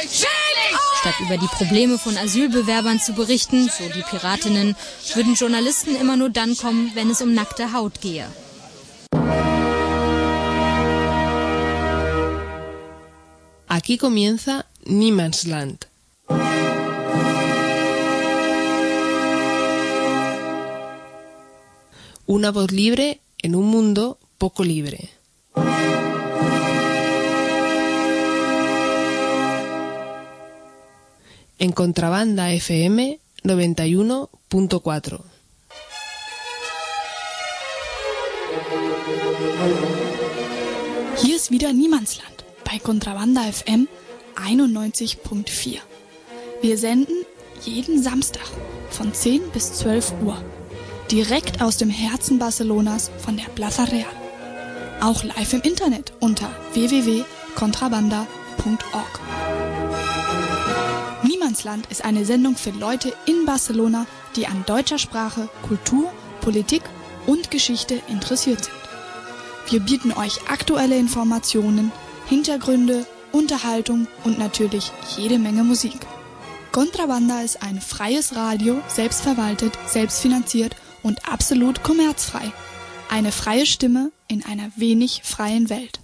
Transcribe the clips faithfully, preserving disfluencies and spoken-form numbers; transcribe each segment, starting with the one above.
Statt über die Probleme von Asylbewerbern zu berichten, so die Piratinnen, würden Journalisten immer nur dann kommen, wenn es um nackte Haut gehe. Aquí comienza Niemandsland. Una voz libre en un mundo poco libre. En Contrabanda F M noventa y uno punto cuatro. Hier ist wieder Niemandsland bei Contrabanda F M einundneunzig Komma vier. Wir senden jeden Samstag von zehn bis zwölf Uhr direkt aus dem Herzen Barcelonas von der Plaza Real. Auch live im Internet unter w w w punkt contrabanda punkt org. Niemandsland ist eine Sendung für Leute in Barcelona, die an deutscher Sprache, Kultur, Politik und Geschichte interessiert sind. Wir bieten euch aktuelle Informationen, Hintergründe, Unterhaltung und natürlich jede Menge Musik. Contrabanda ist ein freies Radio, selbstverwaltet, selbstfinanziert und absolut kommerzfrei. Eine freie Stimme in einer wenig freien Welt.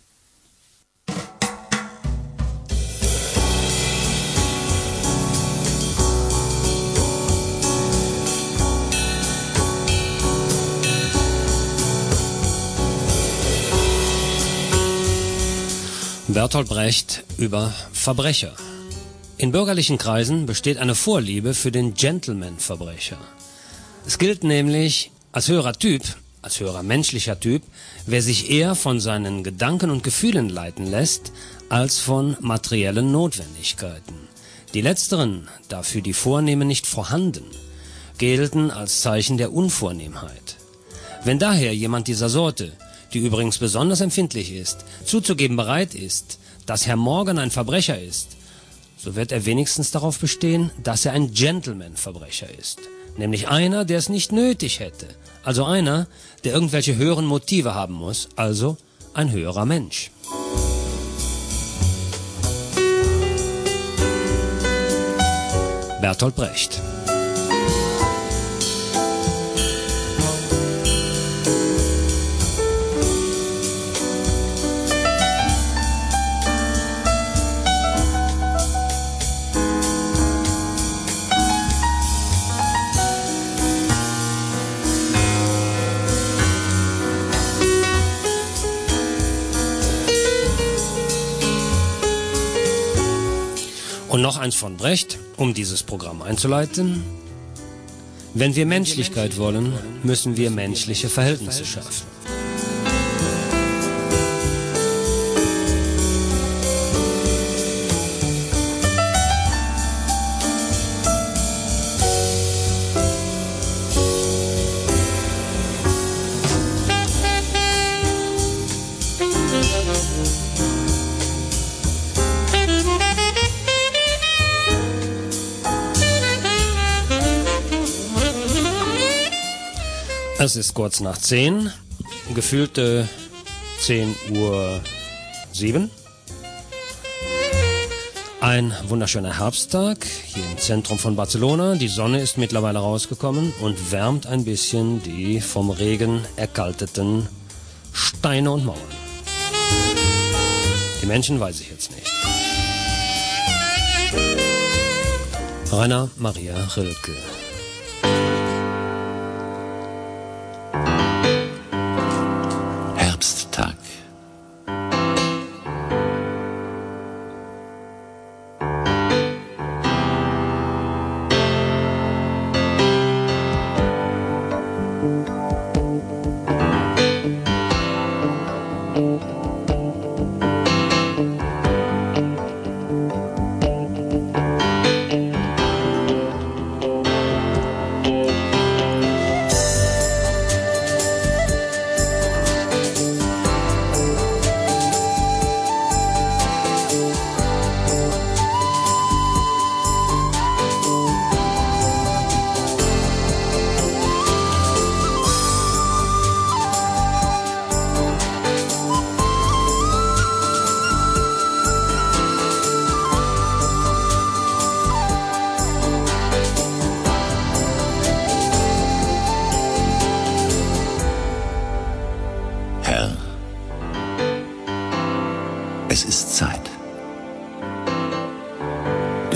Bertolt Brecht über Verbrecher. In bürgerlichen Kreisen besteht eine Vorliebe für den Gentleman-Verbrecher. Es gilt nämlich als höherer Typ, als höherer menschlicher Typ, wer sich eher von seinen Gedanken und Gefühlen leiten lässt, als von materiellen Notwendigkeiten. Die letzteren, dafür die Vornehmen nicht vorhanden, gelten als Zeichen der Unvornehmheit. Wenn daher jemand dieser Sorte, die übrigens besonders empfindlich ist, zuzugeben bereit ist, dass Herr Morgan ein Verbrecher ist, so wird er wenigstens darauf bestehen, dass er ein Gentleman-Verbrecher ist. Nämlich einer, der es nicht nötig hätte. Also einer, der irgendwelche höheren Motive haben muss. Also ein höherer Mensch. Bertolt Brecht. Und noch eins von Brecht, um dieses Programm einzuleiten. Wenn wir Menschlichkeit wollen, müssen wir menschliche Verhältnisse schaffen. Es ist kurz nach zehn, gefühlte zehn Uhr sieben. Ein wunderschöner Herbsttag hier im Zentrum von Barcelona. Die Sonne ist mittlerweile rausgekommen und wärmt ein bisschen die vom Regen erkalteten Steine und Mauern. Die Menschen weiß ich jetzt nicht. Rainer Maria Rilke. Herbsttag.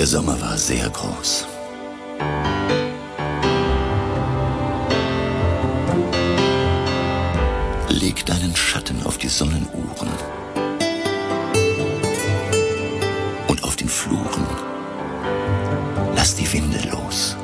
Der Sommer war sehr groß. Leg deinen Schatten auf die Sonnenuhren und auf den Fluren. Lass die Winde los.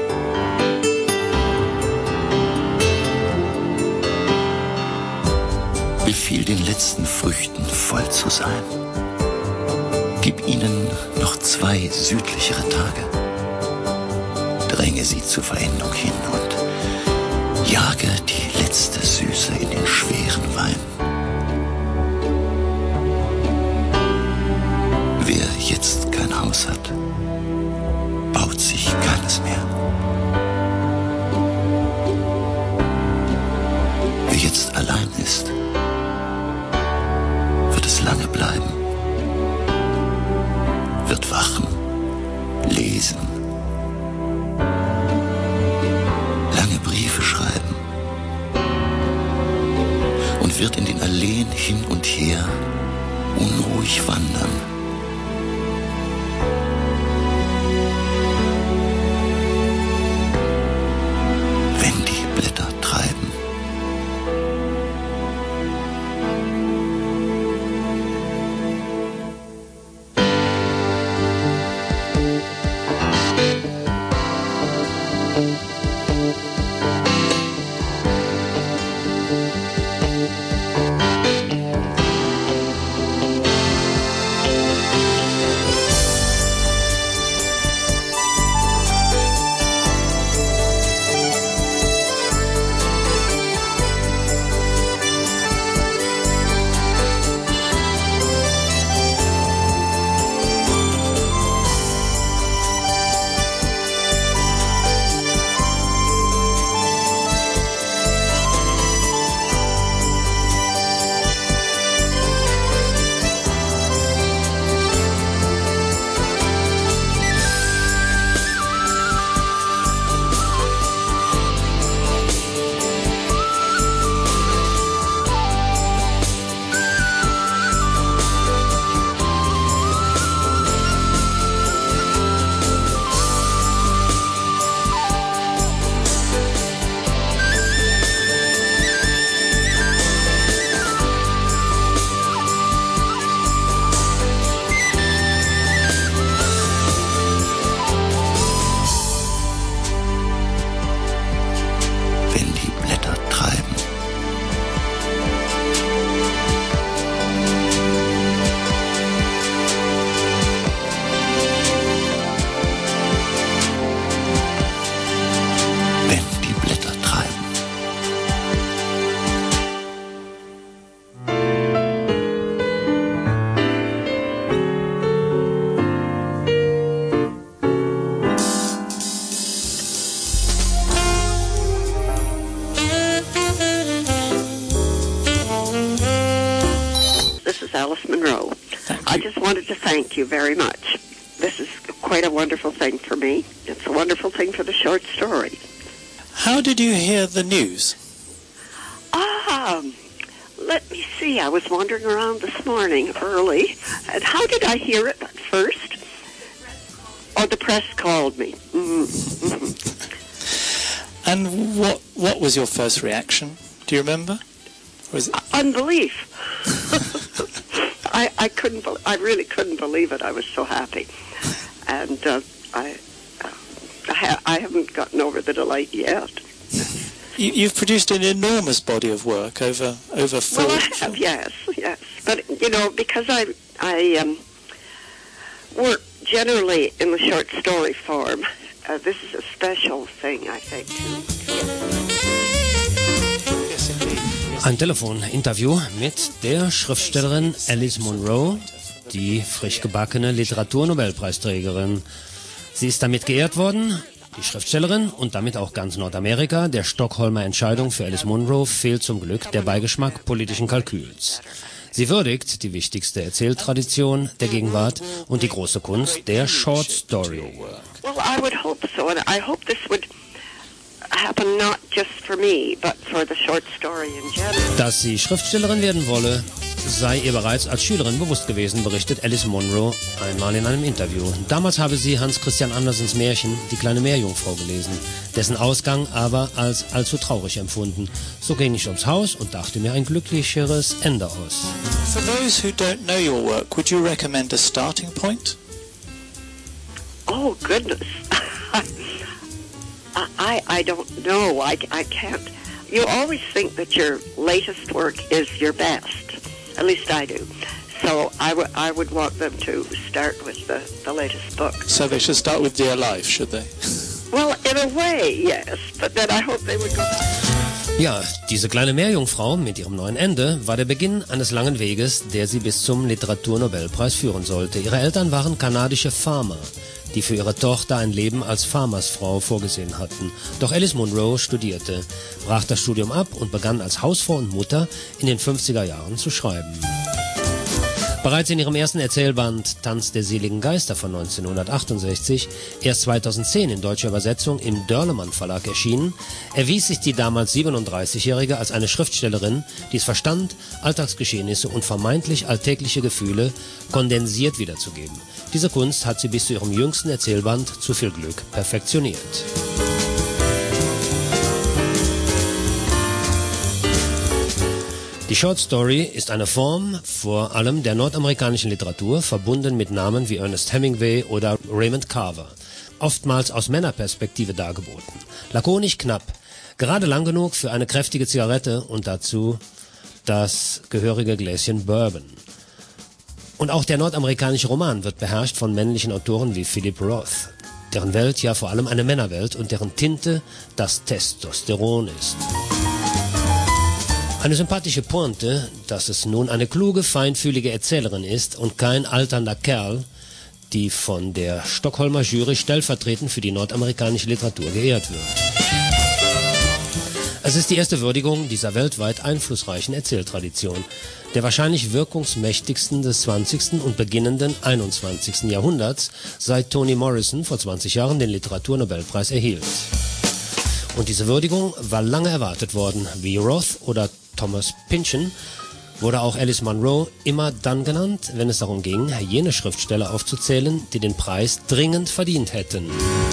Befiehl den letzten Früchten voll zu sein. Gib ihnen noch zwei südlichere Tage. Dränge sie zur Verendung hin und jage die letzte Süße in den schweren Wein. Wer jetzt kein Haus hat, baut sich keines mehr. Wer jetzt allein ist, wird es lange bleiben, wird wachen, lesen, lange Briefe schreiben und wird in den Alleen hin und her unruhig wandern. Wenn die Blätter treiben. Alice Munro. I just wanted to thank you very much. This is quite a wonderful thing for me. It's a wonderful thing for the short story. How did you hear the news? Ah, let me see. I was wandering around this morning early. And how did I hear it at first? Oh, the press called me. Mm-hmm. Mm-hmm. And what what was your first reaction? Do you remember? Or is it... uh, unbelief. I, I couldn't. Be- I really couldn't believe it. I was so happy, and uh, I, uh, I, ha- I haven't gotten over the delight yet. You, you've produced an enormous body of work over over four. Well, I have, yes, yes, but you know, because I I um, work generally in the short story form, uh, this is a special thing, I think. Ein Telefoninterview mit der Schriftstellerin Alice Munro, die frisch gebackene Literaturnobelpreisträgerin. Sie ist damit geehrt worden, die Schriftstellerin, und damit auch ganz Nordamerika. Der Stockholmer Entscheidung für Alice Munro fehlt zum Glück der Beigeschmack politischen Kalküls. Sie würdigt die wichtigste Erzähltradition der Gegenwart und die große Kunst der Short Story. Well, I would hope so, and I hope this would happen not just for me, but for the short story in general. Dass sie Schriftstellerin werden wolle, sei ihr bereits als Schülerin bewusst gewesen, berichtet Alice Munro einmal in einem Interview. Damals habe sie Hans Christian Andersens Märchen Die kleine Meerjungfrau gelesen, dessen Ausgang aber als allzu traurig empfunden. So ging ich ums Haus und dachte mir ein glücklicheres Ende aus. For those who don't know your work, would you recommend a starting point? Oh, goodness. I, I don't know. I, I can't. You always think that your latest work is your best. At least I do. So I, w- I would want them to start with the, the latest book. So they should start with Dear Life, should they? Well, in a way, yes. But then I hope they would go back. Ja, diese kleine Meerjungfrau mit ihrem neuen Ende war der Beginn eines langen Weges, der sie bis zum Literaturnobelpreis führen sollte. Ihre Eltern waren kanadische Farmer, die für ihre Tochter ein Leben als Farmersfrau vorgesehen hatten. Doch Alice Munro studierte, brach das Studium ab und begann als Hausfrau und Mutter in den fünfziger Jahren zu schreiben. Bereits in ihrem ersten Erzählband Tanz der seligen Geister von neunzehnhundertachtundsechzig, erst zweitausendzehn in deutscher Übersetzung im Dörlemann Verlag erschienen, erwies sich die damals siebenunddreißigjährige als eine Schriftstellerin, die es verstand, Alltagsgeschehnisse und vermeintlich alltägliche Gefühle kondensiert wiederzugeben. Diese Kunst hat sie bis zu ihrem jüngsten Erzählband Zu viel Glück perfektioniert. Die Short Story ist eine Form vor allem der nordamerikanischen Literatur, verbunden mit Namen wie Ernest Hemingway oder Raymond Carver, oftmals aus Männerperspektive dargeboten. Lakonisch knapp, gerade lang genug für eine kräftige Zigarette und dazu das gehörige Gläschen Bourbon. Und auch der nordamerikanische Roman wird beherrscht von männlichen Autoren wie Philip Roth, deren Welt ja vor allem eine Männerwelt und deren Tinte das Testosteron ist. Eine sympathische Pointe, dass es nun eine kluge, feinfühlige Erzählerin ist und kein alternder Kerl, die von der Stockholmer Jury stellvertretend für die nordamerikanische Literatur geehrt wird. Es ist die erste Würdigung dieser weltweit einflussreichen Erzähltradition, der wahrscheinlich wirkungsmächtigsten des zwanzigsten und beginnenden einundzwanzigsten Jahrhunderts, seit Toni Morrison vor zwanzig Jahren den Literaturnobelpreis erhielt. Und diese Würdigung war lange erwartet worden. Wie Roth oder Thomas Pynchon wurde auch Alice Munro immer dann genannt, wenn es darum ging, jene Schriftsteller aufzuzählen, die den Preis dringend verdient hätten.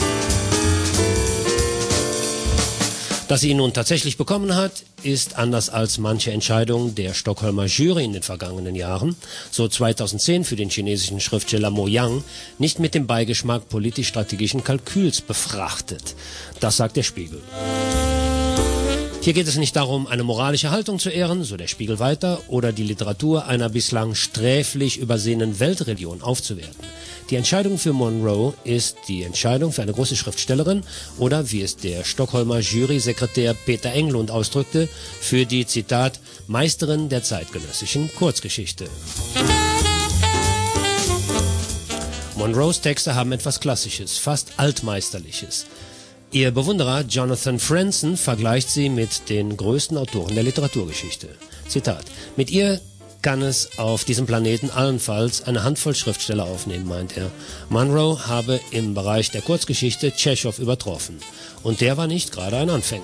Dass sie ihn nun tatsächlich bekommen hat, ist anders als manche Entscheidung der Stockholmer Jury in den vergangenen Jahren, so zweitausendzehn für den chinesischen Schriftsteller Mo Yang, nicht mit dem Beigeschmack politisch-strategischen Kalküls befrachtet. Das sagt der Spiegel. Hier geht es nicht darum, eine moralische Haltung zu ehren, so der Spiegel weiter, oder die Literatur einer bislang sträflich übersehenen Weltreligion aufzuwerten. Die Entscheidung für Munro ist die Entscheidung für eine große Schriftstellerin oder, wie es der Stockholmer Jurysekretär Peter Englund ausdrückte, für die, Zitat, Meisterin der zeitgenössischen Kurzgeschichte. Munros Texte haben etwas Klassisches, fast Altmeisterliches. Ihr Bewunderer Jonathan Franzen vergleicht sie mit den größten Autoren der Literaturgeschichte. Zitat: Mit ihr kann es auf diesem Planeten allenfalls eine Handvoll Schriftsteller aufnehmen, meint er. Munro habe im Bereich der Kurzgeschichte Tschechow übertroffen. Und der war nicht gerade ein Anfänger.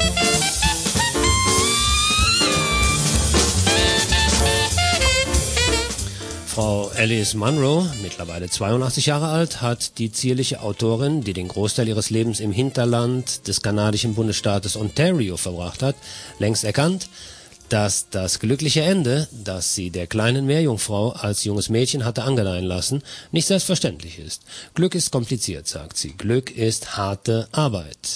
Frau Alice Munro, mittlerweile zweiundachtzig Jahre alt, hat die zierliche Autorin, die den Großteil ihres Lebens im Hinterland des kanadischen Bundesstaates Ontario verbracht hat, längst erkannt, dass das glückliche Ende, das sie der kleinen Meerjungfrau als junges Mädchen hatte angedeihen lassen, nicht selbstverständlich ist. Glück ist kompliziert, sagt sie. Glück ist harte Arbeit.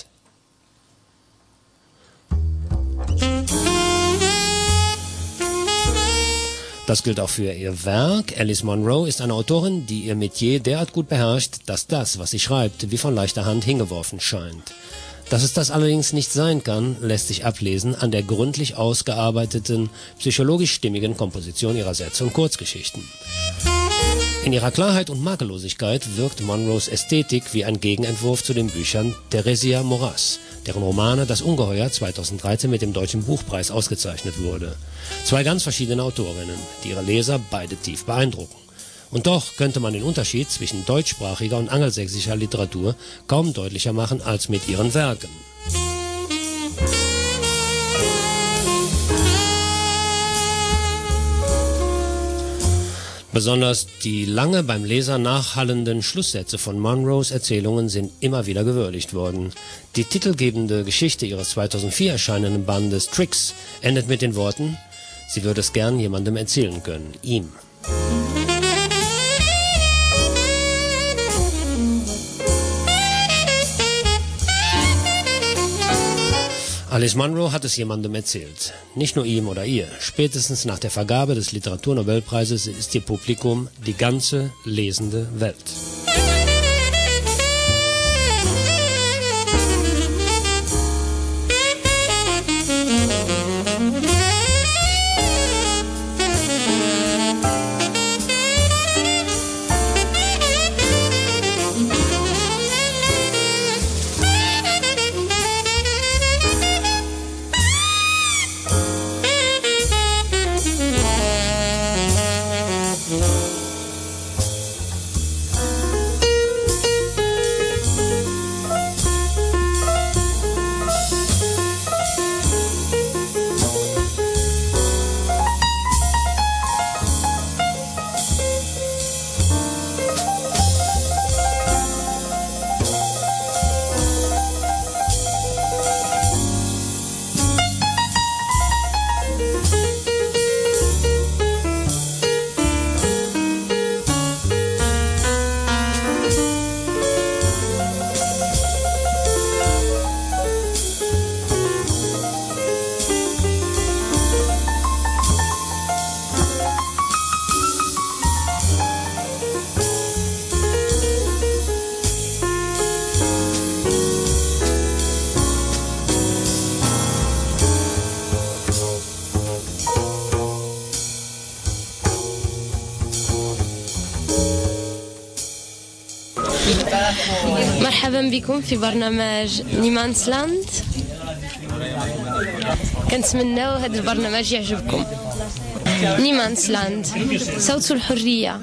Das gilt auch für ihr Werk. Alice Munro ist eine Autorin, die ihr Metier derart gut beherrscht, dass das, was sie schreibt, wie von leichter Hand hingeworfen scheint. Dass es das allerdings nicht sein kann, lässt sich ablesen an der gründlich ausgearbeiteten, psychologisch stimmigen Komposition ihrer Sätze und Kurzgeschichten. In ihrer Klarheit und Makellosigkeit wirkt Munros Ästhetik wie ein Gegenentwurf zu den Büchern Theresia Moras, deren Romane Das Ungeheuer zweitausenddreizehn mit dem Deutschen Buchpreis ausgezeichnet wurde. Zwei ganz verschiedene Autorinnen, die ihre Leser beide tief beeindrucken. Und doch könnte man den Unterschied zwischen deutschsprachiger und angelsächsischer Literatur kaum deutlicher machen als mit ihren Werken. Besonders die lange beim Leser nachhallenden Schlusssätze von Munros Erzählungen sind immer wieder gewürdigt worden. Die titelgebende Geschichte ihres zweitausendvier erscheinenden Bandes Tricks endet mit den Worten: Sie würde es gern jemandem erzählen können, ihm. Alice Munro hat es jemandem erzählt. Nicht nur ihm oder ihr. Spätestens nach der Vergabe des Literaturnobelpreises ist ihr Publikum die ganze lesende Welt. مرحبا بكم في برنامج نيمانسلاند. كنتمناو هذا البرنامج يعجبكم. نيمانسلاند، صوت الحرية.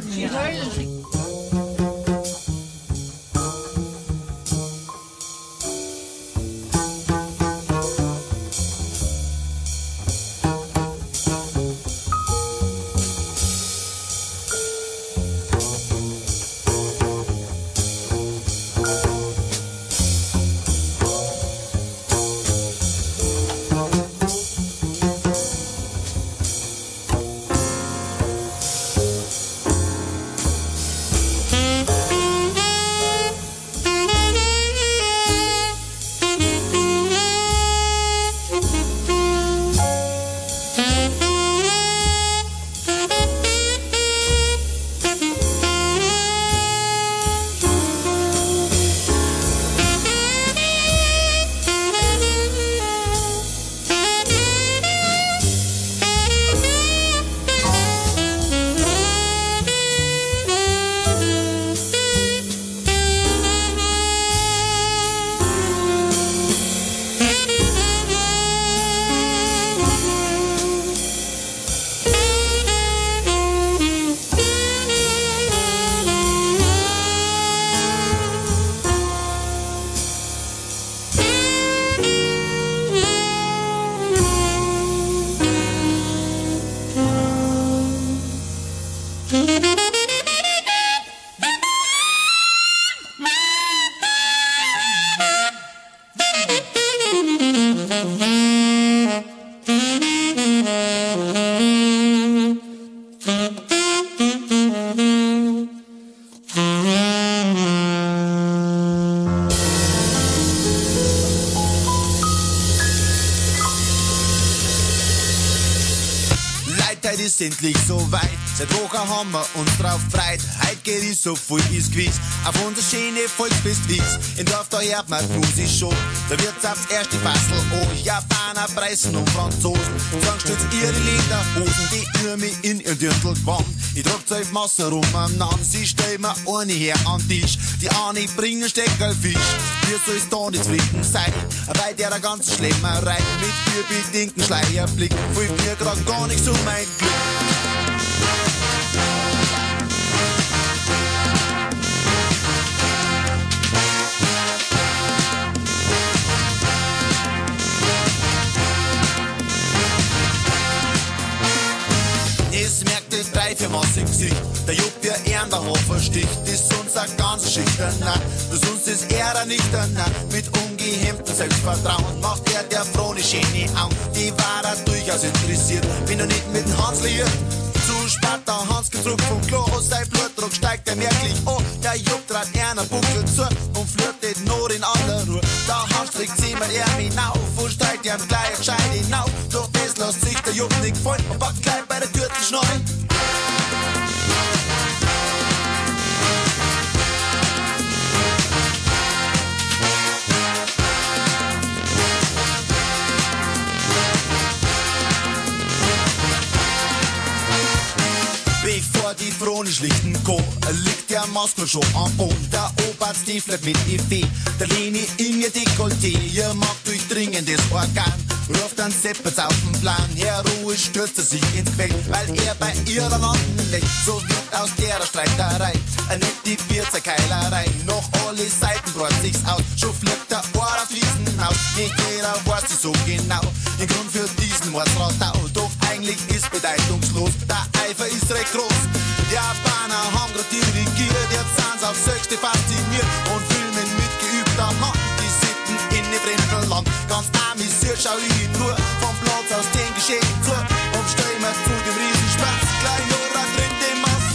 Ist endlich so weit. Seit Wochen haben wir uns drauf freit. Heute geht es so voll ins Quiz. Auf unser schöne Volksfest Wies. In Dorf, da hört man Musik schon. Da wird's aufs erste Fassel an. Japaner, Preisen und Franzosen. Sagen stützt ihre Lederhosen. Die Irme in ihr Dirndl gewandt. Ich trag zwölf Massen rumeinander. Sie stellen mir eine her an den Tisch. Die eine bringen Steckerlfisch. Wir soll's da nicht zufrieden sein. Bei der ganzen Schlemmerei. Mit ihr bedingten Schleierblick. Folgt mir grad gar nichts um mein Glück. Es merkte drei, vier Masse im Gesicht. Da sticht, ist unser ganz schüchterner. Du sonst ist er da nicht danach. Mit ungehemmtem Selbstvertrauen macht er der Frone Schäne auf. Die war da durchaus interessiert, wenn du nicht mit Hans liiert. Zu spät der Hans gedruckt vom Klo, sein Blutdruck steigt er merklich an. Der Jupp trat einer Buckel zu und flirtet nur in aller Ruhe. Der Hans trägt sie mit ihm hinauf und steigt ihm gleich gescheit hinauf. Doch das lässt sich der Jupp nicht gefallen und packt gleich bei der Tür zu schnallen. Bevor die Frone schlichten kann, liegt der Maskel schon am Boden. Der Oberarzt tiefelt mit Effet, der Leni in ihr Dekolleté. Ihr macht durchdringendes Organ, ruft dann Seppers auf den Plan. Herr Ruhe stürzt er sich ins Bett, weil er bei ihr dann Landen legt. So wird aus der Streiterei eine nette Bierzerkeilerei. Noch alle Seiten bräut sich's aus, schon fliegt der Ohr auf diesen aus. Nicht jeder weiß es so genau, den Grund für diesen Mordsradau. Doch eigentlich ist bedeutungslos, der Eifer ist recht groß. Die Japaner haben grad dirigiert, jetzt sind's aufs Höchste fasziniert und filmen mit geübter Hand die Sitten in dem fremden Land. Ganz amüsiert schau ich nur vom Platz aus den Geschehen zu und stell mir zu dem Riesenspaß gleich nur da drin den Mast.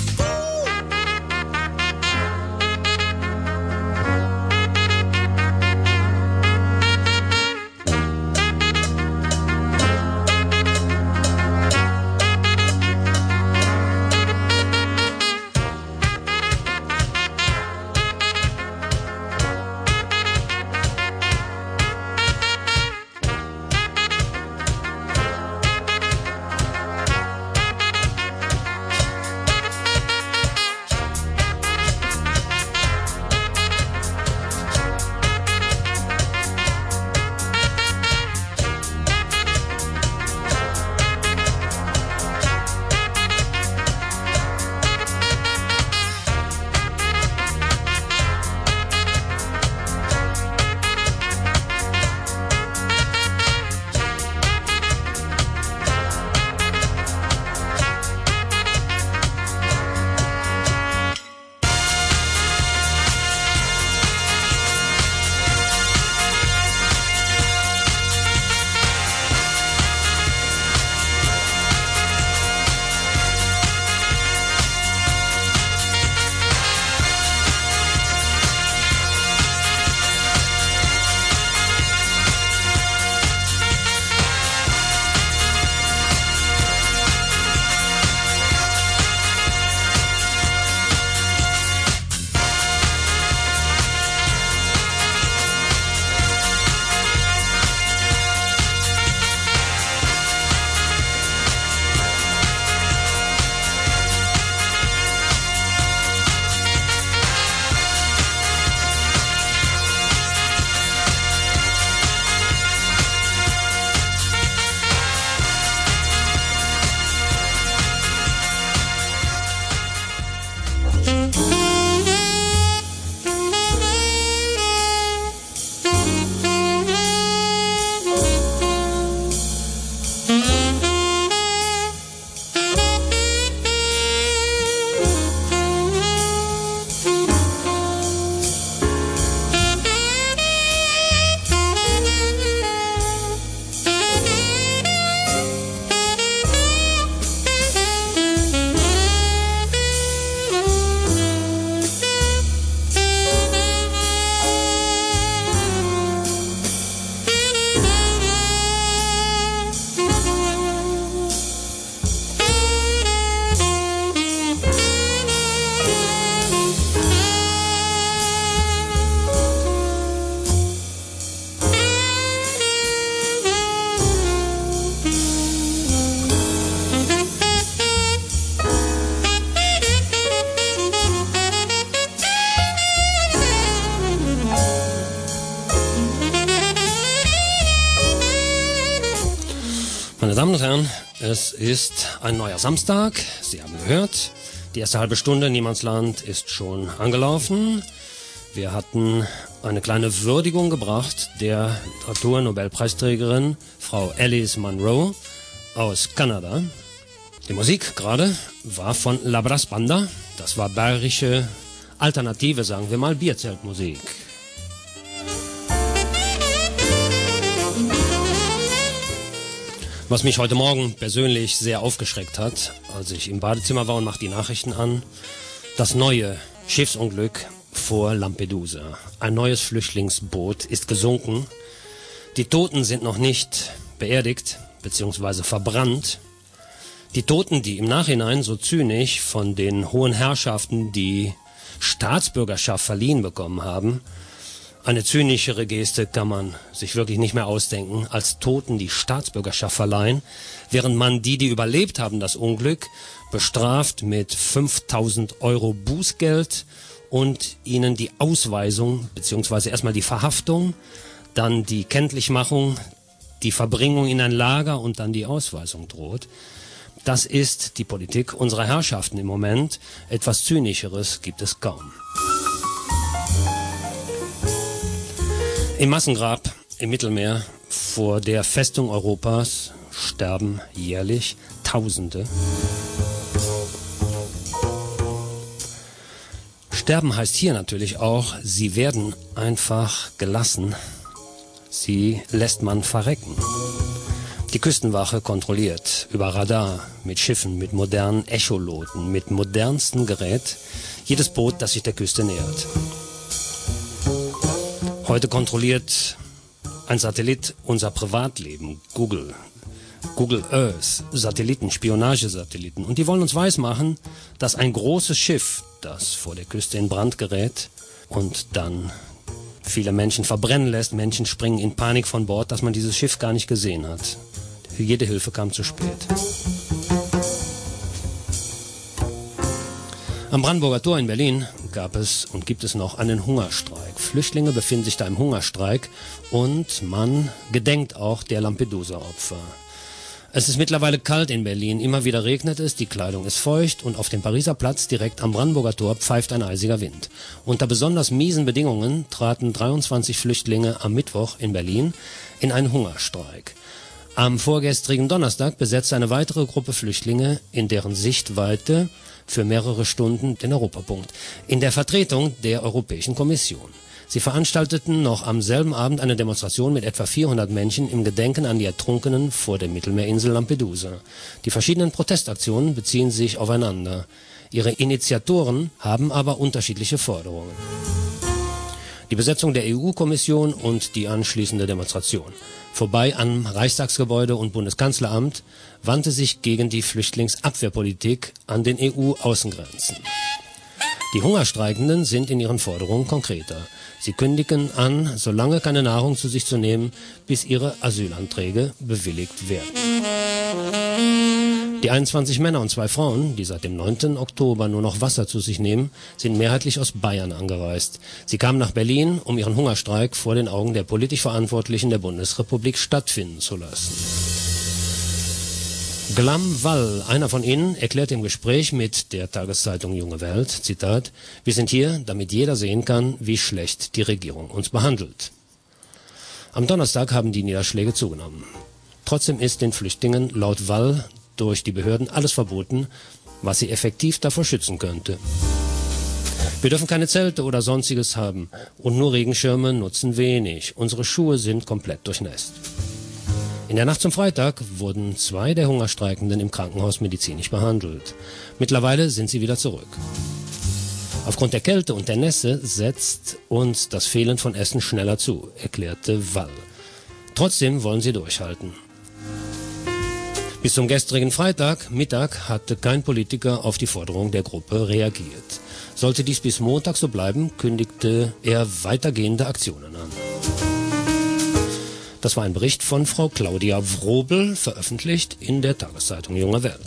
Meine Damen und Herren, es ist ein neuer Samstag. Sie haben gehört, die erste halbe Stunde Niemandsland ist schon angelaufen. Wir hatten eine kleine Würdigung gebracht der Literaturnobelpreisträgerin Frau Alice Munro aus Kanada. Die Musik gerade war von La Brass Banda. Das war bayerische alternative, sagen wir mal, Bierzeltmusik. Was mich heute Morgen persönlich sehr aufgeschreckt hat, als ich im Badezimmer war und mache die Nachrichten an, das neue Schiffsunglück vor Lampedusa. Ein neues Flüchtlingsboot ist gesunken. Die Toten sind noch nicht beerdigt bzw. verbrannt. Die Toten, die im Nachhinein so zynisch von den hohen Herrschaften die Staatsbürgerschaft verliehen bekommen haben, eine zynischere Geste kann man sich wirklich nicht mehr ausdenken, als Toten die Staatsbürgerschaft verleihen, während man die, die überlebt haben, das Unglück, bestraft mit fünftausend Euro Bußgeld und ihnen die Ausweisung, beziehungsweise erstmal die Verhaftung, dann die Kenntlichmachung, die Verbringung in ein Lager und dann die Ausweisung droht. Das ist die Politik unserer Herrschaften im Moment. Etwas Zynischeres gibt es kaum. Im Massengrab im Mittelmeer vor der Festung Europas sterben jährlich Tausende. Sterben heißt hier natürlich auch, sie werden einfach gelassen. Sie lässt man verrecken. Die Küstenwache kontrolliert über Radar, mit Schiffen, mit modernen Echoloten, mit modernstem Gerät jedes Boot, das sich der Küste nähert. Heute kontrolliert ein Satellit unser Privatleben, Google, Google Earth, Satelliten, Spionagesatelliten. Und die wollen uns weismachen, dass ein großes Schiff, das vor der Küste in Brand gerät und dann viele Menschen verbrennen lässt, Menschen springen in Panik von Bord, dass man dieses Schiff gar nicht gesehen hat. Jede Hilfe kam zu spät. Am Brandenburger Tor in Berlin gab es und gibt es noch einen Hungerstreik. Flüchtlinge befinden sich da im Hungerstreik und man gedenkt auch der Lampedusa-Opfer. Es ist mittlerweile kalt in Berlin, immer wieder regnet es, die Kleidung ist feucht und auf dem Pariser Platz direkt am Brandenburger Tor pfeift ein eisiger Wind. Unter besonders miesen Bedingungen traten dreiundzwanzig Flüchtlinge am Mittwoch in Berlin in einen Hungerstreik. Am vorgestrigen Donnerstag besetzte eine weitere Gruppe Flüchtlinge in deren Sichtweite für mehrere Stunden den Europapunkt, in der Vertretung der Europäischen Kommission. Sie veranstalteten noch am selben Abend eine Demonstration mit etwa vierhundert Menschen im Gedenken an die Ertrunkenen vor der Mittelmeerinsel Lampedusa. Die verschiedenen Protestaktionen beziehen sich aufeinander. Ihre Initiatoren haben aber unterschiedliche Forderungen. Die Besetzung der E U-Kommission und die anschließende Demonstration. Vorbei am Reichstagsgebäude und Bundeskanzleramt wandte sich gegen die Flüchtlingsabwehrpolitik an den E U-Außengrenzen. Die Hungerstreikenden sind in ihren Forderungen konkreter. Sie kündigen an, so lange keine Nahrung zu sich zu nehmen, bis ihre Asylanträge bewilligt werden. Die einundzwanzig Männer und zwei Frauen, die seit dem neunten Oktober nur noch Wasser zu sich nehmen, sind mehrheitlich aus Bayern angereist. Sie kamen nach Berlin, um ihren Hungerstreik vor den Augen der politisch Verantwortlichen der Bundesrepublik stattfinden zu lassen. Glam Wall, einer von ihnen, erklärt im Gespräch mit der Tageszeitung Junge Welt, Zitat, wir sind hier, damit jeder sehen kann, wie schlecht die Regierung uns behandelt. Am Donnerstag haben die Niederschläge zugenommen. Trotzdem ist den Flüchtlingen laut Wall durch die Behörden alles verboten, was sie effektiv davor schützen könnte. Wir dürfen keine Zelte oder Sonstiges haben und nur Regenschirme nutzen wenig. Unsere Schuhe sind komplett durchnässt. In der Nacht zum Freitag wurden zwei der Hungerstreikenden im Krankenhaus medizinisch behandelt. Mittlerweile sind sie wieder zurück. Aufgrund der Kälte und der Nässe setzt uns das Fehlen von Essen schneller zu, erklärte Wall. Trotzdem wollen sie durchhalten. Bis zum gestrigen Freitag, Mittag, hatte kein Politiker auf die Forderung der Gruppe reagiert. Sollte dies bis Montag so bleiben, kündigte er weitergehende Aktionen an. Das war ein Bericht von Frau Claudia Wrobel, veröffentlicht in der Tageszeitung Junge Welt.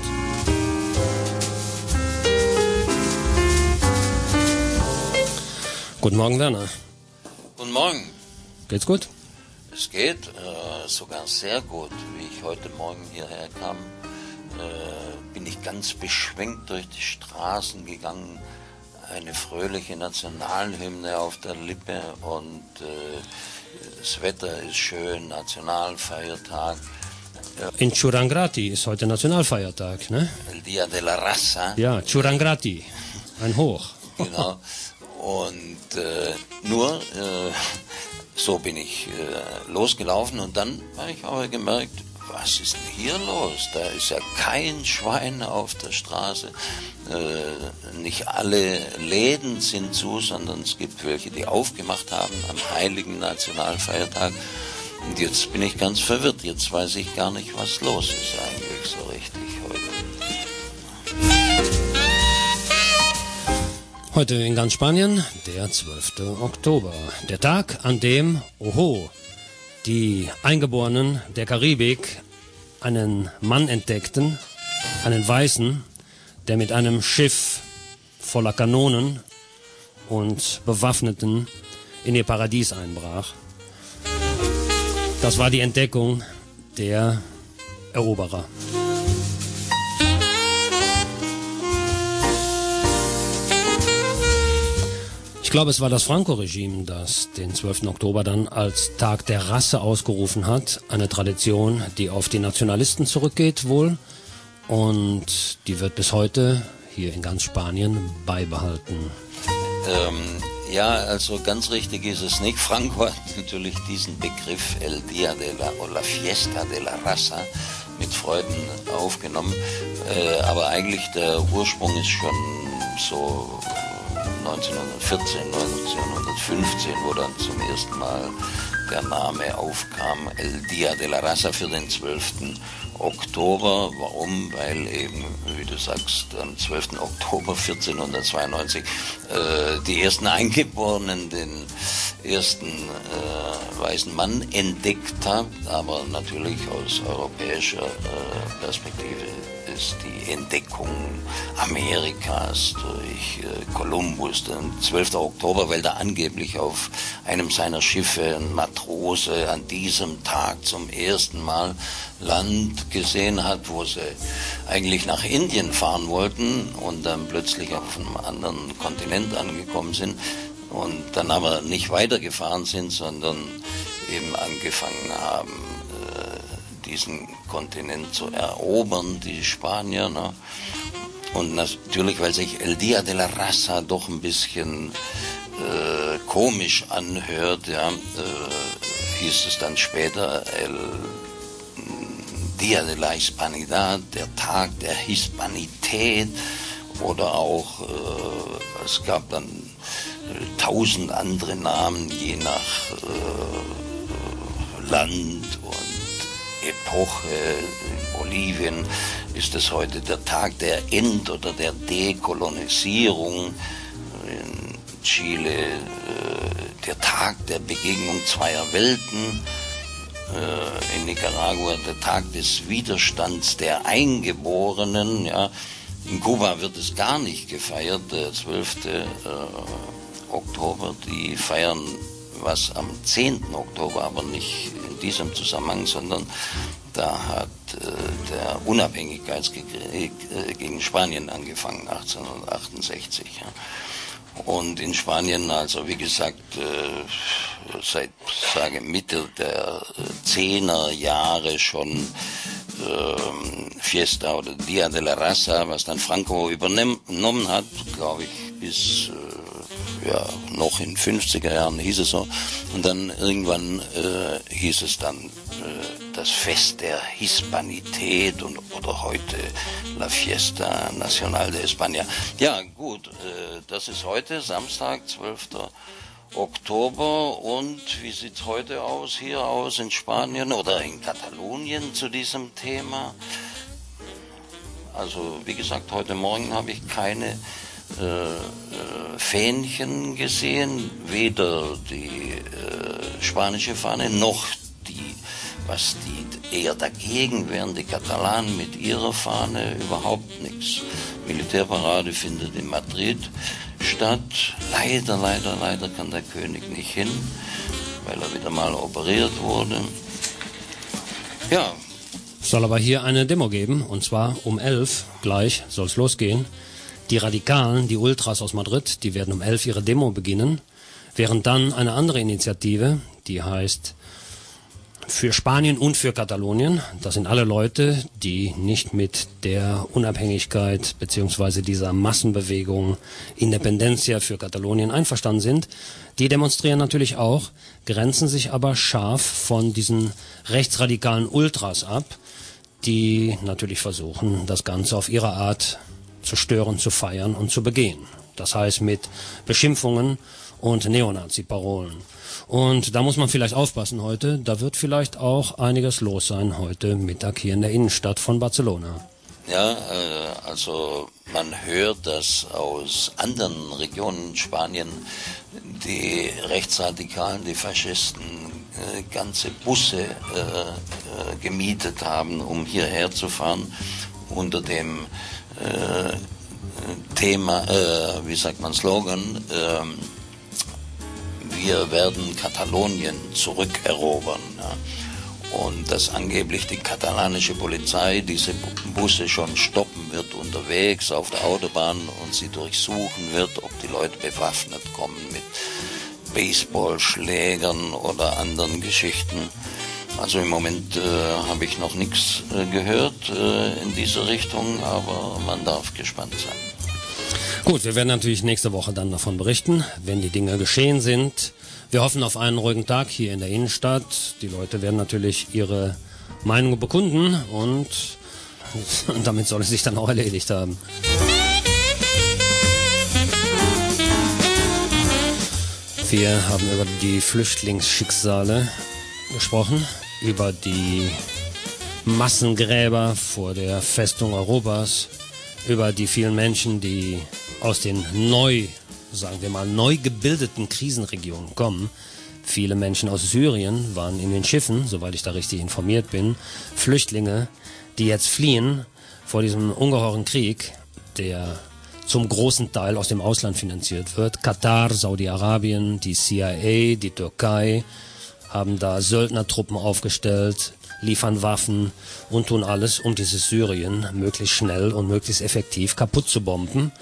Guten Morgen, Werner. Guten Morgen. Geht's gut? Es geht äh, sogar sehr gut. Wie ich heute Morgen hierher kam, äh, bin ich ganz beschwingt durch die Straßen gegangen. Eine fröhliche Nationalhymne auf der Lippe und äh, das Wetter ist schön, Nationalfeiertag. In Ciurangrati ist heute Nationalfeiertag, ne? El Dia de la Raza. Ja, Ciurangrati, ein Hoch. Genau. Und äh, nur äh, so bin ich äh, losgelaufen und dann habe ich aber gemerkt, was ist denn hier los? Da ist ja kein Schwein auf der Straße. Äh, nicht alle Läden sind zu, sondern es gibt welche, die aufgemacht haben am heiligen Nationalfeiertag. Und jetzt bin ich ganz verwirrt. Jetzt weiß ich gar nicht, was los ist eigentlich so richtig heute. Heute in ganz Spanien, der zwölfte Oktober. Der Tag, an dem, oho, die Eingeborenen der Karibik einen Mann entdeckten, einen Weißen, der mit einem Schiff voller Kanonen und Bewaffneten in ihr Paradies einbrach. Das war die Entdeckung der Eroberer. Ich glaube, es war das Franco-Regime, das den zwölften Oktober dann als Tag der Rasse ausgerufen hat. Eine Tradition, die auf die Nationalisten zurückgeht wohl. Und die wird bis heute hier in ganz Spanien beibehalten. Ähm, ja, also ganz richtig ist es nicht. Franco hat natürlich diesen Begriff El Día de la, o la Fiesta de la Raza mit Freuden aufgenommen. Äh, aber eigentlich der Ursprung ist schon so neunzehnhundertvierzehn, neunzehnhundertfünfzehn, wo dann zum ersten Mal der Name aufkam, El Día de la Raza für den zwölften Oktober. Warum? Weil eben, wie du sagst, am zwölften Oktober vierzehnhundertzweiundneunzig äh, die ersten Eingeborenen den ersten äh, weißen Mann entdeckt haben, aber natürlich aus europäischer äh, Perspektive ist die Entdeckung Amerikas durch äh, Kolumbus, der zwölfte Oktober, weil da angeblich auf einem seiner Schiffe ein Matrose an diesem Tag zum ersten Mal Land gesehen hat, wo sie eigentlich nach Indien fahren wollten und dann plötzlich auf einem anderen Kontinent angekommen sind und dann aber nicht weitergefahren sind, sondern eben angefangen haben, äh, diesen Kontinent zu erobern, die Spanier. Ne? Und natürlich, weil sich El Día de la Raza doch ein bisschen äh, komisch anhört, ja, äh, hieß es dann später El Día de la Hispanidad, der Tag der Hispanität, oder auch, äh, es gab dann äh, tausend andere Namen, je nach äh, Land und Epoche. In Bolivien ist es heute der Tag der End- oder der Dekolonisierung. In Chile äh, der Tag der Begegnung zweier Welten. In Nicaragua der Tag des Widerstands der Eingeborenen. Ja. In Kuba wird es gar nicht gefeiert, der zwölfte Oktober. Die feiern was am zehnten Oktober, aber nicht in diesem Zusammenhang, sondern da hat äh, der Unabhängigkeitskrieg äh, gegen Spanien angefangen, achtzehnhundertachtundsechzig. Ja. Und in Spanien, also wie gesagt, äh, seit sage Mitte der zehner Jahre schon äh, Fiesta oder Día de la Raza, was dann Franco übernommen hat, glaube ich, bis äh, ja noch in fünfziger Jahren hieß es so. Und dann irgendwann äh, hieß es dann äh, das Fest der Hispanität und oder heute La Fiesta Nacional de España. Ja gut, äh, das ist heute Samstag, zwölfter Oktober. Und wie sieht's heute aus, hier aus in Spanien oder in Katalonien zu diesem Thema? Also wie gesagt, heute Morgen habe ich keine äh, äh, Fähnchen gesehen, weder die äh, spanische Fahne noch die, was die eher dagegen wären, die Katalanen mit ihrer Fahne, überhaupt nichts. Militärparade findet in Madrid statt. Leider, leider, leider kann der König nicht hin, weil er wieder mal operiert wurde. Ja. Soll aber hier eine Demo geben, und zwar um elf, gleich soll es losgehen. Die Radikalen, die Ultras aus Madrid, die werden um elf ihre Demo beginnen, während dann eine andere Initiative, die heißt für Spanien und für Katalonien. Das sind alle Leute, die nicht mit der Unabhängigkeit bzw. dieser Massenbewegung Independencia für Katalonien einverstanden sind. Die demonstrieren natürlich auch, grenzen sich aber scharf von diesen rechtsradikalen Ultras ab, die natürlich versuchen, das Ganze auf ihre Art zu stören, zu feiern und zu begehen. Das heißt mit Beschimpfungen und Neonazi-Parolen. Und da muss man vielleicht aufpassen heute, da wird vielleicht auch einiges los sein heute Mittag hier in der Innenstadt von Barcelona. Ja, äh, also man hört, dass aus anderen Regionen Spanien die Rechtsradikalen, die Faschisten äh, ganze Busse äh, äh, gemietet haben, um hierher zu fahren, unter dem äh, Thema, äh, wie sagt man, Slogan, äh, wir werden Katalonien zurückerobern. Ja. Und dass angeblich die katalanische Polizei diese Busse schon stoppen wird unterwegs auf der Autobahn und sie durchsuchen wird, ob die Leute bewaffnet kommen mit Baseballschlägern oder anderen Geschichten. Also im Moment äh, habe ich noch nichts äh, gehört äh, in diese Richtung, aber man darf gespannt sein. Gut, wir werden natürlich nächste Woche dann davon berichten, wenn die Dinge geschehen sind. Wir hoffen auf einen ruhigen Tag hier in der Innenstadt. Die Leute werden natürlich ihre Meinung bekunden und damit soll es sich dann auch erledigt haben. Wir haben über die Flüchtlingsschicksale gesprochen, über die Massengräber vor der Festung Europas, über die vielen Menschen, die aus den neu, sagen wir mal, neu gebildeten Krisenregionen kommen. Viele Menschen aus Syrien waren in den Schiffen, soweit ich da richtig informiert bin, Flüchtlinge, die jetzt fliehen vor diesem ungeheuren Krieg, der zum großen Teil aus dem Ausland finanziert wird. Katar, Saudi-Arabien, die C I A, die Türkei haben da Söldnertruppen aufgestellt, liefern Waffen und tun alles, um dieses Syrien möglichst schnell und möglichst effektiv kaputt zu bomben.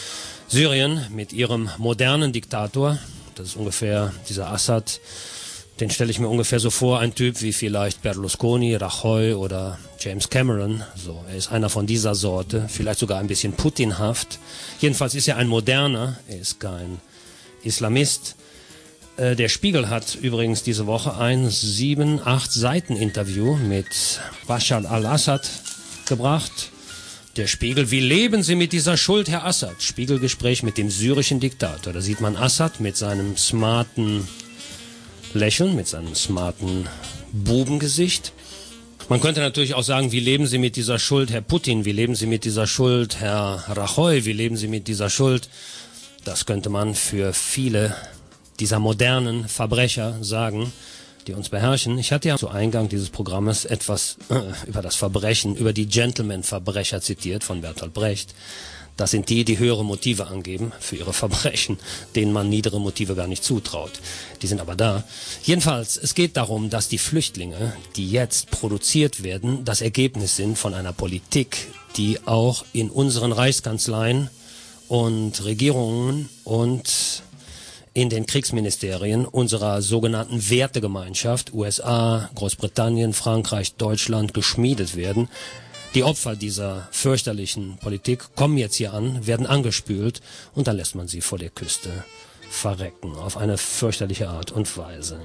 Syrien mit ihrem modernen Diktator, das ist ungefähr dieser Assad, den stelle ich mir ungefähr so vor, ein Typ wie vielleicht Berlusconi, Rajoy oder James Cameron. So, er ist einer von dieser Sorte, vielleicht sogar ein bisschen Putinhaft. Jedenfalls ist er ein moderner, er ist kein Islamist. Äh, der Spiegel hat übrigens diese Woche ein sieben, acht Seiten Interview mit Bashar al-Assad gebracht. Der Spiegel, wie leben Sie mit dieser Schuld, Herr Assad? Spiegelgespräch mit dem syrischen Diktator. Da sieht man Assad mit seinem smarten Lächeln, mit seinem smarten Bubengesicht. Man könnte natürlich auch sagen, wie leben Sie mit dieser Schuld, Herr Putin? Wie leben Sie mit dieser Schuld, Herr Rajoy? Wie leben Sie mit dieser Schuld? Das könnte man für viele dieser modernen Verbrecher sagen, die uns beherrschen. Ich hatte ja zu Eingang dieses Programmes etwas äh, über das Verbrechen, über die Gentleman-Verbrecher zitiert von Bertolt Brecht. Das sind die, die höhere Motive angeben für ihre Verbrechen, denen man niedere Motive gar nicht zutraut. Die sind aber da. Jedenfalls, es geht darum, dass die Flüchtlinge, die jetzt produziert werden, das Ergebnis sind von einer Politik, die auch in unseren Reichskanzleien und Regierungen und in den Kriegsministerien unserer sogenannten Wertegemeinschaft, U S A, Großbritannien, Frankreich, Deutschland, geschmiedet werden. Die Opfer dieser fürchterlichen Politik kommen jetzt hier an, werden angespült und dann lässt man sie vor der Küste verrecken, auf eine fürchterliche Art und Weise.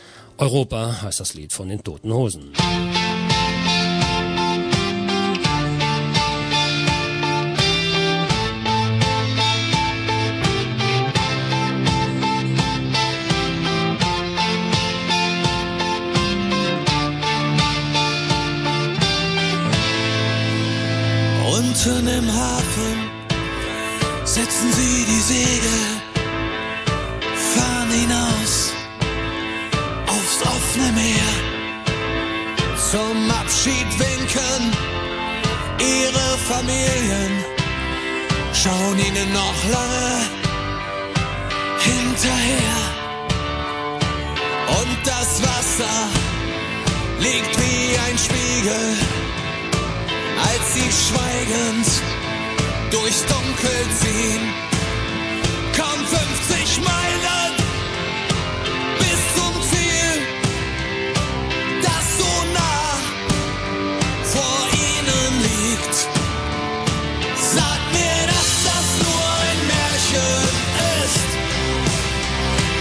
Europa heißt das Lied von den Toten Hosen. Unten im Hafen setzen sie die Segel, fahren hinaus aufs offene Meer. Zum Abschied winken ihre Familien, schauen ihnen noch lange hinterher. Und das Wasser liegt wie ein Spiegel, als sie schweigend durchs Dunkel ziehen. Kaum fünfzig Meilen bis zum Ziel.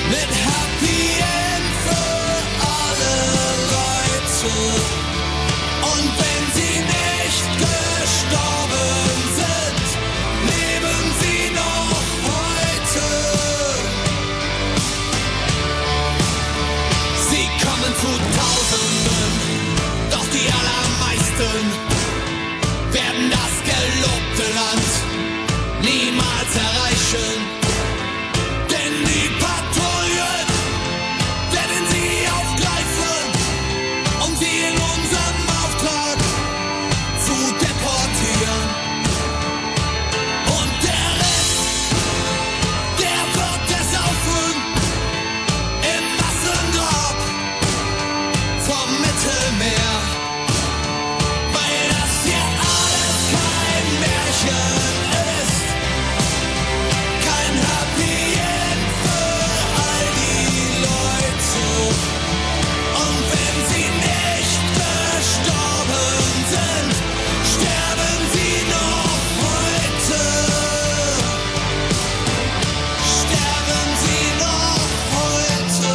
mit Happy End für alle Leute. Und wenn sie nicht gestorben sind, leben sie noch heute. Sie kommen zu Tausenden, doch die allermeisten werden das gelobte Land niemals erreichen. Denn die Patrouillen werden sie aufgreifen, um sie in unserem Auftrag zu deportieren. Und der Rest, der wird ersaufen im Massengrab vom Mittelmeer. Weil das hier alles kein Märchen ist, kein Happy End für all die Leute. Und wenn sie nicht gestorben sind, sterben sie noch heute. Sterben sie noch heute.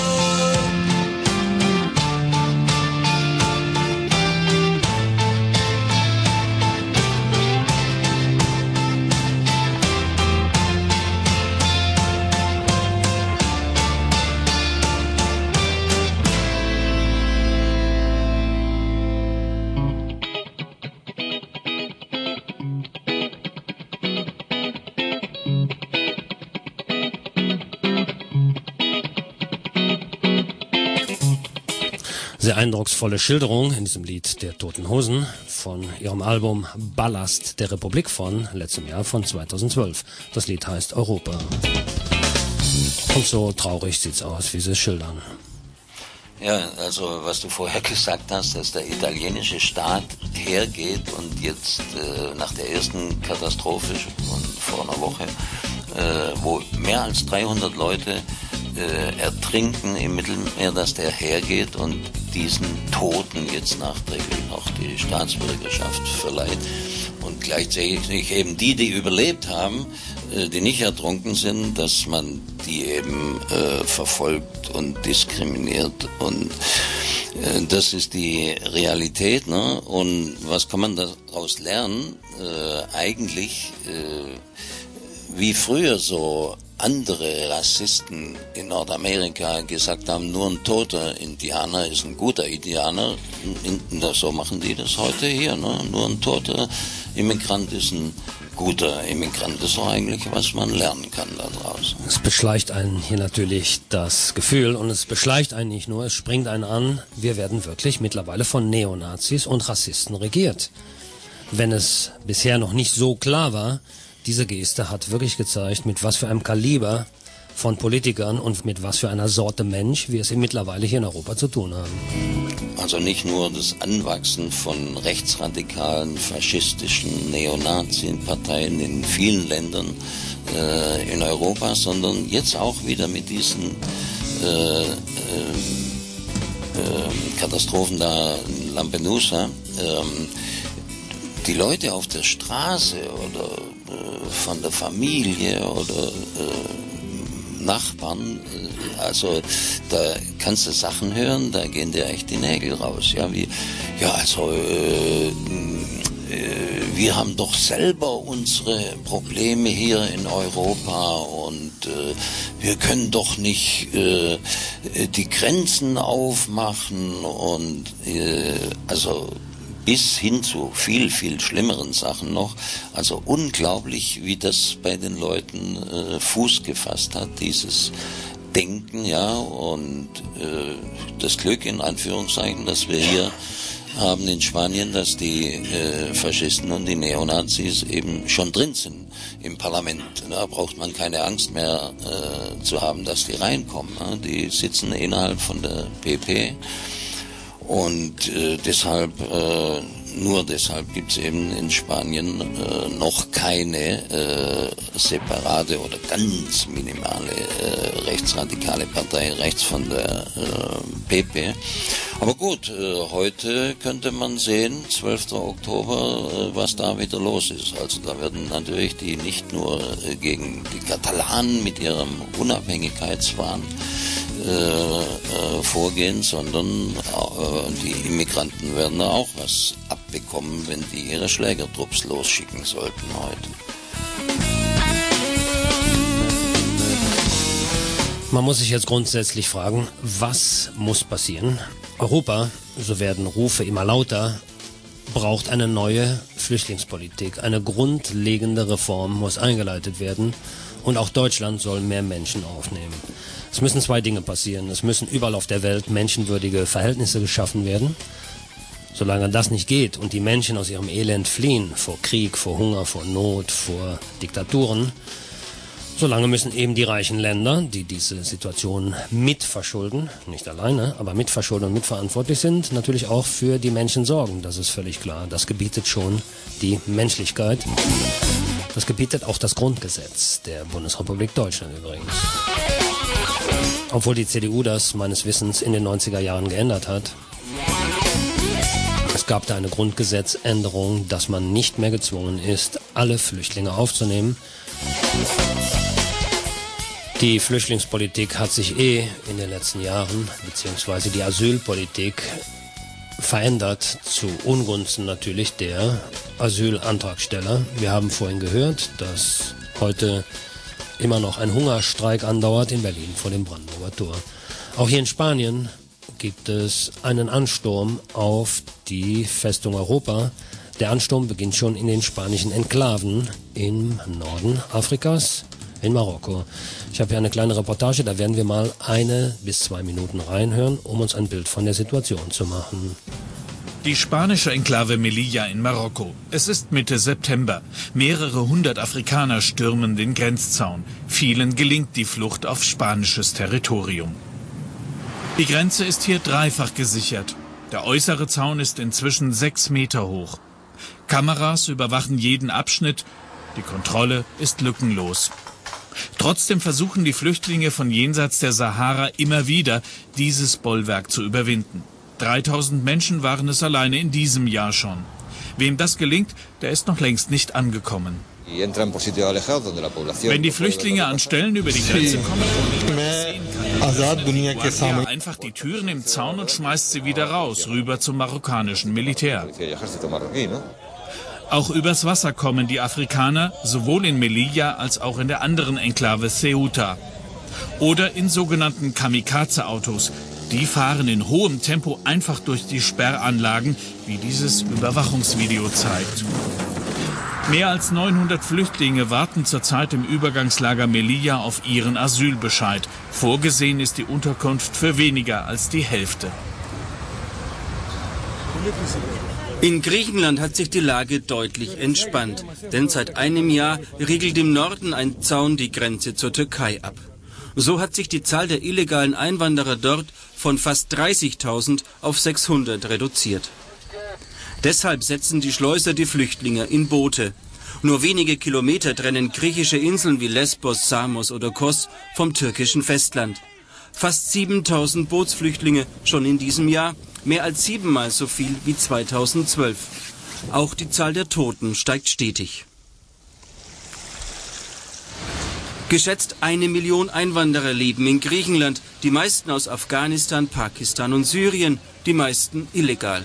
Sehr eindrucksvolle Schilderung in diesem Lied der Toten Hosen von ihrem Album Ballast der Republik von letztem Jahr, von zweitausendzwölf. Das Lied heißt Europa. Und so traurig sieht's aus, wie sie es schildern. Ja, also was du vorher gesagt hast, dass der italienische Staat hergeht und jetzt äh, nach der ersten Katastrophe von vor einer Woche, äh, wo mehr als dreihundert Leute äh, ertrinken im Mittelmeer, dass der hergeht und diesen Toten jetzt nachträglich noch die Staatsbürgerschaft verleiht. Und gleichzeitig eben die, die überlebt haben, äh, die nicht ertrunken sind, dass man die eben äh, verfolgt und diskriminiert. Und äh, das ist die Realität, ne? Und was kann man daraus lernen? Äh, eigentlich, äh, wie früher so andere Rassisten in Nordamerika gesagt haben, nur ein toter Indianer ist ein guter Indianer. So machen die das heute hier, ne? Nur ein toter Immigrant ist ein guter Immigrant. Das ist auch eigentlich, was man lernen kann daraus. Es beschleicht einen hier natürlich das Gefühl, und es beschleicht einen nicht nur, es springt einen an, wir werden wirklich mittlerweile von Neonazis und Rassisten regiert. Wenn es bisher noch nicht so klar war, diese Geste hat wirklich gezeigt, mit was für einem Kaliber von Politikern und mit was für einer Sorte Mensch wir es mittlerweile hier in Europa zu tun haben. Also nicht nur das Anwachsen von rechtsradikalen, faschistischen Neonazi-Parteien in vielen Ländern äh, in Europa, sondern jetzt auch wieder mit diesen äh, äh, äh, Katastrophen da in Lampedusa. Äh, die Leute auf der Straße oder äh, von der Familie oder äh, Nachbarn, äh, also da kannst du Sachen hören, da gehen dir echt die Nägel raus. Ja, wie, ja also äh, äh, wir haben doch selber unsere Probleme hier in Europa und äh, wir können doch nicht äh, die Grenzen aufmachen und äh, also bis hin zu viel, viel schlimmeren Sachen noch. Also unglaublich, wie das bei den Leuten äh, Fuß gefasst hat, dieses Denken, ja, und äh, das Glück in Anführungszeichen, dass wir hier haben in Spanien, dass die äh, Faschisten und die Neonazis eben schon drin sind im Parlament. Da braucht man keine Angst mehr äh, zu haben, dass die reinkommen. Ne? Die sitzen innerhalb von der P P. Und äh, deshalb äh, nur deshalb gibt es eben in Spanien äh, noch keine äh, separate oder ganz minimale äh, rechtsradikale Partei rechts von der äh, P P. Aber gut, äh, heute könnte man sehen, zwölften Oktober, äh, was da wieder los ist. Also da werden natürlich die nicht nur äh, gegen die Katalanen mit ihrem Unabhängigkeitswahn äh, äh, vorgehen, sondern äh, die Immigranten werden da auch was abbekommen, wenn die ihre Schlägertrupps losschicken sollten heute. Man muss sich jetzt grundsätzlich fragen, was muss passieren? Europa, so werden Rufe immer lauter, braucht eine neue Flüchtlingspolitik. Eine grundlegende Reform muss eingeleitet werden und auch Deutschland soll mehr Menschen aufnehmen. Es müssen zwei Dinge passieren. Es müssen überall auf der Welt menschenwürdige Verhältnisse geschaffen werden. Solange das nicht geht und die Menschen aus ihrem Elend fliehen, vor Krieg, vor Hunger, vor Not, vor Diktaturen, solange müssen eben die reichen Länder, die diese Situation mitverschulden, nicht alleine, aber mitverschulden und mitverantwortlich sind, natürlich auch für die Menschen sorgen. Das ist völlig klar. Das gebietet schon die Menschlichkeit. Das gebietet auch das Grundgesetz der Bundesrepublik Deutschland übrigens. Obwohl die C D U das meines Wissens in den neunziger Jahren geändert hat. Es gab da eine Grundgesetzänderung, dass man nicht mehr gezwungen ist, alle Flüchtlinge aufzunehmen. Die Flüchtlingspolitik hat sich eh in den letzten Jahren, beziehungsweise die Asylpolitik, verändert zu Ungunsten natürlich der Asylantragsteller. Wir haben vorhin gehört, dass heute immer noch ein Hungerstreik andauert in Berlin vor dem Brandenburger Tor. Auch hier in Spanien gibt es einen Ansturm auf die Festung Europa. Der Ansturm beginnt schon in den spanischen Enklaven im Norden Afrikas, in Marokko. Ich habe hier eine kleine Reportage, da werden wir mal eine bis zwei Minuten reinhören, um uns ein Bild von der Situation zu machen. Die spanische Enklave Melilla in Marokko. Es ist Mitte September. Mehrere hundert Afrikaner stürmen den Grenzzaun. Vielen gelingt die Flucht auf spanisches Territorium. Die Grenze ist hier dreifach gesichert. Der äußere Zaun ist inzwischen sechs Meter hoch. Kameras überwachen jeden Abschnitt. Die Kontrolle ist lückenlos. Trotzdem versuchen die Flüchtlinge von jenseits der Sahara immer wieder, dieses Bollwerk zu überwinden. dreitausend Menschen waren es alleine in diesem Jahr schon. Wem das gelingt, der ist noch längst nicht angekommen. Wenn die Flüchtlinge an Stellen über die Grenze kommen, kann einfach die Türen im Zaun und schmeißt sie wieder raus, rüber zum marokkanischen Militär. Auch übers Wasser kommen die Afrikaner, sowohl in Melilla als auch in der anderen Enklave Ceuta. Oder in sogenannten Kamikaze-Autos. Die fahren in hohem Tempo einfach durch die Sperranlagen, wie dieses Überwachungsvideo zeigt. Mehr als neunhundert Flüchtlinge warten zurzeit im Übergangslager Melilla auf ihren Asylbescheid. Vorgesehen ist die Unterkunft für weniger als die Hälfte. In Griechenland hat sich die Lage deutlich entspannt, denn seit einem Jahr riegelt im Norden ein Zaun die Grenze zur Türkei ab. So hat sich die Zahl der illegalen Einwanderer dort von fast dreißigtausend auf sechshundert reduziert. Deshalb setzen die Schleuser die Flüchtlinge in Boote. Nur wenige Kilometer trennen griechische Inseln wie Lesbos, Samos oder Kos vom türkischen Festland. Fast siebentausend Bootsflüchtlinge schon in diesem Jahr, mehr als siebenmal so viel wie zweitausendzwölf. Auch die Zahl der Toten steigt stetig. Geschätzt eine Million Einwanderer leben in Griechenland, die meisten aus Afghanistan, Pakistan und Syrien, die meisten illegal.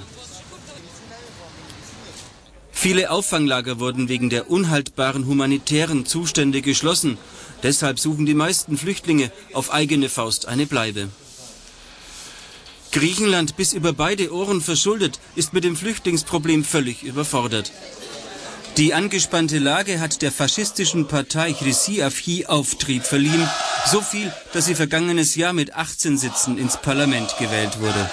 Viele Auffanglager wurden wegen der unhaltbaren humanitären Zustände geschlossen. Deshalb suchen die meisten Flüchtlinge auf eigene Faust eine Bleibe. Griechenland, bis über beide Ohren verschuldet, ist mit dem Flüchtlingsproblem völlig überfordert. Die angespannte Lage hat der faschistischen Partei Chryssi Avhi Auftrieb verliehen. So viel, dass sie vergangenes Jahr mit achtzehn Sitzen ins Parlament gewählt wurde.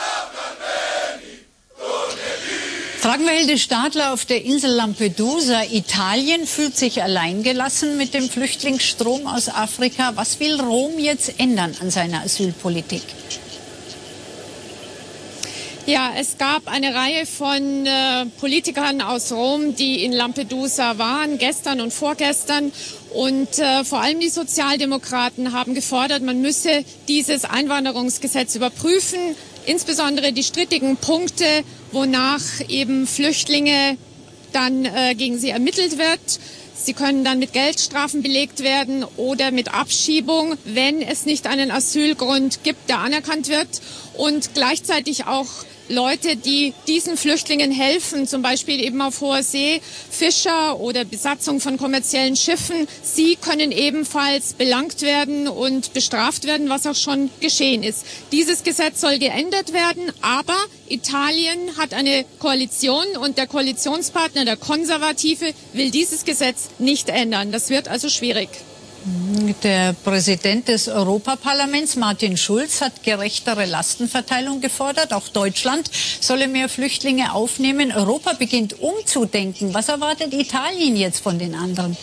Fragen wir Hilde Stadler auf der Insel Lampedusa. Italien fühlt sich alleingelassen mit dem Flüchtlingsstrom aus Afrika. Was will Rom jetzt ändern an seiner Asylpolitik? Ja, es gab eine Reihe von äh, Politikern aus Rom, die in Lampedusa waren, gestern und vorgestern. Und äh, vor allem die Sozialdemokraten haben gefordert, man müsse dieses Einwanderungsgesetz überprüfen, insbesondere die strittigen Punkte, wonach eben Flüchtlinge dann äh, gegen sie ermittelt wird. Sie können dann mit Geldstrafen belegt werden oder mit Abschiebung, wenn es nicht einen Asylgrund gibt, der anerkannt wird. Und gleichzeitig auch Leute, die diesen Flüchtlingen helfen, zum Beispiel eben auf hoher See, Fischer oder Besatzung von kommerziellen Schiffen, sie können ebenfalls belangt werden und bestraft werden, was auch schon geschehen ist. Dieses Gesetz soll geändert werden, aber Italien hat eine Koalition und der Koalitionspartner, der Konservative, will dieses Gesetz nicht ändern. Das wird also schwierig. Der Präsident des Europaparlaments, Martin Schulz, hat gerechtere Lastenverteilung gefordert. Auch Deutschland solle mehr Flüchtlinge aufnehmen. Europa beginnt umzudenken. Was erwartet Italien jetzt von den anderen?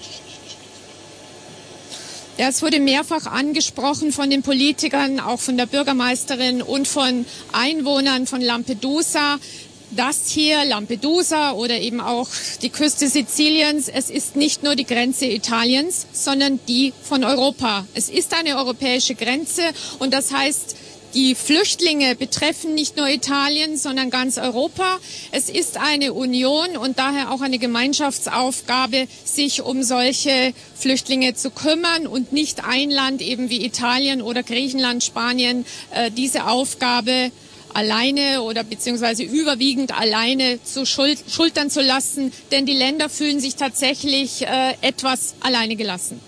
Ja, es wurde mehrfach angesprochen von den Politikern, auch von der Bürgermeisterin und von Einwohnern von Lampedusa. Das hier, Lampedusa oder eben auch die Küste Siziliens, es ist nicht nur die Grenze Italiens, sondern die von Europa. Es ist eine europäische Grenze und das heißt, die Flüchtlinge betreffen nicht nur Italien, sondern ganz Europa. Es ist eine Union und daher auch eine Gemeinschaftsaufgabe, sich um solche Flüchtlinge zu kümmern und nicht ein Land eben wie Italien oder Griechenland, Spanien äh, diese Aufgabe alleine oder beziehungsweise überwiegend alleine zu schul- schultern zu lassen, denn die Länder fühlen sich tatsächlich äh, etwas alleine gelassen.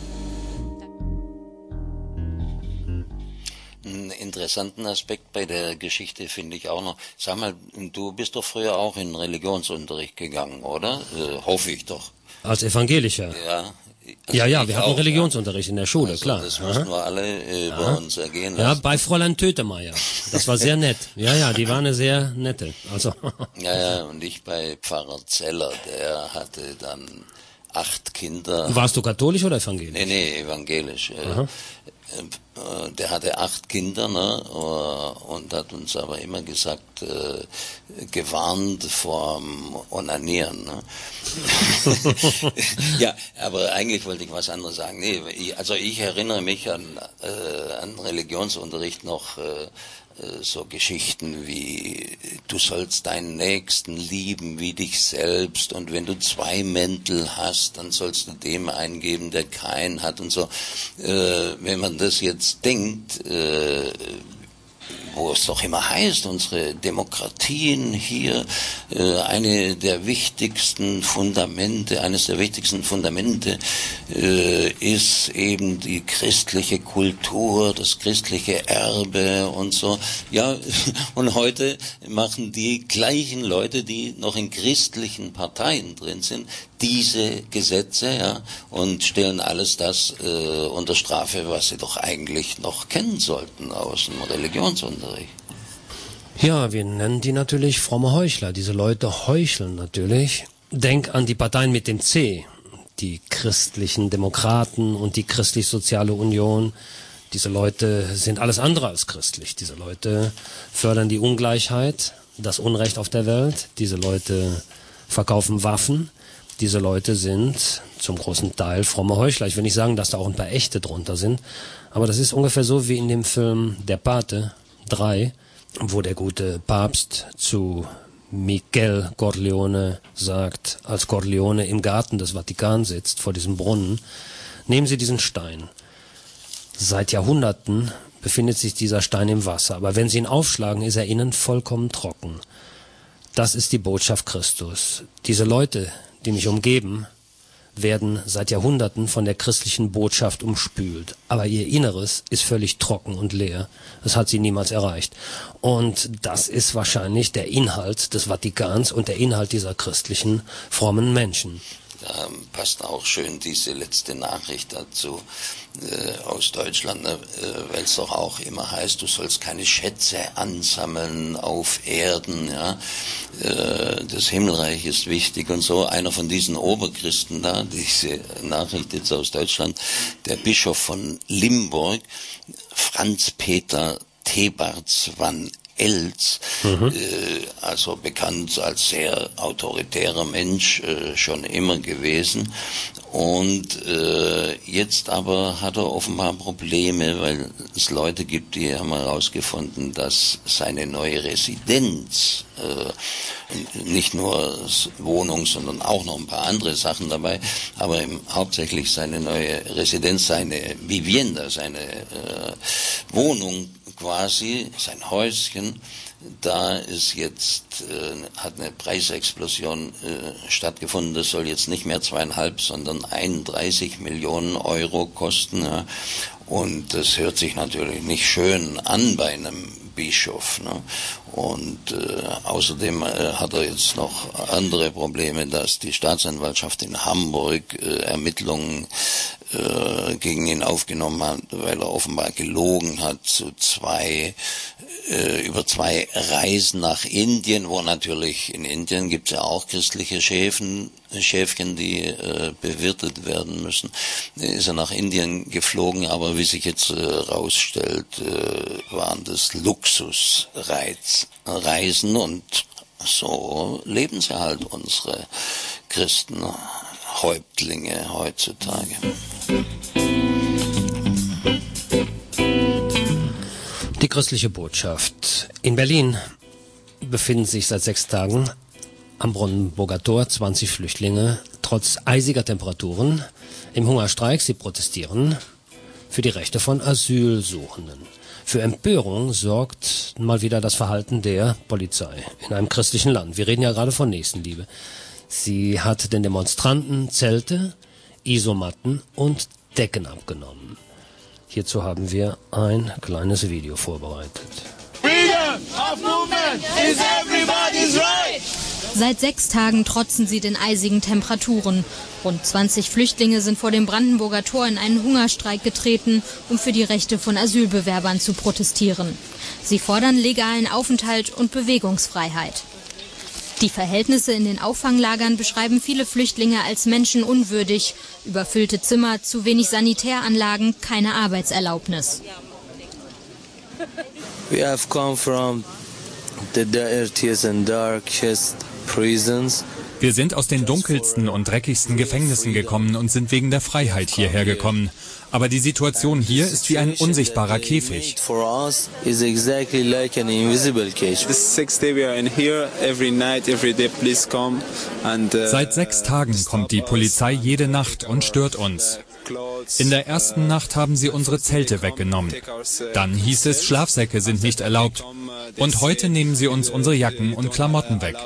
Einen interessanten Aspekt bei der Geschichte finde ich auch noch. Sag mal, du bist doch früher auch in Religionsunterricht gegangen, oder? Äh, hoffe ich doch. Als Evangelischer? Ja. Also ja, ja, wir hatten auch, Religionsunterricht in der Schule, also klar. Das mussten wir alle äh, bei uns ergehen lassen. Ja, bei Fräulein Tötemeyer. Das war sehr nett. Ja, ja, die war eine sehr nette. Also. Ja, ja, und ich bei Pfarrer Zeller, der hatte dann acht Kinder. Warst du katholisch oder evangelisch? Nee, nee, evangelisch. Aha. Der hatte acht Kinder, ne, und hat uns aber immer gesagt, äh, gewarnt vorm Onanieren. Ne? Ja, aber eigentlich wollte ich was anderes sagen. Nee, ich, also ich erinnere mich an, äh, an Religionsunterricht noch, äh, so Geschichten wie, du sollst deinen Nächsten lieben wie dich selbst und wenn du zwei Mäntel hast, dann sollst du dem eingeben, der keinen hat und so. Äh, wenn man das jetzt denkt, äh, wo es doch immer heißt, unsere Demokratien hier, äh, eine der wichtigsten Fundamente, eines der wichtigsten Fundamente äh, ist eben die christliche Kultur, das christliche Erbe und so. Ja, und heute machen die gleichen Leute, die noch in christlichen Parteien drin sind, diese Gesetze, ja, und stellen alles das äh, unter Strafe, was sie doch eigentlich noch kennen sollten aus dem Religionsunterricht. Ja, wir nennen die natürlich fromme Heuchler. Diese Leute heucheln natürlich. Denk an die Parteien mit dem C, die christlichen Demokraten und die christlich-soziale Union. Diese Leute sind alles andere als christlich. Diese Leute fördern die Ungleichheit, das Unrecht auf der Welt. Diese Leute verkaufen Waffen. Diese Leute sind zum großen Teil fromme Heuchler. Ich will nicht sagen, dass da auch ein paar Echte drunter sind, aber das ist ungefähr so wie in dem Film Der Pate drei, wo der gute Papst zu Michel Corleone sagt, als Corleone im Garten des Vatikan sitzt, vor diesem Brunnen, nehmen Sie diesen Stein. Seit Jahrhunderten befindet sich dieser Stein im Wasser, aber wenn Sie ihn aufschlagen, ist er innen vollkommen trocken. Das ist die Botschaft Christus. Diese Leute, die mich umgeben, werden seit Jahrhunderten von der christlichen Botschaft umspült. Aber ihr Inneres ist völlig trocken und leer. Das hat sie niemals erreicht. Und das ist wahrscheinlich der Inhalt des Vatikans und der Inhalt dieser christlichen, frommen Menschen. Da passt auch schön diese letzte Nachricht dazu äh, aus Deutschland, ne? äh, weil es doch auch immer heißt, du sollst keine Schätze ansammeln auf Erden, ja, äh, das Himmelreich ist wichtig und so. Einer von diesen Oberchristen da, diese Nachricht jetzt aus Deutschland, der Bischof von Limburg, Franz Peter Thebarts van Els, mhm. äh, also bekannt als sehr autoritärer Mensch, äh, schon immer gewesen. Und äh, jetzt aber hat er offenbar Probleme, weil es Leute gibt, die haben herausgefunden, dass seine neue Residenz, äh, nicht nur Wohnung, sondern auch noch ein paar andere Sachen dabei, aber im, hauptsächlich seine neue Residenz, seine Vivienda, seine äh, Wohnung quasi, sein Häuschen, da ist jetzt, äh, hat eine Preisexplosion äh, stattgefunden. Das soll jetzt nicht mehr zweieinhalb, sondern einunddreißig Millionen Euro kosten. Ja. Und das hört sich natürlich nicht schön an bei einem Bischof. Ne? Und äh, außerdem äh, hat er jetzt noch andere Probleme, dass die Staatsanwaltschaft in Hamburg äh, Ermittlungen äh, gegen ihn aufgenommen hat, weil er offenbar gelogen hat zu zwei äh, über zwei Reisen nach Indien, wo natürlich in Indien gibt es ja auch christliche Schäfen, Schäfchen, die äh, bewirtet werden müssen. Ist er nach Indien geflogen, aber wie sich jetzt äh, rausstellt, äh, waren das Luxusreisen und so leben sie halt unsere Christenhäuptlinge heutzutage. Die christliche Botschaft. In Berlin befinden sich seit sechs Tagen am Brandenburger Tor zwanzig Flüchtlinge, trotz eisiger Temperaturen, im Hungerstreik. Sie protestieren für die Rechte von Asylsuchenden. Für Empörung sorgt mal wieder das Verhalten der Polizei in einem christlichen Land. Wir reden ja gerade von Nächstenliebe. Sie hat den Demonstranten Zelte, Isomatten und Decken abgenommen. Hierzu haben wir ein kleines Video vorbereitet. Freedom of movement is everybody's right. Seit sechs Tagen trotzen sie den eisigen Temperaturen. Rund zwanzig Flüchtlinge sind vor dem Brandenburger Tor in einen Hungerstreik getreten, um für die Rechte von Asylbewerbern zu protestieren. Sie fordern legalen Aufenthalt und Bewegungsfreiheit. Die Verhältnisse in den Auffanglagern beschreiben viele Flüchtlinge als menschenunwürdig. Überfüllte Zimmer, zu wenig Sanitäranlagen, keine Arbeitserlaubnis. We have come from the dirtiest and darkest prisons. Wir sind aus den dunkelsten und dreckigsten Gefängnissen gekommen und sind wegen der Freiheit hierher gekommen. Aber die Situation hier ist wie ein unsichtbarer Käfig. Seit sechs Tagen kommt die Polizei jede Nacht und stört uns. In der ersten Nacht haben sie unsere Zelte weggenommen. Dann hieß es, Schlafsäcke sind nicht erlaubt. Und heute nehmen sie uns unsere Jacken und Klamotten weg.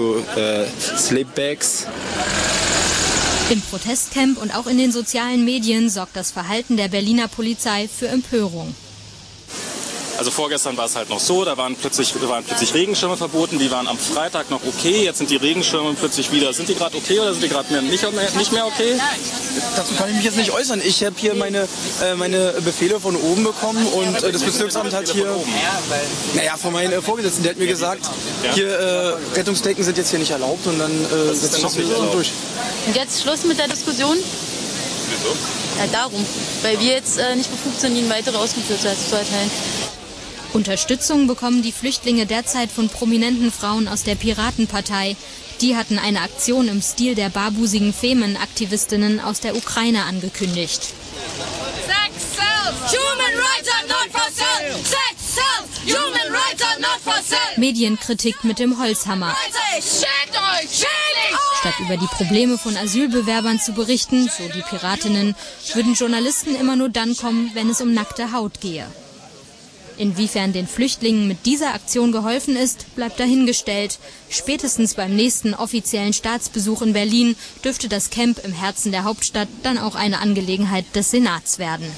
Im Protestcamp und auch in den sozialen Medien sorgt das Verhalten der Berliner Polizei für Empörung. Also vorgestern war es halt noch so, da waren plötzlich, waren plötzlich Regenschirme verboten, die waren am Freitag noch okay, jetzt sind die Regenschirme plötzlich wieder. Sind die gerade okay oder sind die gerade nicht, nicht mehr okay? Dazu kann ich mich jetzt nicht äußern. Ich habe hier meine, äh, meine Befehle von oben bekommen und äh, das Bezirksamt hat hier, naja, von meinen äh, Vorgesetzten, der hat mir gesagt, ja? hier äh, Rettungsdecken sind jetzt hier nicht erlaubt und dann äh, setzt das nicht durch. Und jetzt Schluss mit der Diskussion? Wieso? Ja, darum, weil wir jetzt äh, nicht befugt sind, ihnen weitere Auskunft zu erteilen. Unterstützung bekommen die Flüchtlinge derzeit von prominenten Frauen aus der Piratenpartei. Die hatten eine Aktion im Stil der barbusigen Femen-Aktivistinnen aus der Ukraine angekündigt. Sex sells, human rights are not for sale. Sex sells, human rights are not for sale. Medienkritik mit dem Holzhammer. Schämt euch, schämt euch! Statt über die Probleme von Asylbewerbern zu berichten, so die Piratinnen, würden Journalisten immer nur dann kommen, wenn es um nackte Haut gehe. Inwiefern den Flüchtlingen mit dieser Aktion geholfen ist, bleibt dahingestellt. Spätestens beim nächsten offiziellen Staatsbesuch in Berlin dürfte das Camp im Herzen der Hauptstadt dann auch eine Angelegenheit des Senats werden.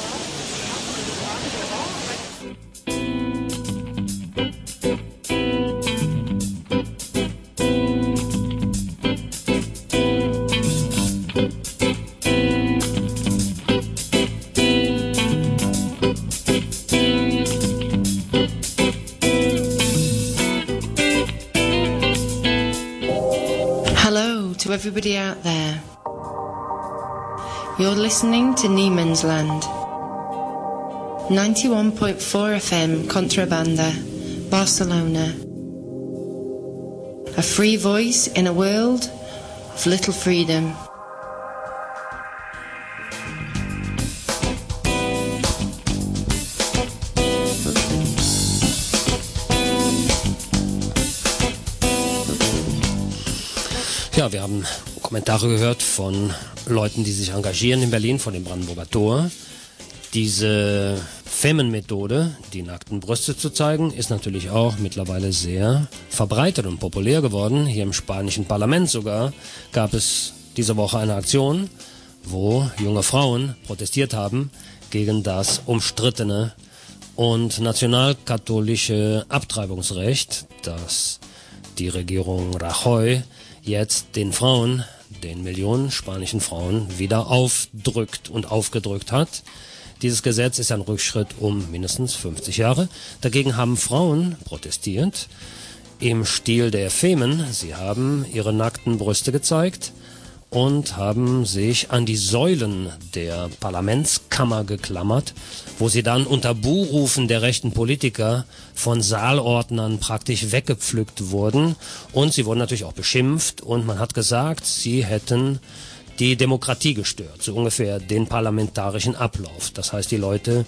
To everybody out there, you're listening to Niemann's Land, ninety-one point four F M Contrabanda, Barcelona. A free voice in a world of little freedom. Ja, wir haben Kommentare gehört von Leuten, die sich engagieren in Berlin, vor dem Brandenburger Tor. Diese Femen-Methode, die nackten Brüste zu zeigen, ist natürlich auch mittlerweile sehr verbreitet und populär geworden. Hier im spanischen Parlament sogar gab es diese Woche eine Aktion, wo junge Frauen protestiert haben gegen das umstrittene und nationalkatholische Abtreibungsrecht, das die Regierung Rajoy jetzt den Frauen, den Millionen spanischen Frauen, wieder aufdrückt und aufgedrückt hat. Dieses Gesetz ist ein Rückschritt um mindestens fünfzig Jahre. Dagegen haben Frauen protestiert im Stil der Femen. Sie haben ihre nackten Brüste gezeigt und haben sich an die Säulen der Parlamentskammer geklammert, wo sie dann unter Buhrufen der rechten Politiker von Saalordnern praktisch weggepflückt wurden. Und sie wurden natürlich auch beschimpft und man hat gesagt, sie hätten die Demokratie gestört, so ungefähr den parlamentarischen Ablauf. Das heißt, die Leute,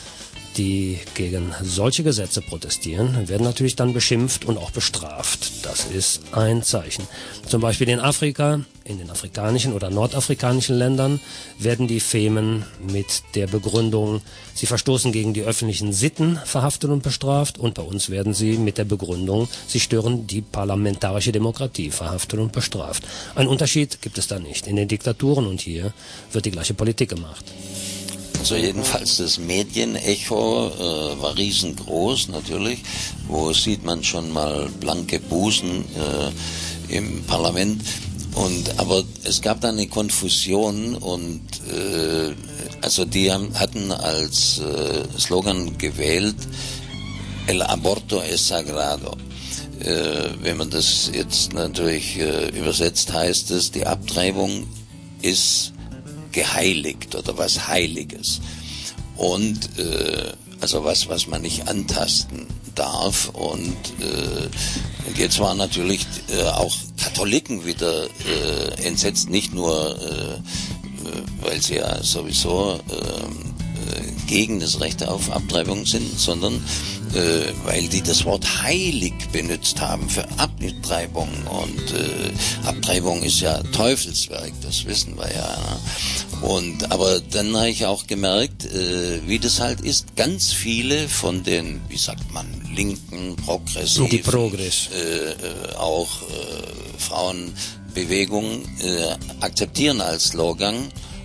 die gegen solche Gesetze protestieren, werden natürlich dann beschimpft und auch bestraft. Das ist ein Zeichen. Zum Beispiel in Afrika, in den afrikanischen oder nordafrikanischen Ländern werden die Femen mit der Begründung, sie verstoßen gegen die öffentlichen Sitten, verhaftet und bestraft. Und bei uns werden sie mit der Begründung, sie stören die parlamentarische Demokratie, verhaftet und bestraft. Ein Unterschied gibt es da nicht. In den Diktaturen und hier wird die gleiche Politik gemacht. Also jedenfalls das Medienecho äh, war riesengroß natürlich. Wo sieht man schon mal blanke Busen äh, im Parlament. Und aber es gab da eine Konfusion und äh, also die haben, hatten als äh, Slogan gewählt: El aborto es sagrado. Äh, wenn man das jetzt natürlich äh, übersetzt, heißt es, die Abtreibung ist geheiligt oder was Heiliges und äh, also was was man nicht antasten darf und äh, jetzt waren natürlich äh, auch Katholiken wieder äh, entsetzt, nicht nur äh, weil sie ja sowieso äh, gegen das Recht auf Abtreibung sind, sondern äh, weil die das Wort heilig benutzt haben für Abtreibung und äh, Abtreibung ist ja Teufelswerk, das wissen wir ja. Ne? Und aber dann habe ich auch gemerkt, äh, wie das halt ist, ganz viele von den, wie sagt man, linken, progressiven, die Progress. äh, äh, auch äh, Frauenbewegungen äh, akzeptieren als Slogan,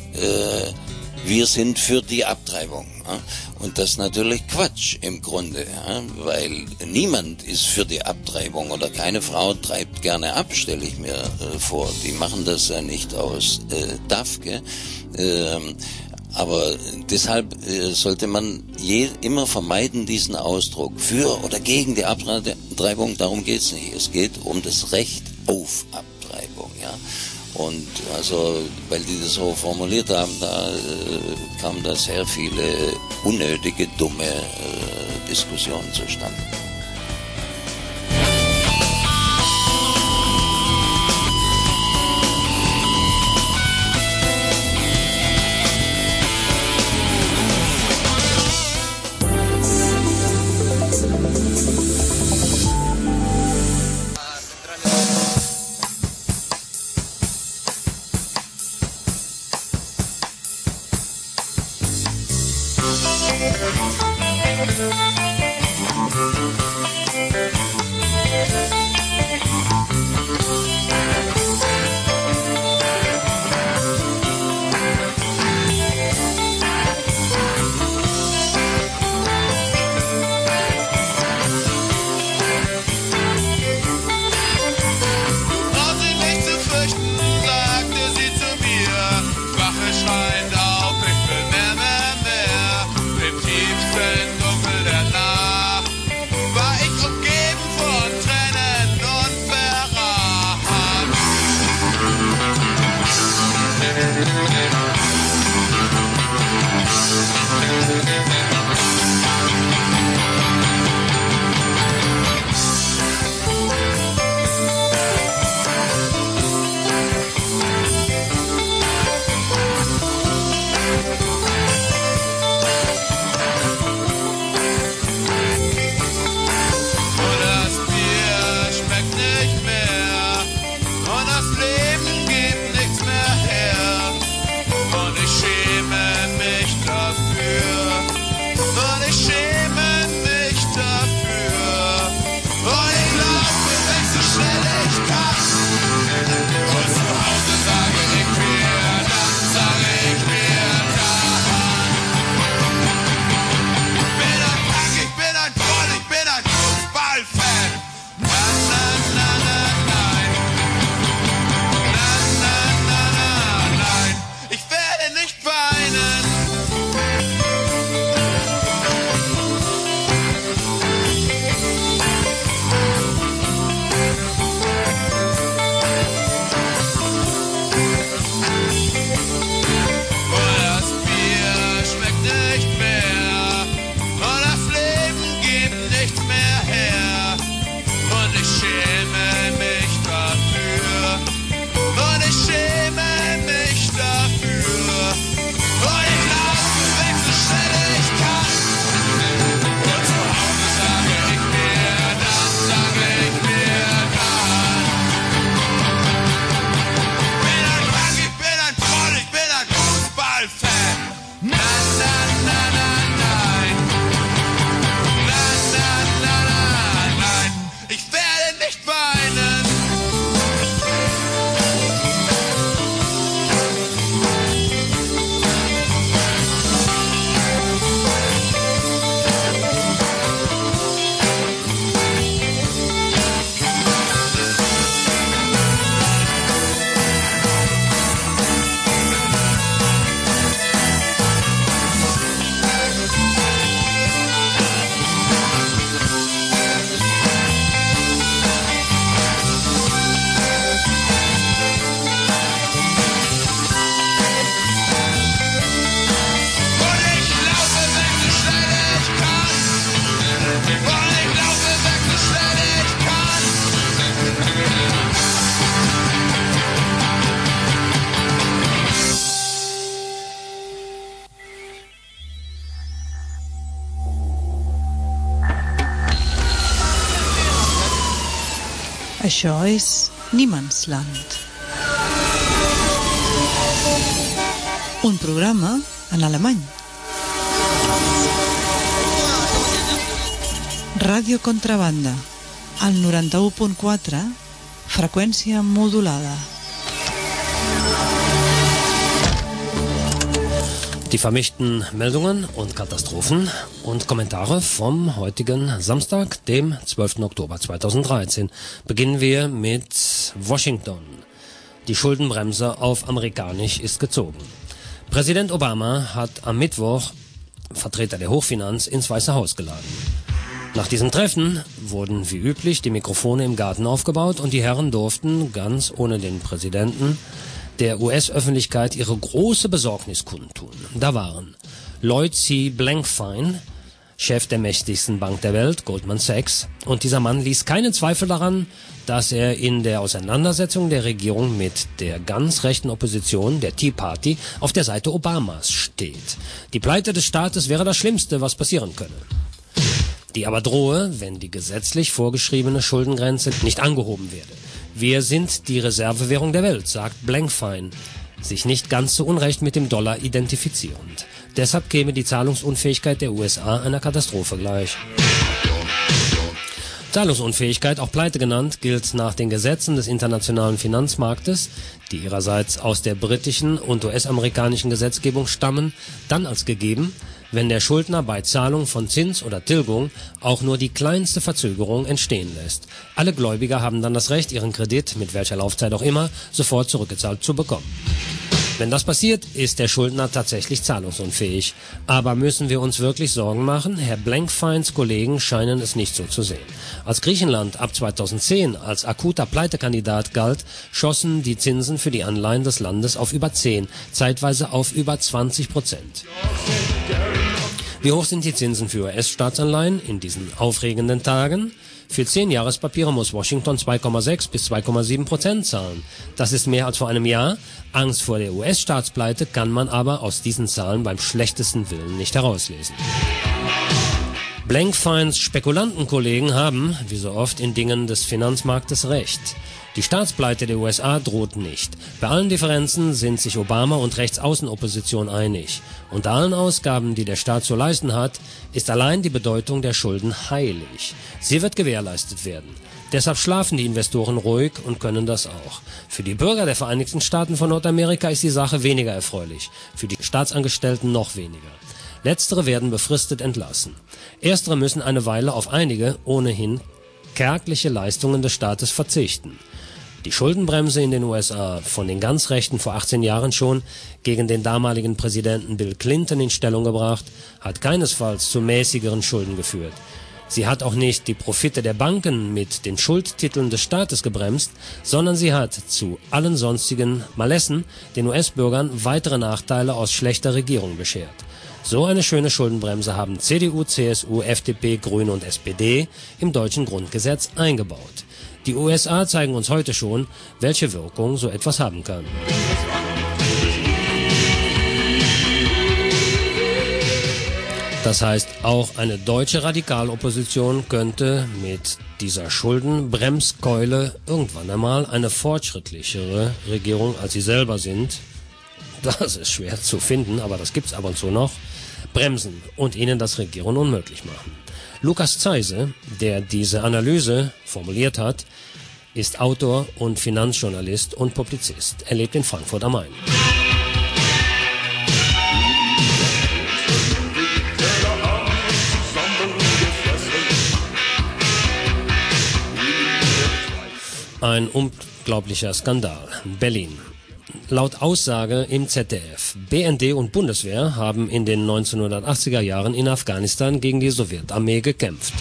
äh, wir sind für die Abtreibung. Ja? Und das ist natürlich Quatsch im Grunde, ja? Weil niemand ist für die Abtreibung oder keine Frau treibt gerne ab, stelle ich mir äh, vor. Die machen das ja nicht aus äh, Dafke. Ähm, aber deshalb äh, sollte man je, immer vermeiden diesen Ausdruck für oder gegen die Abtreibung. Darum geht es nicht. Es geht um das Recht auf Abtreibung. Ja? Und also, weil die das so formuliert haben, da äh, kamen da sehr viele unnötige, dumme äh, Diskussionen zustande. Im tiefsten Dunkel der Nacht war Això és Niemandsland. Un programa en alemany. Ràdio Contrabanda, al noranta-u punt quatre, freqüència modulada. Die vermischten Meldungen und Katastrophen und Kommentare vom heutigen Samstag, dem zwölften Oktober zweitausenddreizehn. Beginnen wir mit Washington. Die Schuldenbremse auf amerikanisch ist gezogen. Präsident Obama hat am Mittwoch Vertreter der Hochfinanz ins Weiße Haus geladen. Nach diesem Treffen wurden wie üblich die Mikrofone im Garten aufgebaut und die Herren durften, ganz ohne den Präsidenten, der U S-Öffentlichkeit ihre große Besorgnis kundtun. Da waren Lloyd C. Blankfein, Chef der mächtigsten Bank der Welt, Goldman Sachs, und dieser Mann ließ keinen Zweifel daran, dass er in der Auseinandersetzung der Regierung mit der ganz rechten Opposition, der Tea Party, auf der Seite Obamas steht. Die Pleite des Staates wäre das Schlimmste, was passieren könne. Die aber drohe, wenn die gesetzlich vorgeschriebene Schuldengrenze nicht angehoben werde. Wir sind die Reservewährung der Welt, sagt Blankfein, sich nicht ganz so unrecht mit dem Dollar identifizierend. Deshalb käme die Zahlungsunfähigkeit der U S A einer Katastrophe gleich. Zahlungsunfähigkeit, auch Pleite genannt, gilt nach den Gesetzen des internationalen Finanzmarktes, die ihrerseits aus der britischen und U S-amerikanischen Gesetzgebung stammen, dann als gegeben, wenn der Schuldner bei Zahlung von Zins oder Tilgung auch nur die kleinste Verzögerung entstehen lässt. Alle Gläubiger haben dann das Recht, ihren Kredit, mit welcher Laufzeit auch immer, sofort zurückgezahlt zu bekommen. Wenn das passiert, ist der Schuldner tatsächlich zahlungsunfähig. Aber müssen wir uns wirklich Sorgen machen? Herr Blankfeins Kollegen scheinen es nicht so zu sehen. Als Griechenland ab zweitausendzehn als akuter Pleitekandidat galt, schossen die Zinsen für die Anleihen des Landes auf über zehn, zeitweise auf über zwanzig Prozent. Wie hoch sind die Zinsen für U S-Staatsanleihen in diesen aufregenden Tagen? Für zehn Jahrespapiere muss Washington zwei Komma sechs bis zwei Komma sieben Prozent zahlen. Das ist mehr als vor einem Jahr. Angst vor der U S-Staatspleite kann man aber aus diesen Zahlen beim schlechtesten Willen nicht herauslesen. Blankfeins Spekulantenkollegen haben, wie so oft in Dingen des Finanzmarktes, recht. Die Staatspleite der U S A droht nicht. Bei allen Differenzen sind sich Obama und Rechtsaußenopposition einig. Unter allen Ausgaben, die der Staat zu leisten hat, ist allein die Bedeutung der Schulden heilig. Sie wird gewährleistet werden. Deshalb schlafen die Investoren ruhig und können das auch. Für die Bürger der Vereinigten Staaten von Nordamerika ist die Sache weniger erfreulich, für die Staatsangestellten noch weniger. Letztere werden befristet entlassen. Erstere müssen eine Weile auf einige, ohnehin kärgliche Leistungen des Staates verzichten. Die Schuldenbremse in den U S A, von den ganz Rechten vor achtzehn Jahren schon gegen den damaligen Präsidenten Bill Clinton in Stellung gebracht, hat keinesfalls zu mäßigeren Schulden geführt. Sie hat auch nicht die Profite der Banken mit den Schuldtiteln des Staates gebremst, sondern sie hat zu allen sonstigen Malessen den U S-Bürgern weitere Nachteile aus schlechter Regierung beschert. So eine schöne Schuldenbremse haben C D U, C S U, F D P, Grüne und S P D im deutschen Grundgesetz eingebaut. Die U S A zeigen uns heute schon, welche Wirkung so etwas haben kann. Das heißt, auch eine deutsche Radikalopposition könnte mit dieser Schuldenbremskeule irgendwann einmal eine fortschrittlichere Regierung, als sie selber sind, das ist schwer zu finden, aber das gibt's ab und zu noch, bremsen und ihnen das Regieren unmöglich machen. Lukas Zeise, der diese Analyse formuliert hat, ist Autor und Finanzjournalist und Publizist. Er lebt in Frankfurt am Main. Ein unglaublicher Skandal. Berlin. Laut Aussage im Z D F, B N D und Bundeswehr haben in den neunzehnhundertachtziger Jahren in Afghanistan gegen die Sowjetarmee gekämpft.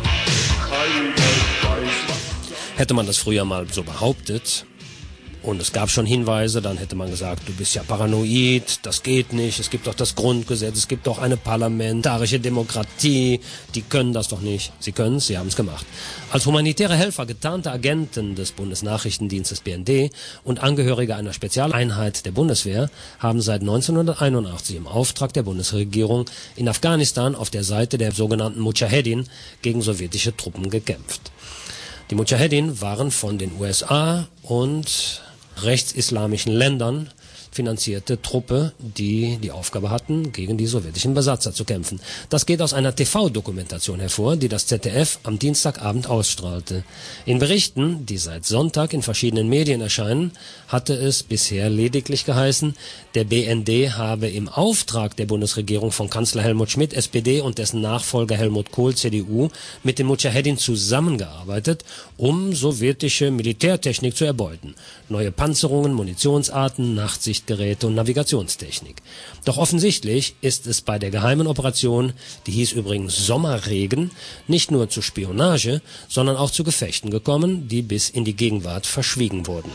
Hätte man das früher mal so behauptet und es gab schon Hinweise, dann hätte man gesagt, du bist ja paranoid, das geht nicht, es gibt doch das Grundgesetz, es gibt doch eine parlamentarische Demokratie, die können das doch nicht. Sie können es, sie haben es gemacht. Als humanitäre Helfer getarnte Agenten des Bundesnachrichtendienstes B N D und Angehörige einer Spezialeinheit der Bundeswehr haben seit neunzehnhunderteinundachtzig im Auftrag der Bundesregierung in Afghanistan auf der Seite der sogenannten Mujahedin gegen sowjetische Truppen gekämpft. Die Mujahedin waren von den U S A und rechtsislamischen Ländern finanzierte Truppe, die die Aufgabe hatten, gegen die sowjetischen Besatzer zu kämpfen. Das geht aus einer T V-Dokumentation hervor, die das Z D F am Dienstagabend ausstrahlte. In Berichten, die seit Sonntag in verschiedenen Medien erscheinen, hatte es bisher lediglich geheißen, der B N D habe im Auftrag der Bundesregierung von Kanzler Helmut Schmidt, S P D, und dessen Nachfolger Helmut Kohl, C D U, mit den Mujahedin zusammengearbeitet, um sowjetische Militärtechnik zu erbeuten. Neue Panzerungen, Munitionsarten, Nachtsichtgeräte und Navigationstechnik. Doch offensichtlich ist es bei der geheimen Operation, die hieß übrigens Sommerregen, nicht nur zu Spionage, sondern auch zu Gefechten gekommen, die bis in die Gegenwart verschwiegen wurden.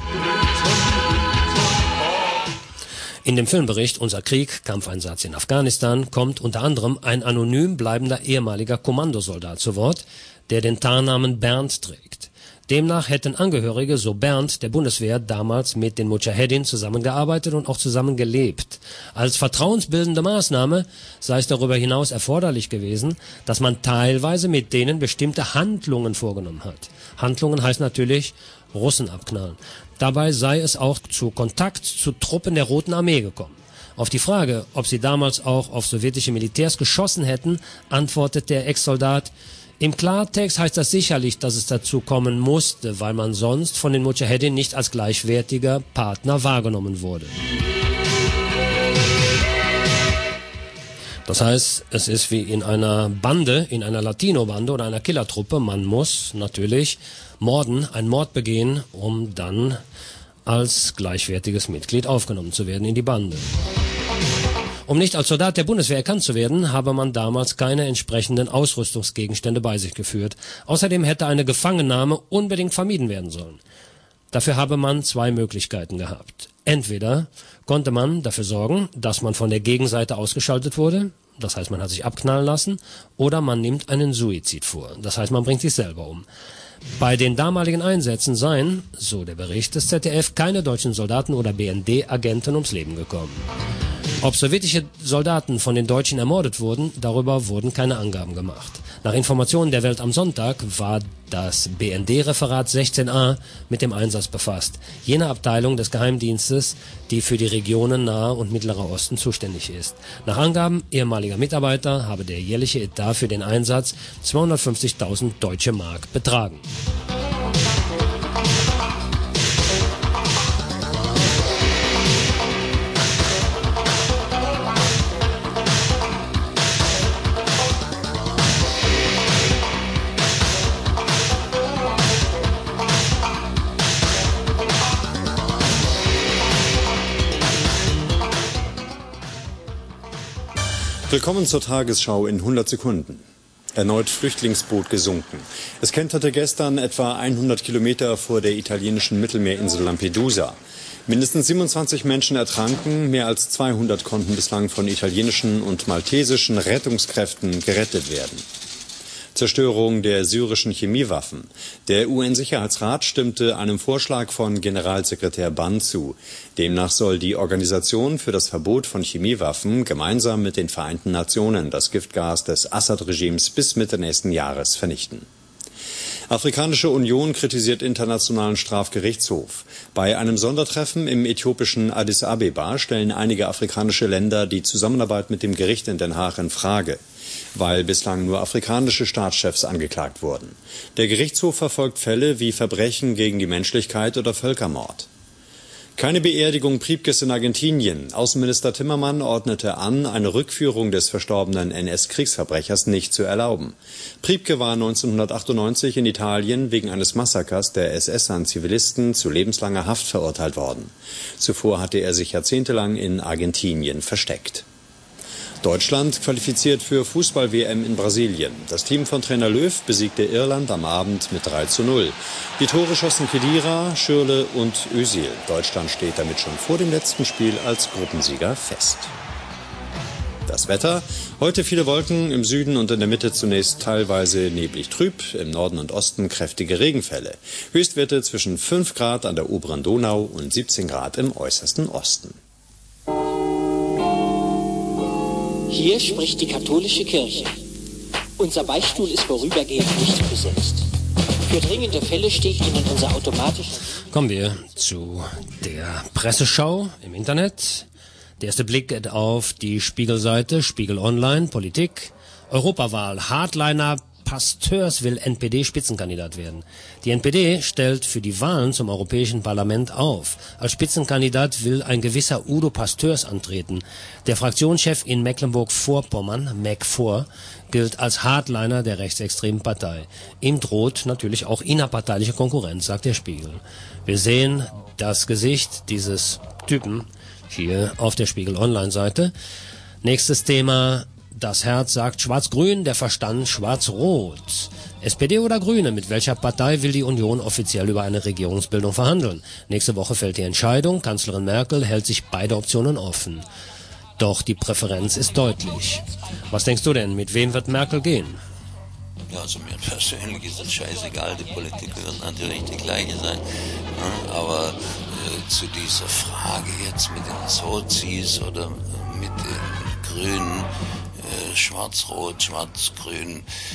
In dem Filmbericht Unser Krieg, Kampfeinsatz in Afghanistan kommt unter anderem ein anonym bleibender ehemaliger Kommandosoldat zu Wort, der den Tarnnamen Bernd trägt. Demnach hätten Angehörige, so Bernd, der Bundeswehr damals mit den Mujahedin zusammengearbeitet und auch zusammen gelebt. Als vertrauensbildende Maßnahme sei es darüber hinaus erforderlich gewesen, dass man teilweise mit denen bestimmte Handlungen vorgenommen hat. Handlungen heißt natürlich Russen abknallen. Dabei sei es auch zu Kontakt zu Truppen der Roten Armee gekommen. Auf die Frage, ob sie damals auch auf sowjetische Militärs geschossen hätten, antwortet der Ex-Soldat: Im Klartext heißt das sicherlich, dass es dazu kommen musste, weil man sonst von den Mujahedin nicht als gleichwertiger Partner wahrgenommen wurde. Das heißt, es ist wie in einer Bande, in einer Latino-Bande oder einer Killertruppe. Man muss natürlich morden, einen Mord begehen, um dann als gleichwertiges Mitglied aufgenommen zu werden in die Bande. Um nicht als Soldat der Bundeswehr erkannt zu werden, habe man damals keine entsprechenden Ausrüstungsgegenstände bei sich geführt. Außerdem hätte eine Gefangennahme unbedingt vermieden werden sollen. Dafür habe man zwei Möglichkeiten gehabt. Entweder konnte man dafür sorgen, dass man von der Gegenseite ausgeschaltet wurde, das heißt, man hat sich abknallen lassen, oder man nimmt einen Suizid vor, das heißt, man bringt sich selber um. Bei den damaligen Einsätzen seien, so der Bericht des Z D F, keine deutschen Soldaten oder B N D-Agenten ums Leben gekommen. Ob sowjetische Soldaten von den Deutschen ermordet wurden, darüber wurden keine Angaben gemacht. Nach Informationen der Welt am Sonntag war das B N D-Referat sechzehn a mit dem Einsatz befasst, jene Abteilung des Geheimdienstes, die für die Regionen Nahe und Mittlerer Osten zuständig ist. Nach Angaben ehemaliger Mitarbeiter habe der jährliche Etat für den Einsatz zweihundertfünfzigtausend deutsche Mark betragen. Willkommen zur Tagesschau in hundert Sekunden. Erneut Flüchtlingsboot gesunken. Es kenterte gestern etwa hundert Kilometer vor der italienischen Mittelmeerinsel Lampedusa. Mindestens siebenundzwanzig Menschen ertranken, mehr als zweihundert konnten bislang von italienischen und maltesischen Rettungskräften gerettet werden. Zerstörung der syrischen Chemiewaffen. Der U N-Sicherheitsrat stimmte einem Vorschlag von Generalsekretär Ban zu. Demnach soll die Organisation für das Verbot von Chemiewaffen gemeinsam mit den Vereinten Nationen das Giftgas des Assad-Regimes bis Mitte nächsten Jahres vernichten. Afrikanische Union kritisiert Internationalen Strafgerichtshof. Bei einem Sondertreffen im äthiopischen Addis Abeba stellen einige afrikanische Länder die Zusammenarbeit mit dem Gericht in Den Haag in Frage, weil bislang nur afrikanische Staatschefs angeklagt wurden. Der Gerichtshof verfolgt Fälle wie Verbrechen gegen die Menschlichkeit oder Völkermord. Keine Beerdigung Priebkes in Argentinien. Außenminister Timmermann ordnete an, eine Rückführung des verstorbenen N S-Kriegsverbrechers nicht zu erlauben. Priebke war neunzehnhundertachtundneunzig in Italien wegen eines Massakers der S S an Zivilisten zu lebenslanger Haft verurteilt worden. Zuvor hatte er sich jahrzehntelang in Argentinien versteckt. Deutschland qualifiziert für Fußball-W M in Brasilien. Das Team von Trainer Löw besiegte Irland am Abend mit drei zu null. Die Tore schossen Khedira, Schürrle und Özil. Deutschland steht damit schon vor dem letzten Spiel als Gruppensieger fest. Das Wetter. Heute viele Wolken, im Süden und in der Mitte zunächst teilweise neblig trüb, im Norden und Osten kräftige Regenfälle. Höchstwerte zwischen fünf Grad an der oberen Donau und siebzehn Grad im äußersten Osten. Hier spricht die katholische Kirche. Unser Beichtstuhl ist vorübergehend nicht besetzt. Für dringende Fälle steht Ihnen unser automatischer... Kommen wir zu der Presseschau im Internet. Der erste Blick geht auf die Spiegelseite, Spiegel Online, Politik, Europawahl, Hardliner Pasteurs will N P D-Spitzenkandidat werden. Die N P D stellt für die Wahlen zum Europäischen Parlament auf. Als Spitzenkandidat will ein gewisser Udo Pasteurs antreten. Der Fraktionschef in Mecklenburg-Vorpommern, MacVor, gilt als Hardliner der rechtsextremen Partei. Ihm droht natürlich auch innerparteiliche Konkurrenz, sagt der Spiegel. Wir sehen das Gesicht dieses Typen hier auf der Spiegel Online-Seite. Nächstes Thema: Das Herz sagt Schwarz-Grün, der Verstand Schwarz-Rot. S P D oder Grüne, mit welcher Partei will die Union offiziell über eine Regierungsbildung verhandeln? Nächste Woche fällt die Entscheidung. Kanzlerin Merkel hält sich beide Optionen offen. Doch die Präferenz ist deutlich. Was denkst du denn, mit wem wird Merkel gehen? Ja, also mir persönlich ist das scheißegal, die Politik wird natürlich die gleiche sein. Ja, aber äh, zu dieser Frage jetzt mit den Sozis oder mit den Grünen, äh, schwarz-rot, schwarz-grün,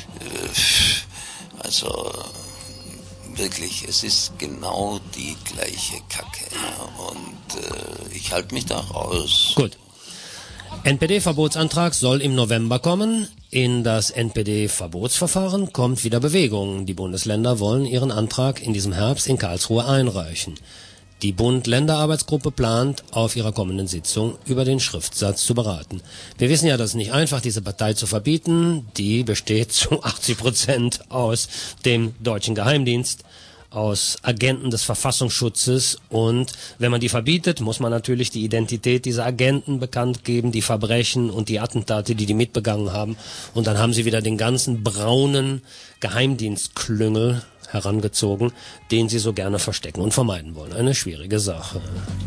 äh, also wirklich, es ist genau die gleiche Kacke. Ja, und äh, ich halte mich da raus. Gut. N P D-Verbotsantrag soll im November kommen. In das N P D-Verbotsverfahren kommt wieder Bewegung. Die Bundesländer wollen ihren Antrag in diesem Herbst in Karlsruhe einreichen. Die Bund-Länder-Arbeitsgruppe plant, auf ihrer kommenden Sitzung über den Schriftsatz zu beraten. Wir wissen ja, das ist nicht einfach, diese Partei zu verbieten. Die besteht zu achtzig Prozent aus dem deutschen Geheimdienst, aus Agenten des Verfassungsschutzes, und wenn man die verbietet, muss man natürlich die Identität dieser Agenten bekannt geben, die Verbrechen und die Attentate, die die mitbegangen haben, und dann haben sie wieder den ganzen braunen Geheimdienstklüngel herangezogen, den sie so gerne verstecken und vermeiden wollen. Eine schwierige Sache.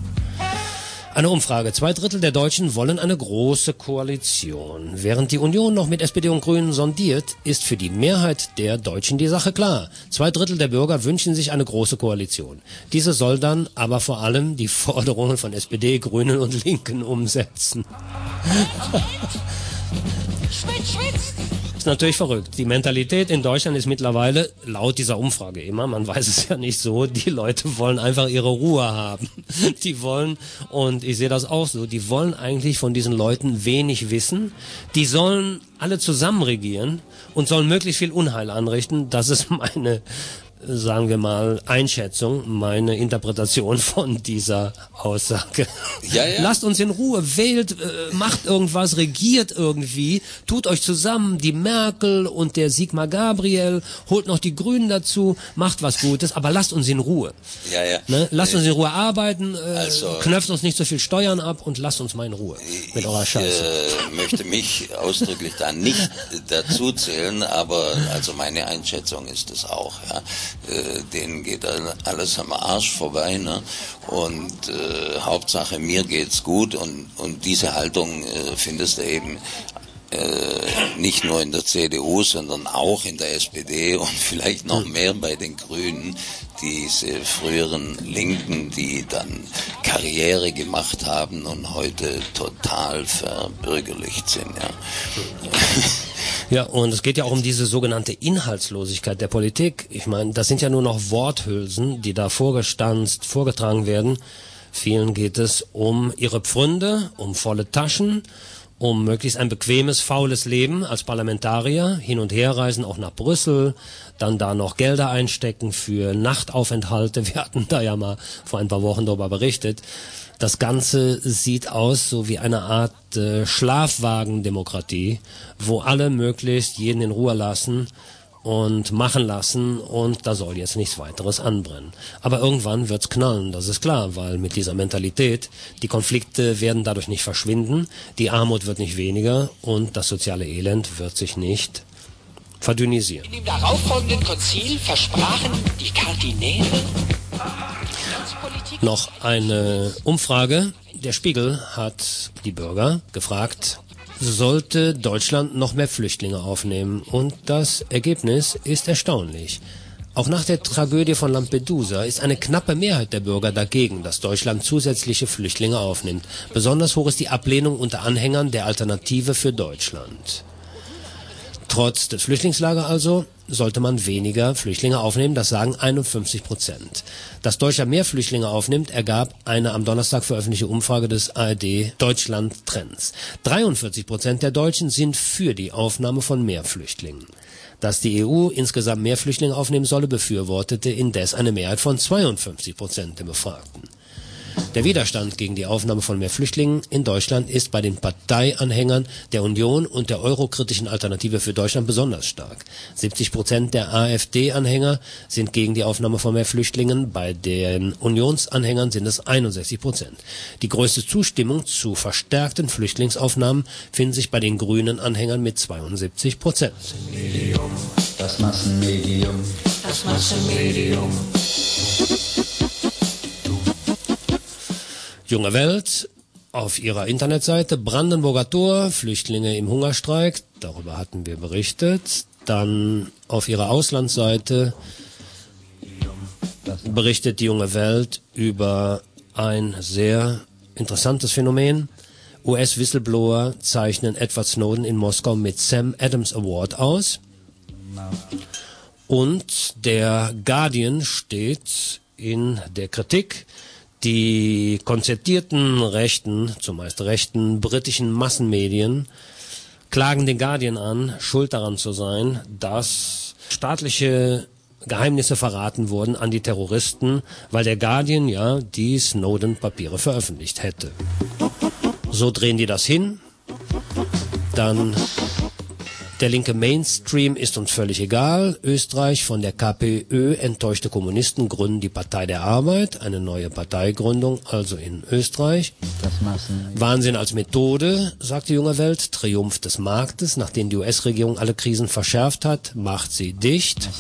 Eine Umfrage. Zwei Drittel der Deutschen wollen eine große Koalition. Während die Union noch mit S P D und Grünen sondiert, ist für die Mehrheit der Deutschen die Sache klar. Zwei Drittel der Bürger wünschen sich eine große Koalition. Diese soll dann aber vor allem die Forderungen von S P D, Grünen und Linken umsetzen. Ist natürlich verrückt. Die Mentalität in Deutschland ist mittlerweile, laut dieser Umfrage immer, man weiß es ja nicht so, die Leute wollen einfach ihre Ruhe haben. Die wollen, und ich sehe das auch so, die wollen eigentlich von diesen Leuten wenig wissen. Die sollen alle zusammen regieren und sollen möglichst viel Unheil anrichten. Das ist meine, sagen wir mal, Einschätzung, meine Interpretation von dieser Aussage. Ja, ja. Lasst uns in Ruhe, wählt, äh, macht irgendwas, regiert irgendwie, tut euch zusammen, die Merkel und der Sigmar Gabriel, holt noch die Grünen dazu, macht was Gutes, aber lasst uns in Ruhe. Ja, ja. Ne? Lasst uns in Ruhe arbeiten, äh, Also, knöpft uns nicht so viel Steuern ab und lasst uns mal in Ruhe mit eurer Scheiße. Ich äh, möchte mich ausdrücklich da nicht dazu zählen, aber also meine Einschätzung ist es auch, ja. Äh, denen geht alles am Arsch vorbei, ne? Und äh, Hauptsache mir geht's gut, und und diese Haltung äh, findest du eben äh, nicht nur in der C D U, sondern auch in der S P D und vielleicht noch mehr bei den Grünen, diese früheren Linken, die dann Karriere gemacht haben und heute total verbürgerlicht sind, ja. Ja, und es geht ja auch um diese sogenannte Inhaltslosigkeit der Politik. Ich meine, das sind ja nur noch Worthülsen, die da vorgestanzt, vorgetragen werden. Vielen geht es um ihre Pfründe, um volle Taschen, um möglichst ein bequemes, faules Leben als Parlamentarier, hin und her reisen, auch nach Brüssel, dann da noch Gelder einstecken für Nachtaufenthalte. Wir hatten da ja mal vor ein paar Wochen darüber berichtet. Das Ganze sieht aus so wie eine Art äh, Schlafwagendemokratie, wo alle möglichst jeden in Ruhe lassen und machen lassen, und da soll jetzt nichts weiteres anbrennen. Aber irgendwann wird's knallen, das ist klar, weil mit dieser Mentalität, die Konflikte werden dadurch nicht verschwinden, die Armut wird nicht weniger und das soziale Elend wird sich nicht verdünnisieren. In dem darauffolgenden Konzil versprachen die Kardinäle... Noch eine Umfrage. Der Spiegel hat die Bürger gefragt, sollte Deutschland noch mehr Flüchtlinge aufnehmen? Und das Ergebnis ist erstaunlich. Auch nach der Tragödie von Lampedusa ist eine knappe Mehrheit der Bürger dagegen, dass Deutschland zusätzliche Flüchtlinge aufnimmt. Besonders hoch ist die Ablehnung unter Anhängern der Alternative für Deutschland. Trotz des Flüchtlingslagers also, sollte man weniger Flüchtlinge aufnehmen, das sagen einundfünfzig Prozent. Dass Deutschland mehr Flüchtlinge aufnimmt, ergab eine am Donnerstag veröffentlichte Umfrage des A R D Deutschland Trends. dreiundvierzig Prozent der Deutschen sind für die Aufnahme von mehr Flüchtlingen. Dass die E U insgesamt mehr Flüchtlinge aufnehmen solle, befürwortete indes eine Mehrheit von zweiundfünfzig Prozent der Befragten. Der Widerstand gegen die Aufnahme von mehr Flüchtlingen in Deutschland ist bei den Parteianhängern der Union und der eurokritischen Alternative für Deutschland besonders stark. siebzig Prozent der AfD-Anhänger sind gegen die Aufnahme von mehr Flüchtlingen, bei den Unionsanhängern sind es einundsechzig Prozent. Die größte Zustimmung zu verstärkten Flüchtlingsaufnahmen findet sich bei den Grünen-Anhängern mit zweiundsiebzig Prozent. Das Massenmedium, das Massenmedium. Junge Welt auf ihrer Internetseite, Brandenburger Tor, Flüchtlinge im Hungerstreik, darüber hatten wir berichtet. Dann auf ihrer Auslandsseite berichtet die Junge Welt über ein sehr interessantes Phänomen. U S-Whistleblower zeichnen Edward Snowden in Moskau mit Sam Adams Award aus. Und der Guardian steht in der Kritik. Die konzertierten rechten, zumeist rechten, britischen Massenmedien klagen den Guardian an, schuld daran zu sein, dass staatliche Geheimnisse verraten wurden an die Terroristen, weil der Guardian ja die Snowden-Papiere veröffentlicht hätte. So drehen die das hin. Dann der linke Mainstream ist uns völlig egal. Österreich, von der KPÖ enttäuschte Kommunisten gründen die Partei der Arbeit, eine neue Parteigründung, also in Österreich. Wahnsinn als Methode, sagt die Junge Welt, Triumph des Marktes, nachdem die U S-Regierung alle Krisen verschärft hat, macht sie dicht.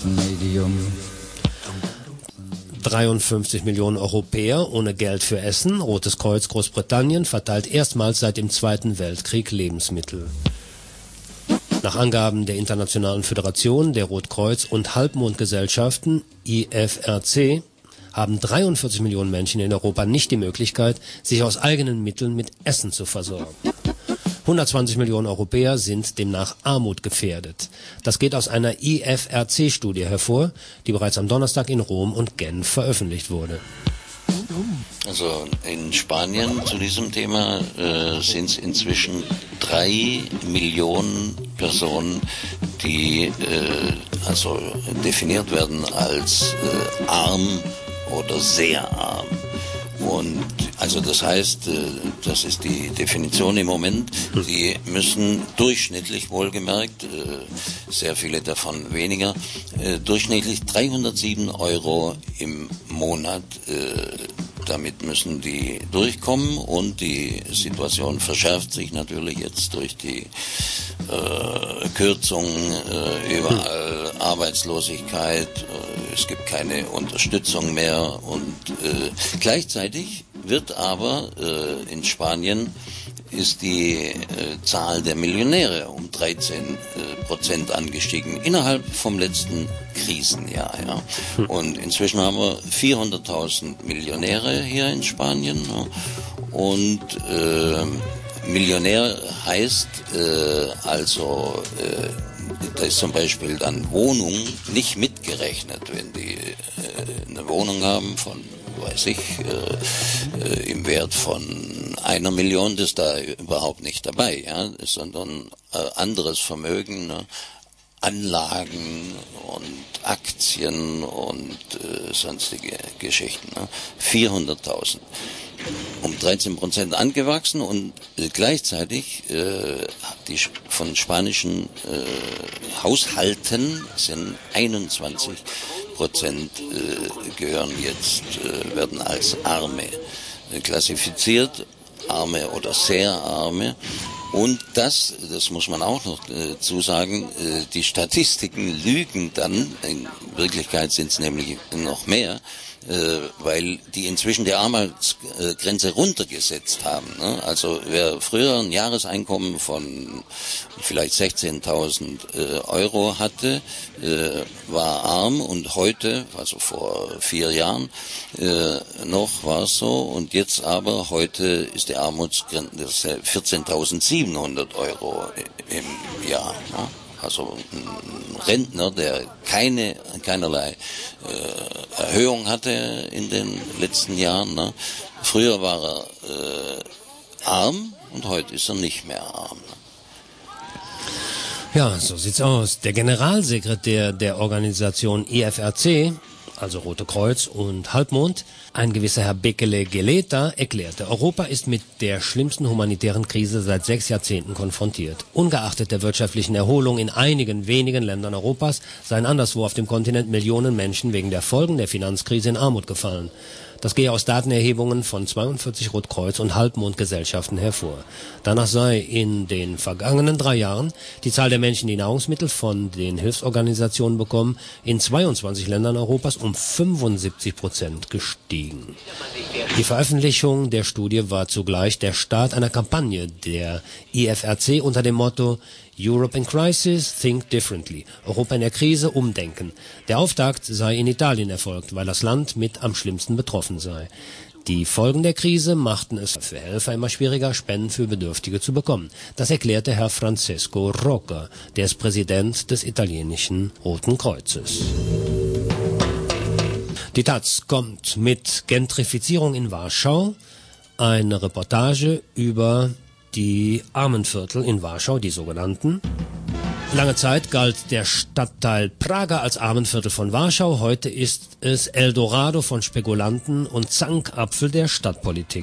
dreiundfünfzig Millionen Europäer ohne Geld für Essen. Rotes Kreuz Großbritannien verteilt erstmals seit dem Zweiten Weltkrieg Lebensmittel. Nach Angaben der Internationalen Föderation der Rotkreuz- und Halbmondgesellschaften I F R C haben dreiundvierzig Millionen Menschen in Europa nicht die Möglichkeit, sich aus eigenen Mitteln mit Essen zu versorgen. hundertzwanzig Millionen Europäer sind demnach armutgefährdet. Das geht aus einer I F R C-Studie hervor, die bereits am Donnerstag in Rom und Genf veröffentlicht wurde. Also in Spanien zu diesem Thema äh, sind es inzwischen drei Millionen Personen, die äh, also definiert werden als äh, arm oder sehr arm. Und also das heißt, äh, das ist die Definition im Moment, die müssen durchschnittlich, wohlgemerkt, äh, sehr viele davon weniger, äh, durchschnittlich dreihundertsieben Euro im Monat, äh, damit müssen die durchkommen, und die Situation verschärft sich natürlich jetzt durch die äh, Kürzungen, äh, überall Arbeitslosigkeit, äh, es gibt keine Unterstützung mehr, und äh, gleichzeitig wird aber äh, in Spanien ist die äh, Zahl der Millionäre um dreizehn Prozent angestiegen innerhalb vom letzten Krisenjahr. Ja. Und inzwischen haben wir vierhunderttausend Millionäre hier in Spanien. Ja. Und äh, Millionär heißt äh, also, äh, da ist zum Beispiel dann Wohnung nicht mitgerechnet, wenn die äh, eine Wohnung haben von, weiß ich, äh, äh, im Wert von einer Million, das ist da überhaupt nicht dabei, ja, sondern äh, anderes Vermögen, ne? Anlagen und Aktien und äh, sonstige Geschichten. Ne? vierhunderttausend. Um dreizehn Prozent angewachsen, und äh, gleichzeitig äh, die von spanischen äh, Haushalten sind einundzwanzig Prozent äh, gehören jetzt, äh, werden als Arme äh, klassifiziert, Arme oder sehr Arme. Und das, das muss man auch noch äh, zusagen, äh, die Statistiken lügen dann, in Wirklichkeit sind es nämlich noch mehr, äh, weil die inzwischen die Armutsgrenze runtergesetzt haben. Ne? Also wer früher ein Jahreseinkommen von vielleicht sechzehntausend äh, Euro hatte, äh, war arm, und heute, also vor vier Jahren äh, noch war es so, und jetzt aber heute ist die Armutsgrenze vierzehntausendsiebenhundert Euro im Jahr. Ne? Also ein Rentner, der keine, keinerlei äh, Erhöhung hatte in den letzten Jahren. Ne? Früher war er äh, arm und heute ist er nicht mehr arm. Ja, so sieht's aus. Der Generalsekretär der Organisation I F R C, also Rote Kreuz und Halbmond, ein gewisser Herr Bekele Geleta, erklärte, Europa ist mit der schlimmsten humanitären Krise seit sechs Jahrzehnten konfrontiert. Ungeachtet der wirtschaftlichen Erholung in einigen wenigen Ländern Europas seien anderswo auf dem Kontinent Millionen Menschen wegen der Folgen der Finanzkrise in Armut gefallen. Das gehe aus Datenerhebungen von zweiundvierzig Rotkreuz- und Halbmondgesellschaften hervor. Danach sei in den vergangenen drei Jahren die Zahl der Menschen, die Nahrungsmittel von den Hilfsorganisationen bekommen, in zweiundzwanzig Ländern Europas um fünfundsiebzig Prozent gestiegen. Die Veröffentlichung der Studie war zugleich der Start einer Kampagne der I F R C unter dem Motto Europe in Crisis, Think Differently. Europa in der Krise, umdenken. Der Auftakt sei in Italien erfolgt, weil das Land mit am schlimmsten betroffen sei. Die Folgen der Krise machten es für Helfer immer schwieriger, Spenden für Bedürftige zu bekommen. Das erklärte Herr Francesco Rocca, der ist Präsident des italienischen Roten Kreuzes. Die Taz kommt mit Gentrifizierung in Warschau, eine Reportage über die Armenviertel in Warschau, die sogenannten. Lange Zeit galt der Stadtteil Praga als Armenviertel von Warschau. Heute ist es Eldorado von Spekulanten und Zankapfel der Stadtpolitik.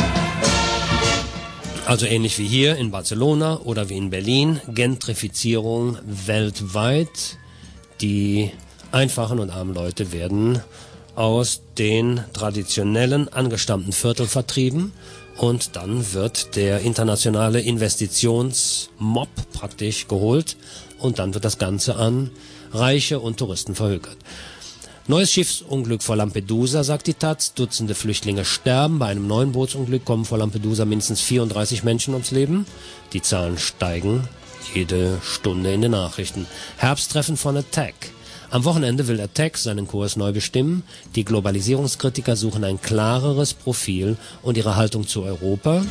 Also ähnlich wie hier in Barcelona oder wie in Berlin, Gentrifizierung weltweit. Die einfachen und armen Leute werden aus den traditionellen angestammten Vierteln vertrieben. Und dann wird der internationale Investitionsmob praktisch geholt und dann wird das Ganze an Reiche und Touristen verhökert. Neues Schiffsunglück vor Lampedusa, sagt die Taz. Dutzende Flüchtlinge sterben. Bei einem neuen Bootsunglück kommen vor Lampedusa mindestens vierunddreißig Menschen ums Leben. Die Zahlen steigen jede Stunde in den Nachrichten. Herbsttreffen von Attack. Am Wochenende will Attack seinen Kurs neu bestimmen. Die Globalisierungskritiker suchen ein klareres Profil und ihre Haltung zu Europa.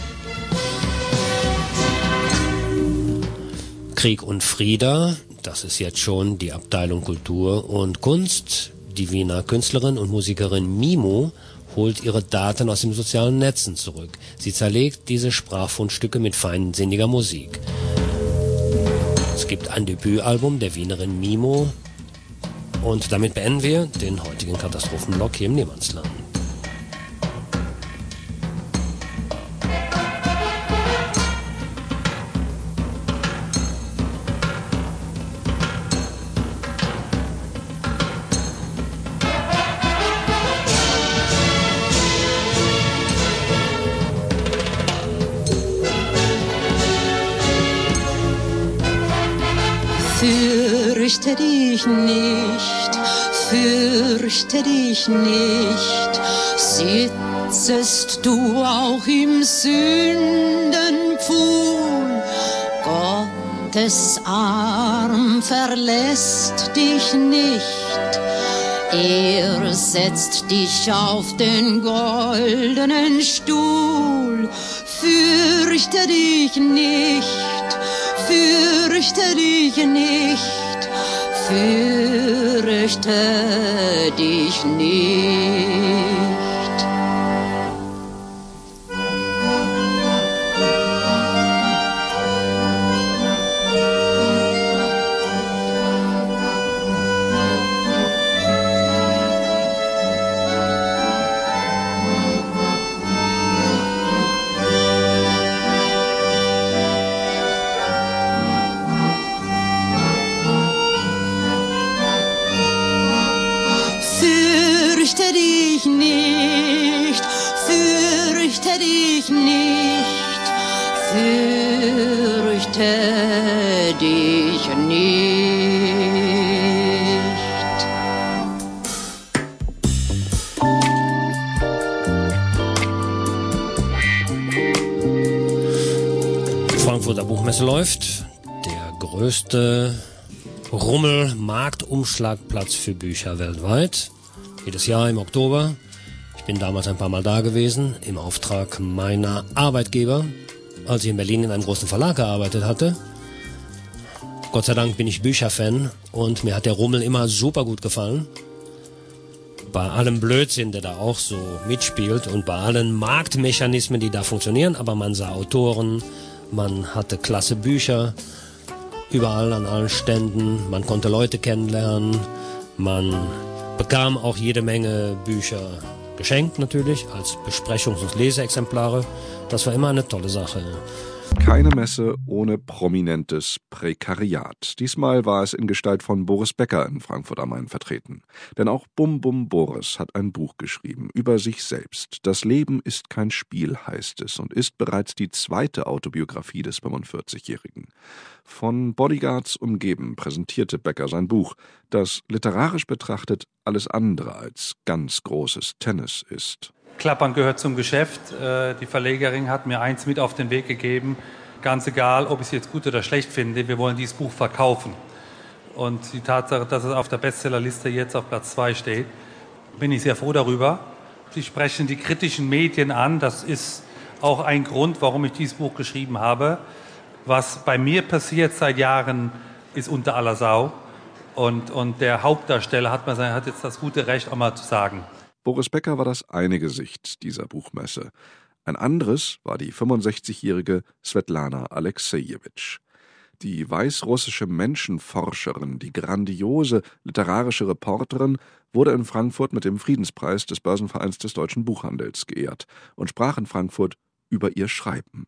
Krieg und Frieda, das ist jetzt schon die Abteilung Kultur und Kunst. Die Wiener Künstlerin und Musikerin Mimo holt ihre Daten aus den sozialen Netzen zurück. Sie zerlegt diese Sprachfundstücke mit feinsinniger Musik. Es gibt ein Debütalbum der Wienerin Mimo. Und damit beenden wir den heutigen Katastrophenblock hier im Niemandsland. Fürchte dich nicht, fürchte dich nicht, sitzest du auch im Sündenpfuhl. Gottes Arm verlässt dich nicht, er setzt dich auf den goldenen Stuhl. Fürchte dich nicht, fürchte dich nicht, fürchte dich nicht. Fürchte dich nicht, fürchte dich nicht, fürchte dich nicht. Frankfurter Buchmesse läuft. Der größte Rummel-Marktumschlagplatz für Bücher weltweit. Jedes Jahr im Oktober. Ich bin damals ein paar Mal da gewesen, im Auftrag meiner Arbeitgeber, als ich in Berlin in einem großen Verlag gearbeitet hatte. Gott sei Dank bin ich Bücherfan und mir hat der Rummel immer super gut gefallen. Bei allem Blödsinn, der da auch so mitspielt und bei allen Marktmechanismen, die da funktionieren, aber man sah Autoren, man hatte klasse Bücher, überall an allen Ständen, man konnte Leute kennenlernen, man bekam auch jede Menge Bücher geschenkt natürlich, als Besprechungs- und Leseexemplare. Das war immer eine tolle Sache. Keine Messe ohne prominentes Prekariat. Diesmal war es in Gestalt von Boris Becker in Frankfurt am Main vertreten. Denn auch Bum Bum Boris hat ein Buch geschrieben über sich selbst. Das Leben ist kein Spiel, heißt es, und ist bereits die zweite Autobiografie des fünfundvierzigjährigen. Von Bodyguards umgeben präsentierte Becker sein Buch, das literarisch betrachtet alles andere als ganz großes Tennis ist. Klappern gehört zum Geschäft. Die Verlegerin hat mir eins mit auf den Weg gegeben. Ganz egal, ob ich es jetzt gut oder schlecht finde, wir wollen dieses Buch verkaufen. Und die Tatsache, dass es auf der Bestsellerliste jetzt auf Platz zwei steht, bin ich sehr froh darüber. Sie sprechen die kritischen Medien an. Das ist auch ein Grund, warum ich dieses Buch geschrieben habe. Was bei mir passiert seit Jahren, ist unter aller Sau. Und, und der Hauptdarsteller hat, man, hat jetzt das gute Recht, auch mal zu sagen. Boris Becker war das eine Gesicht dieser Buchmesse. Ein anderes war die fünfundsechzigjährige Svetlana Alexejewitsch. Die weißrussische Menschenforscherin, die grandiose literarische Reporterin, wurde in Frankfurt mit dem Friedenspreis des Börsenvereins des deutschen Buchhandels geehrt und sprach in Frankfurt über ihr Schreiben.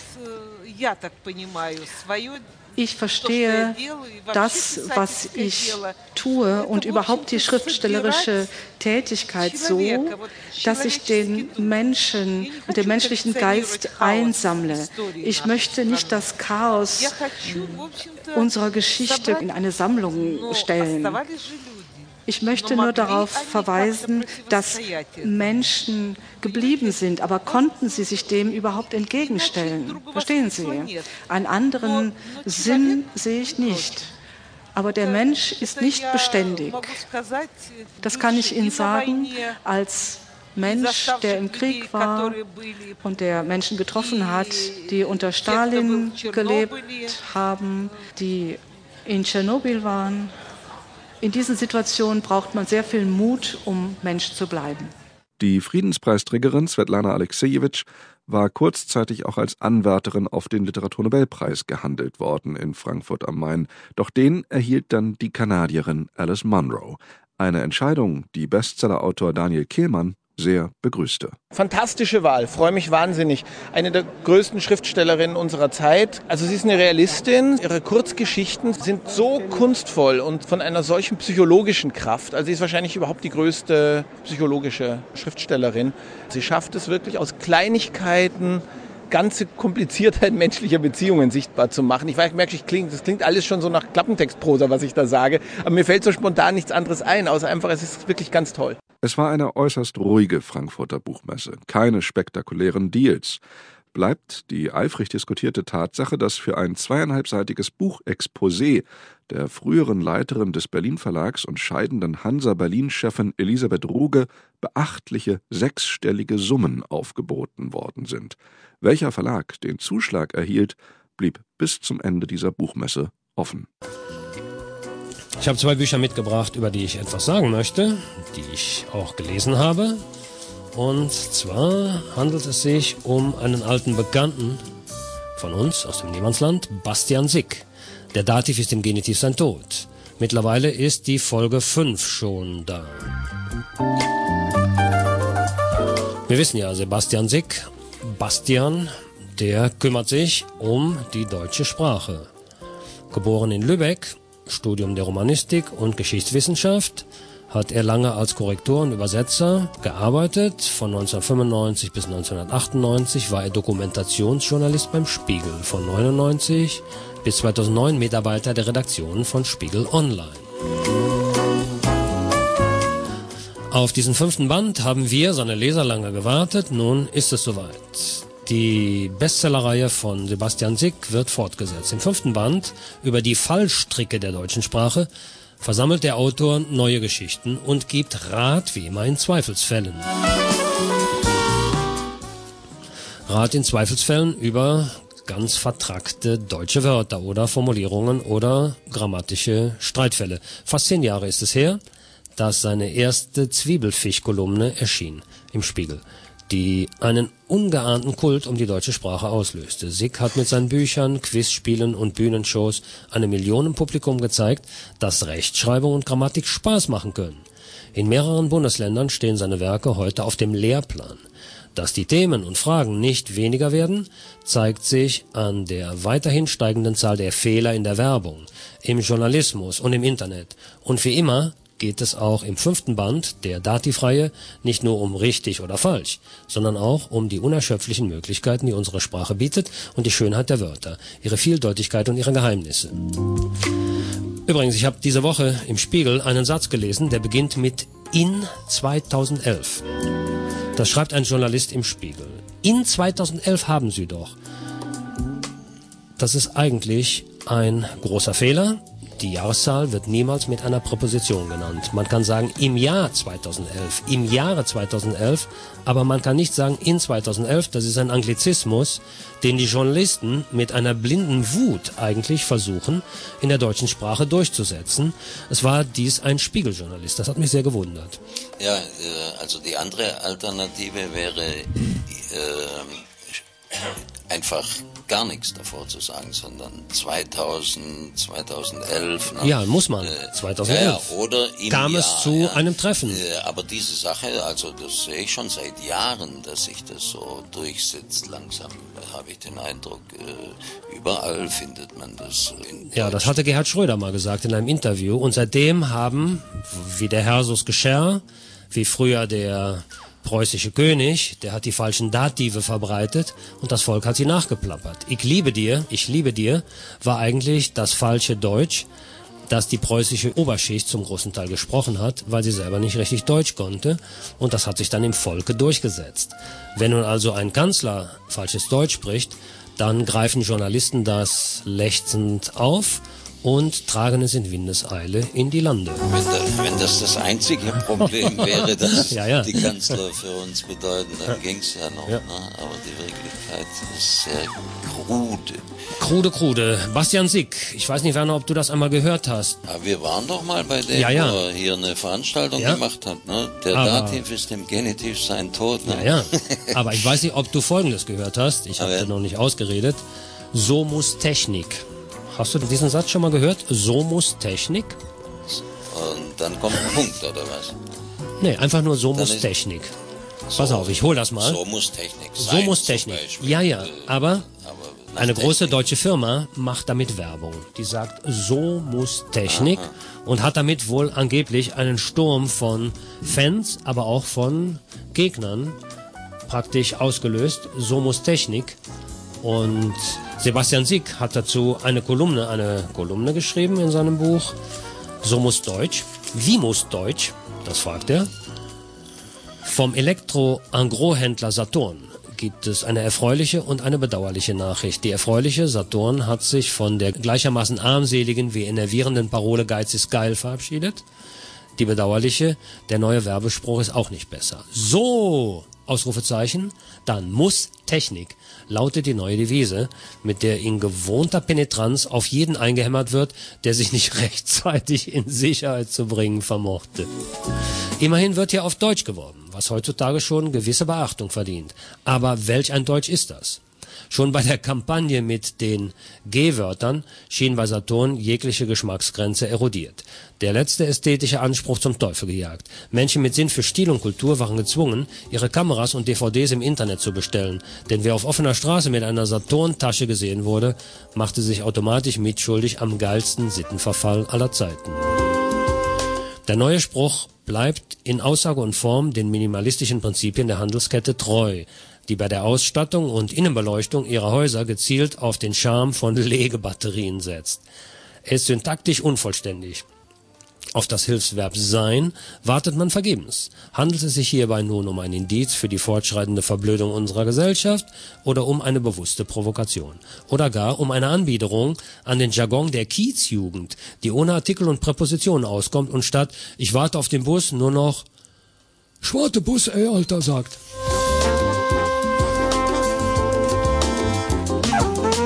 Ich verstehe das, was ich tue und überhaupt die schriftstellerische Tätigkeit so, dass ich den Menschen und den menschlichen Geist einsammle. Ich möchte nicht das Chaos unserer Geschichte in eine Sammlung stellen. Ich möchte nur darauf verweisen, dass Menschen geblieben sind, aber konnten sie sich dem überhaupt entgegenstellen? Verstehen Sie? Einen anderen Sinn sehe ich nicht. Aber der Mensch ist nicht beständig. Das kann ich Ihnen sagen als Mensch, der im Krieg war und der Menschen getroffen hat, die unter Stalin gelebt haben, die in Tschernobyl waren. In diesen Situationen braucht man sehr viel Mut, um Mensch zu bleiben. Die Friedenspreisträgerin Svetlana Alexejewitsch war kurzzeitig auch als Anwärterin auf den Literaturnobelpreis gehandelt worden in Frankfurt am Main. Doch den erhielt dann die Kanadierin Alice Munro. Eine Entscheidung, die Bestsellerautor Daniel Kehlmann sehr begrüßte. Fantastische Wahl, freue mich wahnsinnig. Eine der größten Schriftstellerinnen unserer Zeit. Also sie ist eine Realistin, ihre Kurzgeschichten sind so kunstvoll und von einer solchen psychologischen Kraft. Also sie ist wahrscheinlich überhaupt die größte psychologische Schriftstellerin. Sie schafft es wirklich aus Kleinigkeiten ganze Kompliziertheit menschlicher Beziehungen sichtbar zu machen. Ich merke, ich klingt, das klingt alles schon so nach Klappentextprosa, was ich da sage, aber mir fällt so spontan nichts anderes ein, außer einfach, es ist wirklich ganz toll. Es war eine äußerst ruhige Frankfurter Buchmesse, keine spektakulären Deals. Bleibt die eifrig diskutierte Tatsache, dass für ein zweieinhalbseitiges Buchexposé der früheren Leiterin des Berlin Verlags und scheidenden Hansa-Berlin-Chefin Elisabeth Ruge beachtliche sechsstellige Summen aufgeboten worden sind. Welcher Verlag den Zuschlag erhielt, blieb bis zum Ende dieser Buchmesse offen. Ich habe zwei Bücher mitgebracht, über die ich etwas sagen möchte, die ich auch gelesen habe. Und zwar handelt es sich um einen alten Bekannten von uns aus dem Niemandsland, Bastian Sick. Der Dativ ist im Genitiv sein Tod. Mittlerweile ist die Folge fünf schon da. Wir wissen ja, Sebastian Sick, Bastian, der kümmert sich um die deutsche Sprache. Geboren in Lübeck, Studium der Romanistik und Geschichtswissenschaft, hat er lange als Korrektor und Übersetzer gearbeitet. Von neunzehnhundertfünfundneunzig bis neunzehnhundertachtundneunzig war er Dokumentationsjournalist beim Spiegel. Von neunundneunzig bis zweitausendneun Mitarbeiter der Redaktion von Spiegel Online. Auf diesen fünften Band haben wir, seine Leser, lange gewartet. Nun ist es soweit. Die Bestsellerreihe von Sebastian Sick wird fortgesetzt. Im fünften Band über die Fallstricke der deutschen Sprache versammelt der Autor neue Geschichten und gibt Rat wie immer in Zweifelsfällen. Rat in Zweifelsfällen über ganz vertrackte deutsche Wörter oder Formulierungen oder grammatische Streitfälle. Fast zehn Jahre ist es her, dass seine erste Zwiebelfisch-Kolumne erschien im Spiegel, die einen ungeahnten Kult um die deutsche Sprache auslöste. Sick hat mit seinen Büchern, Quizspielen und Bühnenshows einem Millionenpublikum gezeigt, dass Rechtschreibung und Grammatik Spaß machen können. In mehreren Bundesländern stehen seine Werke heute auf dem Lehrplan. Dass die Themen und Fragen nicht weniger werden, zeigt sich an der weiterhin steigenden Zahl der Fehler in der Werbung, im Journalismus und im Internet. Und wie immer geht es auch im fünften Band der Dativ-Reihe nicht nur um richtig oder falsch, sondern auch um die unerschöpflichen Möglichkeiten, die unsere Sprache bietet und die Schönheit der Wörter, ihre Vieldeutigkeit und ihre Geheimnisse. Übrigens, ich habe diese Woche im Spiegel einen Satz gelesen, der beginnt mit in zweitausendelf. Das schreibt ein Journalist im Spiegel. In zweitausendelf haben Sie doch. Das ist eigentlich ein großer Fehler. Die Jahreszahl wird niemals mit einer Präposition genannt. Man kann sagen im Jahr zweitausendelf, im Jahre zweitausendelf, aber man kann nicht sagen in zweitausendelf. Das ist ein Anglizismus, den die Journalisten mit einer blinden Wut eigentlich versuchen, in der deutschen Sprache durchzusetzen. Es war dies ein Spiegeljournalist. Das hat mich sehr gewundert. Ja, also die andere Alternative wäre äh, einfach gar nichts davor zu sagen, sondern zweitausend, zweitausendelf. Ne? Ja, muss man. Äh, zweitausendelf. Ja, oder im kam Jahr, es zu ja. einem Treffen. Äh, aber diese Sache, also das sehe ich schon seit Jahren, dass sich das so durchsetzt langsam. Da habe ich den Eindruck, äh, überall findet man das. In ja, das hatte Gerhard Schröder mal gesagt in einem Interview. Und seitdem haben, wie der Hersus Gescher, wie früher der preußische König, der hat die falschen Dative verbreitet und das Volk hat sie nachgeplappert. Ich liebe dir, ich liebe dir, war eigentlich das falsche Deutsch, das die preußische Oberschicht zum großen Teil gesprochen hat, weil sie selber nicht richtig Deutsch konnte und das hat sich dann im Volke durchgesetzt. Wenn nun also ein Kanzler falsches Deutsch spricht, dann greifen Journalisten das lechzend auf und tragen es in Windeseile in die Lande. Wenn, da, wenn das das einzige Problem wäre, das ja, ja. die Kanzler für uns bedeuten, dann ging es ja noch. Ja. Ne? Aber die Wirklichkeit ist sehr krude. Krude, krude. Bastian Sick, ich weiß nicht, Werner, ob du das einmal gehört hast. Aber wir waren doch mal bei dem, ja, ja. wo er hier eine Veranstaltung ja. gemacht hat. Ne? Der Aber Dativ ist dem Genitiv sein Tod. Ne? Ja, ja. Aber ich weiß nicht, ob du Folgendes gehört hast. Ich habe noch nicht ausgeredet. So muss Technik. Hast du diesen Satz schon mal gehört? So muss Technik? Und dann kommt ein Punkt, oder was? Nee, einfach nur so dann muss Technik. So, Pass auf, ich hol das mal. So muss Technik sein. So muss Technik. Ja, ja, aber, aber eine Technik. Große deutsche Firma macht damit Werbung. Die sagt, so muss Technik. Aha. Und hat damit wohl angeblich einen Sturm von Fans, aber auch von Gegnern praktisch ausgelöst. So muss Technik. Und Sebastian Sick hat dazu eine Kolumne, eine Kolumne geschrieben in seinem Buch. So muss Deutsch. Wie muss Deutsch? Das fragt er. Vom Elektro-Angro-Händler Saturn gibt es eine erfreuliche und eine bedauerliche Nachricht. Die erfreuliche, Saturn hat sich von der gleichermaßen armseligen wie enervierenden Parole Geiz ist geil verabschiedet. Die bedauerliche, der neue Werbespruch ist auch nicht besser. So, Ausrufezeichen, dann muss Technik, lautet die neue Devise, mit der in gewohnter Penetranz auf jeden eingehämmert wird, der sich nicht rechtzeitig in Sicherheit zu bringen vermochte. Immerhin wird hier auf Deutsch geworben, was heutzutage schon gewisse Beachtung verdient. Aber welch ein Deutsch ist das? Schon bei der Kampagne mit den G-Wörtern schien bei Saturn jegliche Geschmacksgrenze erodiert. Der letzte ästhetische Anspruch zum Teufel gejagt. Menschen mit Sinn für Stil und Kultur waren gezwungen, ihre Kameras und D V Ds im Internet zu bestellen. Denn wer auf offener Straße mit einer Saturn-Tasche gesehen wurde, machte sich automatisch mitschuldig am geilsten Sittenverfall aller Zeiten. Der neue Spruch bleibt in Aussage und Form den minimalistischen Prinzipien der Handelskette treu, die bei der Ausstattung und Innenbeleuchtung ihrer Häuser gezielt auf den Charme von Legebatterien setzt. Er ist syntaktisch unvollständig. Auf das Hilfsverb sein wartet man vergebens. Handelt es sich hierbei nun um ein Indiz für die fortschreitende Verblödung unserer Gesellschaft oder um eine bewusste Provokation? Oder gar um eine Anbiederung an den Jargon der Kiezjugend, die ohne Artikel und Präpositionen auskommt und statt ich warte auf den Bus nur noch Schwarte Bus, ey, Alter, sagt.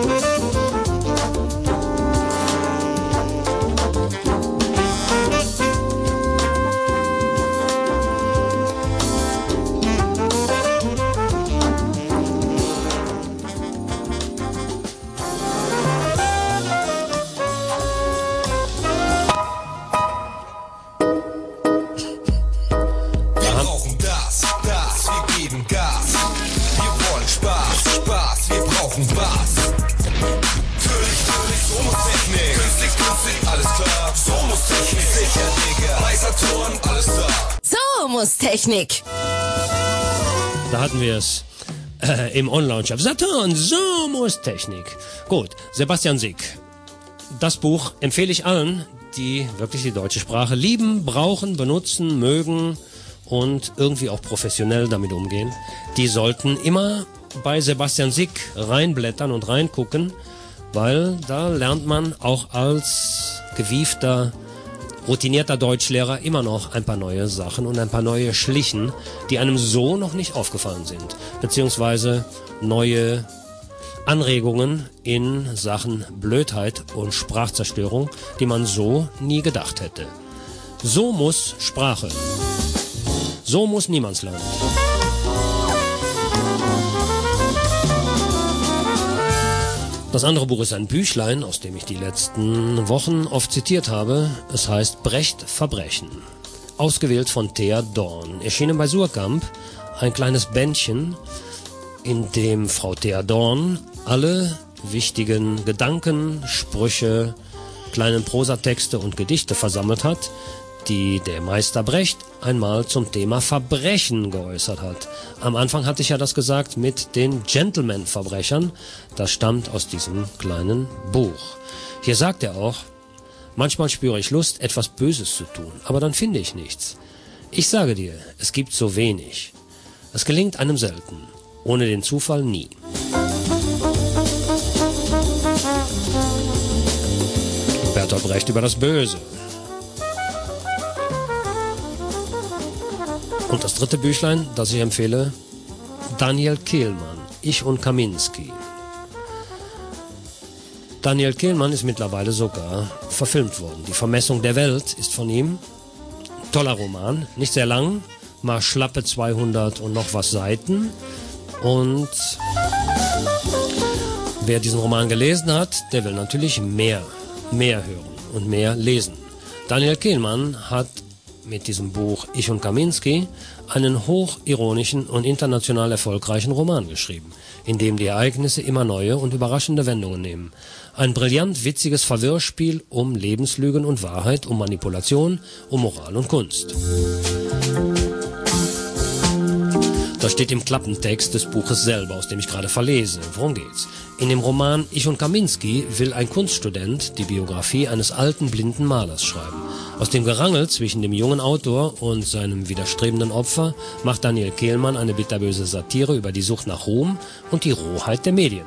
So muss Technik. Da hatten wir es äh, im On-Launch. Saturn, so muss Technik. Gut, Sebastian Sick. Das Buch empfehle ich allen, die wirklich die deutsche Sprache lieben, brauchen, benutzen, mögen und irgendwie auch professionell damit umgehen. Die sollten immer bei Sebastian Sick reinblättern und reingucken, weil da lernt man auch als gewiefter, routinierter Deutschlehrer immer noch ein paar neue Sachen und ein paar neue Schlichen, die einem so noch nicht aufgefallen sind, beziehungsweise neue Anregungen in Sachen Blödheit und Sprachzerstörung, die man so nie gedacht hätte. So muss Sprache. So muss Niemandsland. Das andere Buch ist ein Büchlein, aus dem ich die letzten Wochen oft zitiert habe. Es heißt Brecht Verbrechen. Ausgewählt von Thea Dorn. Erschienen bei Suhrkamp. Ein kleines Bändchen, in dem Frau Thea Dorn alle wichtigen Gedanken, Sprüche, kleinen Prosatexte und Gedichte versammelt hat, die der Meister Brecht einmal zum Thema Verbrechen geäußert hat. Am Anfang hatte ich ja das gesagt mit den Gentleman-Verbrechern. Das stammt aus diesem kleinen Buch. Hier sagt er auch, manchmal spüre ich Lust, etwas Böses zu tun, aber dann finde ich nichts. Ich sage dir, es gibt so wenig. Es gelingt einem selten. Ohne den Zufall nie. Bertolt Brecht über das Böse. Und das dritte Büchlein, das ich empfehle, Daniel Kehlmann, Ich und Kaminski. Daniel Kehlmann ist mittlerweile sogar verfilmt worden. Die Vermessung der Welt ist von ihm. Toller Roman, nicht sehr lang, mal schlappe zweihundert und noch was Seiten. Und wer diesen Roman gelesen hat, der will natürlich mehr, mehr hören und mehr lesen. Daniel Kehlmann hat mit diesem Buch Ich und Kaminski einen hochironischen und international erfolgreichen Roman geschrieben, in dem die Ereignisse immer neue und überraschende Wendungen nehmen. Ein brillant witziges Verwirrspiel um Lebenslügen und Wahrheit, um Manipulation, um Moral und Kunst. Das steht im Klappentext des Buches selber, aus dem ich gerade verlese. Worum geht's? In dem Roman Ich und Kaminski will ein Kunststudent die Biografie eines alten blinden Malers schreiben. Aus dem Gerangel zwischen dem jungen Autor und seinem widerstrebenden Opfer macht Daniel Kehlmann eine bitterböse Satire über die Sucht nach Ruhm und die Rohheit der Medien.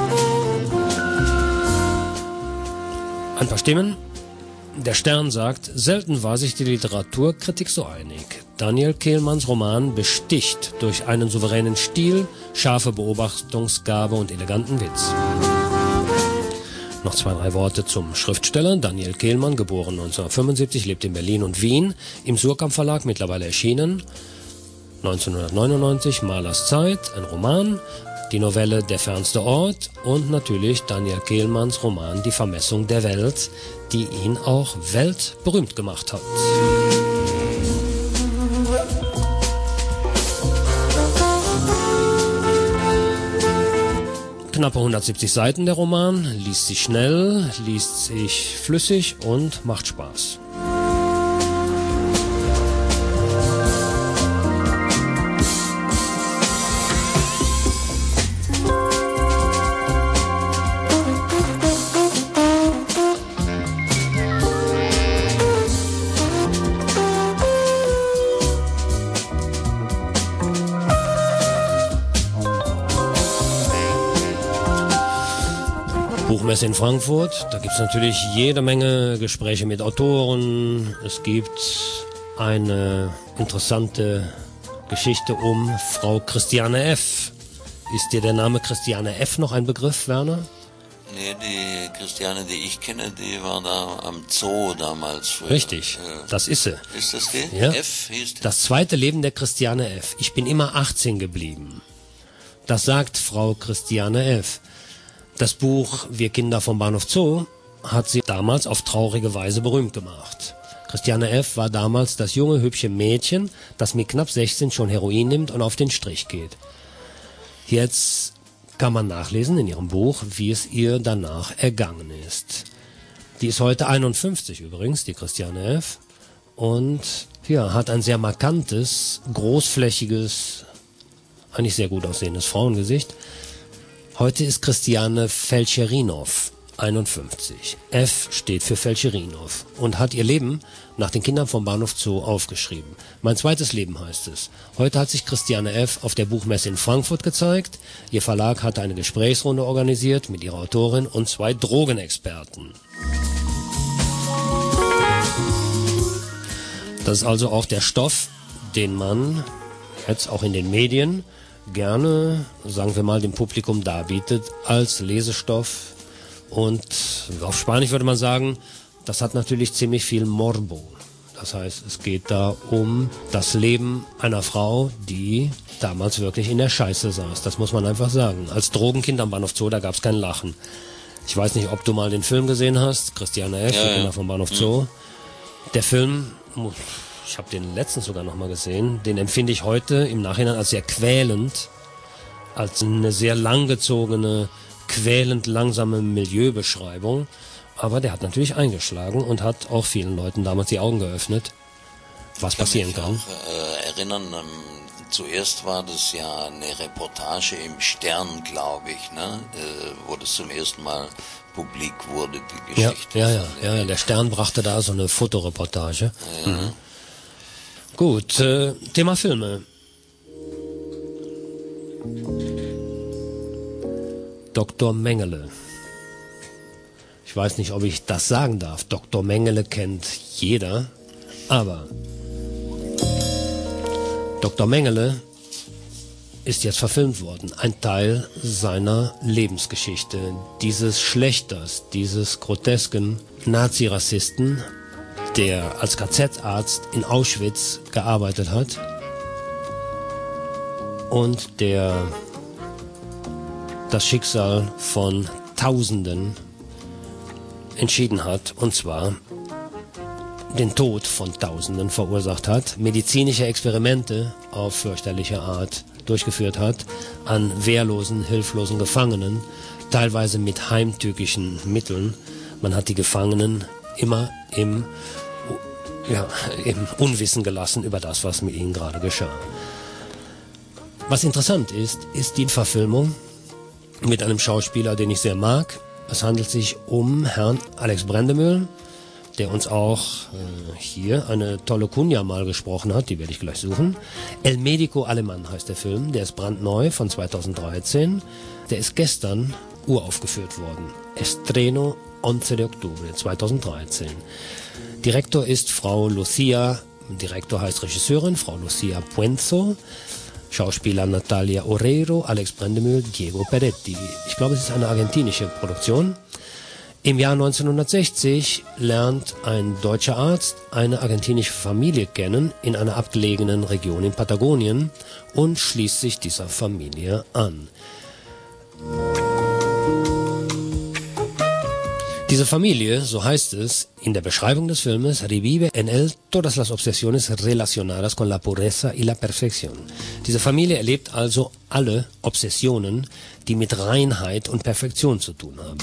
Ein paar Stimmen. Der Stern sagt, selten war sich die Literaturkritik so einig. Daniel Kehlmanns Roman besticht durch einen souveränen Stil, scharfe Beobachtungsgabe und eleganten Witz. Noch zwei, drei Worte zum Schriftsteller. Daniel Kehlmann, geboren neunzehnhundertfünfundsiebzig, lebt in Berlin und Wien, im Suhrkamp Verlag mittlerweile erschienen. neunzehnhundertneunundneunzig, Malers Zeit, ein Roman, die Novelle Der fernste Ort und natürlich Daniel Kehlmanns Roman Die Vermessung der Welt, die ihn auch weltberühmt gemacht hat. Knappe hundertsiebzig Seiten der Roman, liest sich schnell, liest sich flüssig und macht Spaß. Buchmesse in Frankfurt, da gibt es natürlich jede Menge Gespräche mit Autoren. Es gibt eine interessante Geschichte um Frau Christiane F. Ist dir der Name Christiane F. noch ein Begriff, Werner? Nee, die Christiane, die ich kenne, die war da am Zoo damals. Früher. Richtig, äh, das ist sie. Ist das die? Ja. F hieß die? Das zweite Leben der Christiane F. Ich bin immer achtzehn geblieben. Das sagt Frau Christiane F. Das Buch Wir Kinder vom Bahnhof Zoo hat sie damals auf traurige Weise berühmt gemacht. Christiane F. war damals das junge, hübsche Mädchen, das mit knapp sechzehn schon Heroin nimmt und auf den Strich geht. Jetzt kann man nachlesen in ihrem Buch, wie es ihr danach ergangen ist. Die ist heute einundfünfzig übrigens, die Christiane F. und ja, hat ein sehr markantes, großflächiges, eigentlich sehr gut aussehendes Frauengesicht. Heute ist Christiane Felcherinow einundfünfzig. F steht für Felcherinow und hat ihr Leben nach den Kindern vom Bahnhof Zoo aufgeschrieben. Mein zweites Leben heißt es. Heute hat sich Christiane F. auf der Buchmesse in Frankfurt gezeigt. Ihr Verlag hatte eine Gesprächsrunde organisiert mit ihrer Autorin und zwei Drogenexperten. Das ist also auch der Stoff, den man jetzt auch in den Medien gerne, sagen wir mal, dem Publikum darbietet als Lesestoff. Und auf Spanisch würde man sagen, das hat natürlich ziemlich viel Morbo. Das heißt, es geht da um das Leben einer Frau, die damals wirklich in der Scheiße saß. Das muss man einfach sagen. Als Drogenkind am Bahnhof Zoo, da gab es kein Lachen. Ich weiß nicht, ob du mal den Film gesehen hast, Christiane F., ja, die Kinder ja. vom Bahnhof Zoo. Der Film, ich habe den letztens sogar noch mal gesehen, den empfinde ich heute im Nachhinein als sehr quälend, als eine sehr langgezogene, quälend langsame Milieubeschreibung, aber der hat natürlich eingeschlagen und hat auch vielen Leuten damals die Augen geöffnet, was passieren kann. Ich kann mich auch äh, erinnern, ähm, zuerst war das ja eine Reportage im Stern, glaube ich, ne? äh, wo das zum ersten Mal publik wurde, die Geschichte. Ja, ja, ja, ja, der Stern brachte da so eine Fotoreportage. Ja. Mhm. Gut, äh, Thema Filme. Doktor Mengele. Ich weiß nicht, ob ich das sagen darf. Doktor Mengele kennt jeder, aber Doktor Mengele ist jetzt verfilmt worden. Ein Teil seiner Lebensgeschichte, dieses Schlechters, dieses grotesken Nazi-Rassisten, der als K Z-Arzt in Auschwitz gearbeitet hat und der das Schicksal von Tausenden entschieden hat, und zwar den Tod von Tausenden verursacht hat, medizinische Experimente auf fürchterliche Art durchgeführt hat, an wehrlosen, hilflosen Gefangenen, teilweise mit heimtückischen Mitteln. Man hat die Gefangenen immer im, ja, im Unwissen gelassen über das, was mit ihnen gerade geschah. Was interessant ist, ist die Verfilmung mit einem Schauspieler, den ich sehr mag. Es handelt sich um Herrn Alex Brendemühl, der uns auch äh, hier eine tolle Cunha mal gesprochen hat, die werde ich gleich suchen. El Médico Alemán heißt der Film, der ist brandneu von zweitausenddreizehn. Der ist gestern uraufgeführt worden. Estreno once de octubre zweitausenddreizehn. Direktor ist Frau Lucia, Direktor heißt Regisseurin, Frau Lucia Puenzo. Schauspieler Natalia Oreiro, Alex Brendemühl, Diego Peretti. Ich glaube, es ist eine argentinische Produktion. Im Jahr neunzehnhundertsechzig lernt ein deutscher Arzt eine argentinische Familie kennen in einer abgelegenen Region in Patagonien und schließt sich dieser Familie an. Diese Familie, so heißt es in der Beschreibung des Filmes, revive en él todas las obsesiones relacionadas con la pureza y la perfección. Diese Familie erlebt also alle Obsessionen, die mit Reinheit und Perfektion zu tun haben.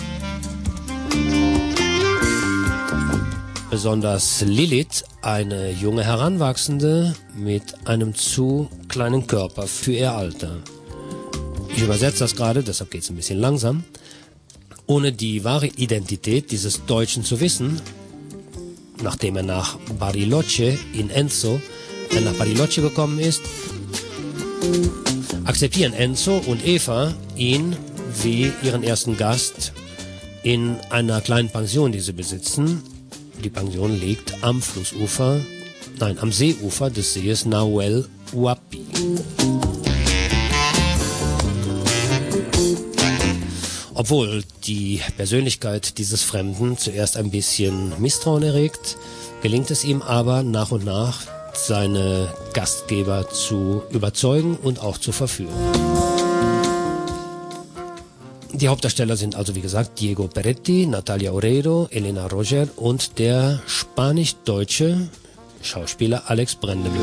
Besonders Lilith, eine junge Heranwachsende mit einem zu kleinen Körper für ihr Alter. Ich übersetze das gerade, deshalb geht es ein bisschen langsam. Ohne die wahre Identität dieses Deutschen zu wissen, nachdem er nach Bariloche in Enzo, äh, nach Bariloche gekommen ist, akzeptieren Enzo und Eva ihn wie ihren ersten Gast in einer kleinen Pension, die sie besitzen. Die Pension liegt am Flussufer, nein, am Seeufer des Sees Nahuel Huapi. Obwohl die Persönlichkeit dieses Fremden zuerst ein bisschen Misstrauen erregt, gelingt es ihm aber nach und nach, seine Gastgeber zu überzeugen und auch zu verführen. Die Hauptdarsteller sind also, wie gesagt, Diego Peretti, Natalia Oreiro, Elena Roger und der spanisch-deutsche Schauspieler Alex Brendemühl.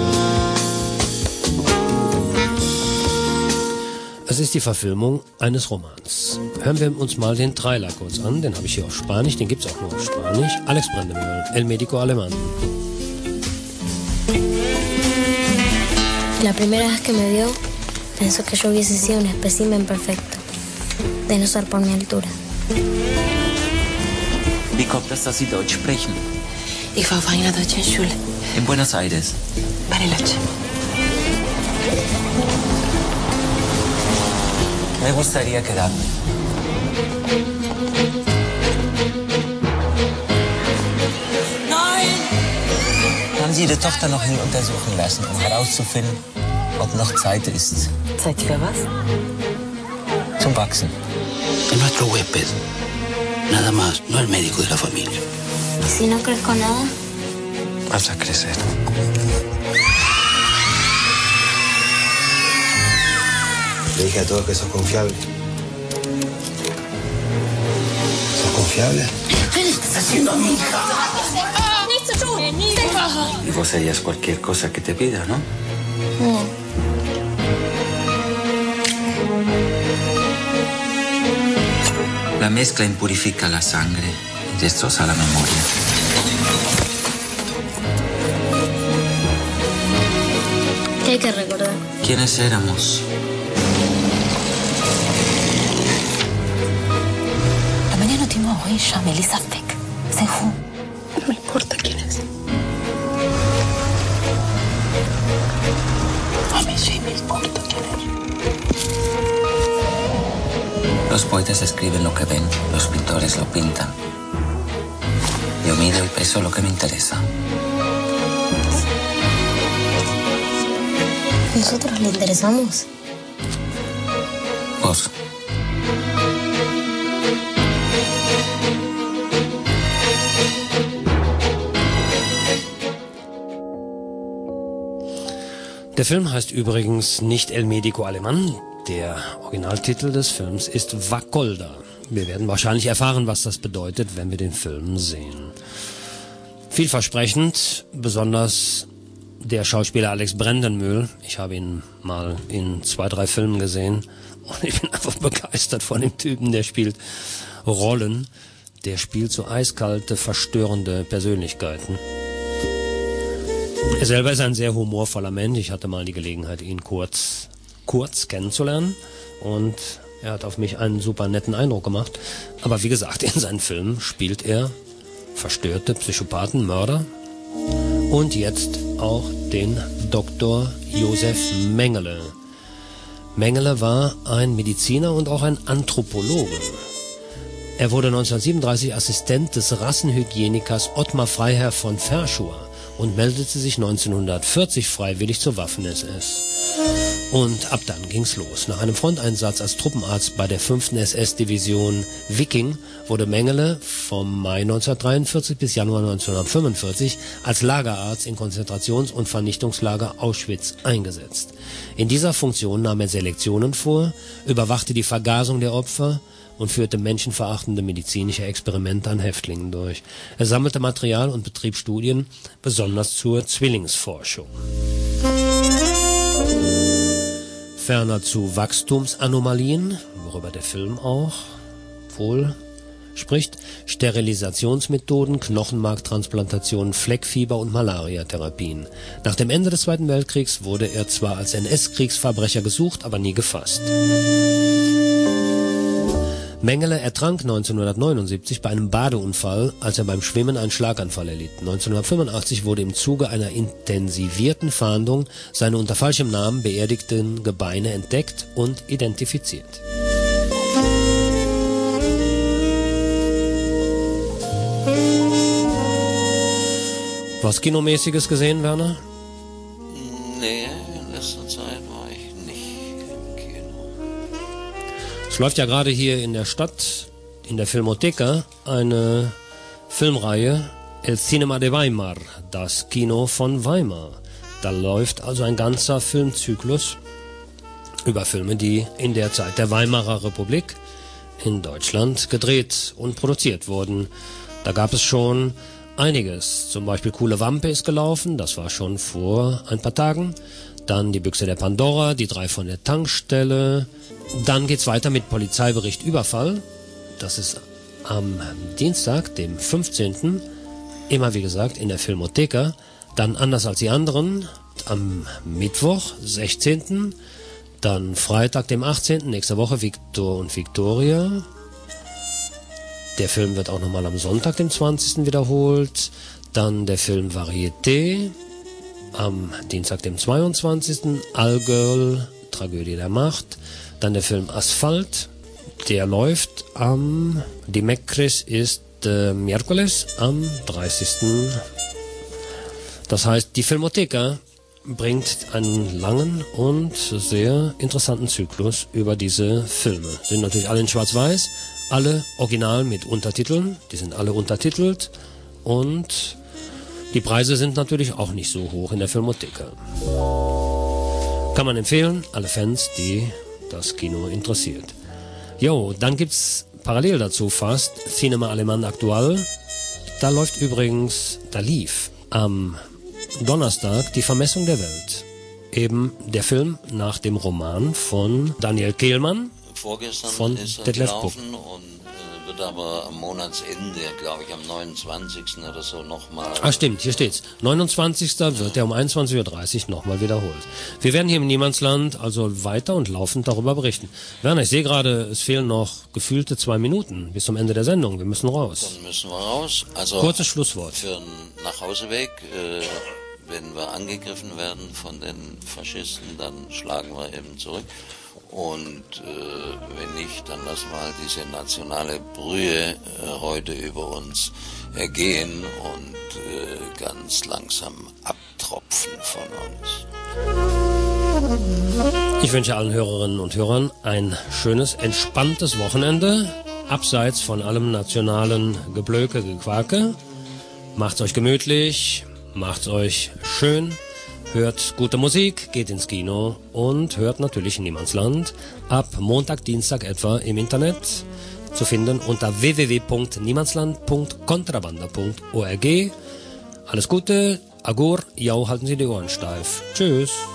Es ist die Verfilmung eines Romans. Hören wir uns mal den Trailer kurz an, den habe ich hier auf Spanisch, den gibt es auch nur auf Spanisch. Alex Brendemühl, El Médico Alemán. La primera vez que me vio, pensó que yo hubiese sido un espécimen perfecto, de no ser por mi altura. Wie kommt das, dass Sie Deutsch sprechen? Ich war auf einer deutschen Schule. In Buenos Aires. Bariloche. Me gustaría quedarme. Nein! Haben Sie Ihre Tochter noch nie untersuchen lassen, um herauszufinden, ob noch Zeit ist? Zeit für was? Zum Wachsen. Es nuestro huésped. Nada más, no el médico de la familia. ¿Y si no crezco nada? Vas a crecer. Le dije a todos que sos confiable. ¿Sos confiable? ¿Qué le estás haciendo a mi hija? Y vos harías cualquier cosa que te pida, ¿no? No. La mezcla impurifica la sangre y destroza la memoria. ¿Qué hay que recordar? ¿Quiénes éramos? La manière dont tu m'as envoyé, je suis Melissa Beck. C'est fou. No me importa quién es. A mí sí me importa quién es. Los poetas escriben lo que ven, los pintores lo pintan. Yo mido y peso lo que me interesa. ¿Nosotros le interesamos? Vos. Der Film heißt übrigens nicht El Médico Alemán. Der Originaltitel des Films ist Wacholder. Wir werden wahrscheinlich erfahren, was das bedeutet, wenn wir den Film sehen. Vielversprechend, besonders der Schauspieler Alex Brendemühl. Ich habe ihn mal in zwei, drei Filmen gesehen und ich bin einfach begeistert von dem Typen, der spielt Rollen. Der spielt so eiskalte, verstörende Persönlichkeiten. Er selber ist ein sehr humorvoller Mensch. Ich hatte mal die Gelegenheit, ihn kurz, kurz kennenzulernen und er hat auf mich einen super netten Eindruck gemacht. Aber wie gesagt, in seinen Filmen spielt er verstörte Psychopathen, Mörder und jetzt auch den Doktor Josef Mengele. Mengele war ein Mediziner und auch ein Anthropologe. Er wurde neunzehnhundertsiebenunddreißig Assistent des Rassenhygienikers Ottmar Freiherr von Verschuer und meldete sich neunzehnhundertvierzig freiwillig zur Waffen-S S. Und ab dann ging's los. Nach einem Fronteinsatz als Truppenarzt bei der fünften S S-Division Viking wurde Mengele vom Mai neunzehnhundertdreiundvierzig bis Januar neunzehnhundertfünfundvierzig als Lagerarzt in Konzentrations- und Vernichtungslager Auschwitz eingesetzt. In dieser Funktion nahm er Selektionen vor, überwachte die Vergasung der Opfer und führte menschenverachtende medizinische Experimente an Häftlingen durch. Er sammelte Material und betrieb Studien, besonders zur Zwillingsforschung. Ferner zu Wachstumsanomalien, worüber der Film auch wohl spricht, Sterilisationsmethoden, Knochenmarktransplantationen, Fleckfieber und Malariatherapien. Nach dem Ende des Zweiten Weltkriegs wurde er zwar als N S-Kriegsverbrecher gesucht, aber nie gefasst. Mengele ertrank neunzehnhundertneunundsiebzig bei einem Badeunfall, als er beim Schwimmen einen Schlaganfall erlitt. neunzehnhundertfünfundachtzig wurde im Zuge einer intensivierten Fahndung seine unter falschem Namen beerdigten Gebeine entdeckt und identifiziert. Was Kinomäßiges gesehen, Werner? Nee, in letzter Zeit war ich nicht im Kino. Es läuft ja gerade hier in der Stadt, in der Filmoteca, eine Filmreihe El Cinema de Weimar, das Kino von Weimar. Da läuft also ein ganzer Filmzyklus über Filme, die in der Zeit der Weimarer Republik in Deutschland gedreht und produziert wurden. Da gab es schon einiges. Zum Beispiel Kuhle Wampe ist gelaufen, das war schon vor ein paar Tagen. Dann die Büchse der Pandora, die drei von der Tankstelle. Dann geht's weiter mit Polizeibericht Überfall. Das ist am Dienstag, dem fünfzehnten Immer wie gesagt in der Filmoteca. Dann anders als die anderen, am Mittwoch, sechzehnten Dann Freitag, dem achtzehnten Nächste Woche Victor und Victoria. Der Film wird auch nochmal am Sonntag, dem zwanzigsten wiederholt. Dann der Film Varieté. Am Dienstag, dem zweiundzwanzigsten Allgirl, Tragödie der Macht. Dann der Film Asphalt. Der läuft am Dimecres ist äh, Miércoles am dreißigsten Das heißt, die Filmotheka bringt einen langen und sehr interessanten Zyklus über diese Filme. Sind natürlich alle in Schwarz-Weiß, alle original mit Untertiteln, die sind alle untertitelt und die Preise sind natürlich auch nicht so hoch in der Filmotheka. Kann man empfehlen, alle Fans, die das Kino interessiert. Jo, dann gibt's parallel dazu fast Cinema Alemán Actual. Da läuft übrigens, da lief am Donnerstag Die Vermessung der Welt. Eben der Film nach dem Roman von Daniel Kehlmann. Vorgestern von ist er Detlef gelaufen und äh, wird aber am Monatsende, glaube ich, am neunundzwanzigsten oder so nochmal... Ah, stimmt, hier steht's. neunundzwanzigsten wird er um einundzwanzig Uhr dreißig nochmal wiederholt. Wir werden hier im Niemandsland also weiter und laufend darüber berichten. Werner, ich sehe gerade, es fehlen noch gefühlte zwei Minuten bis zum Ende der Sendung. Wir müssen raus. Dann müssen wir raus. Also kurzes Schlusswort. Für einen Nachhauseweg, äh, wenn wir angegriffen werden von den Faschisten, dann schlagen wir eben zurück. Und äh, wenn nicht, dann lassen wir halt diese nationale Brühe äh, heute über uns ergehen und äh, ganz langsam abtropfen von uns. Ich wünsche allen Hörerinnen und Hörern ein schönes, entspanntes Wochenende, abseits von allem nationalen Geblöke, Gequake. Macht's euch gemütlich, macht's euch schön. Hört gute Musik, geht ins Kino und hört natürlich Niemandsland ab Montag, Dienstag etwa im Internet zu finden unter w w w punkt niemandsland punkt kontrabanda punkt org. Alles Gute, Agur, jau, halten Sie die Ohren steif. Tschüss.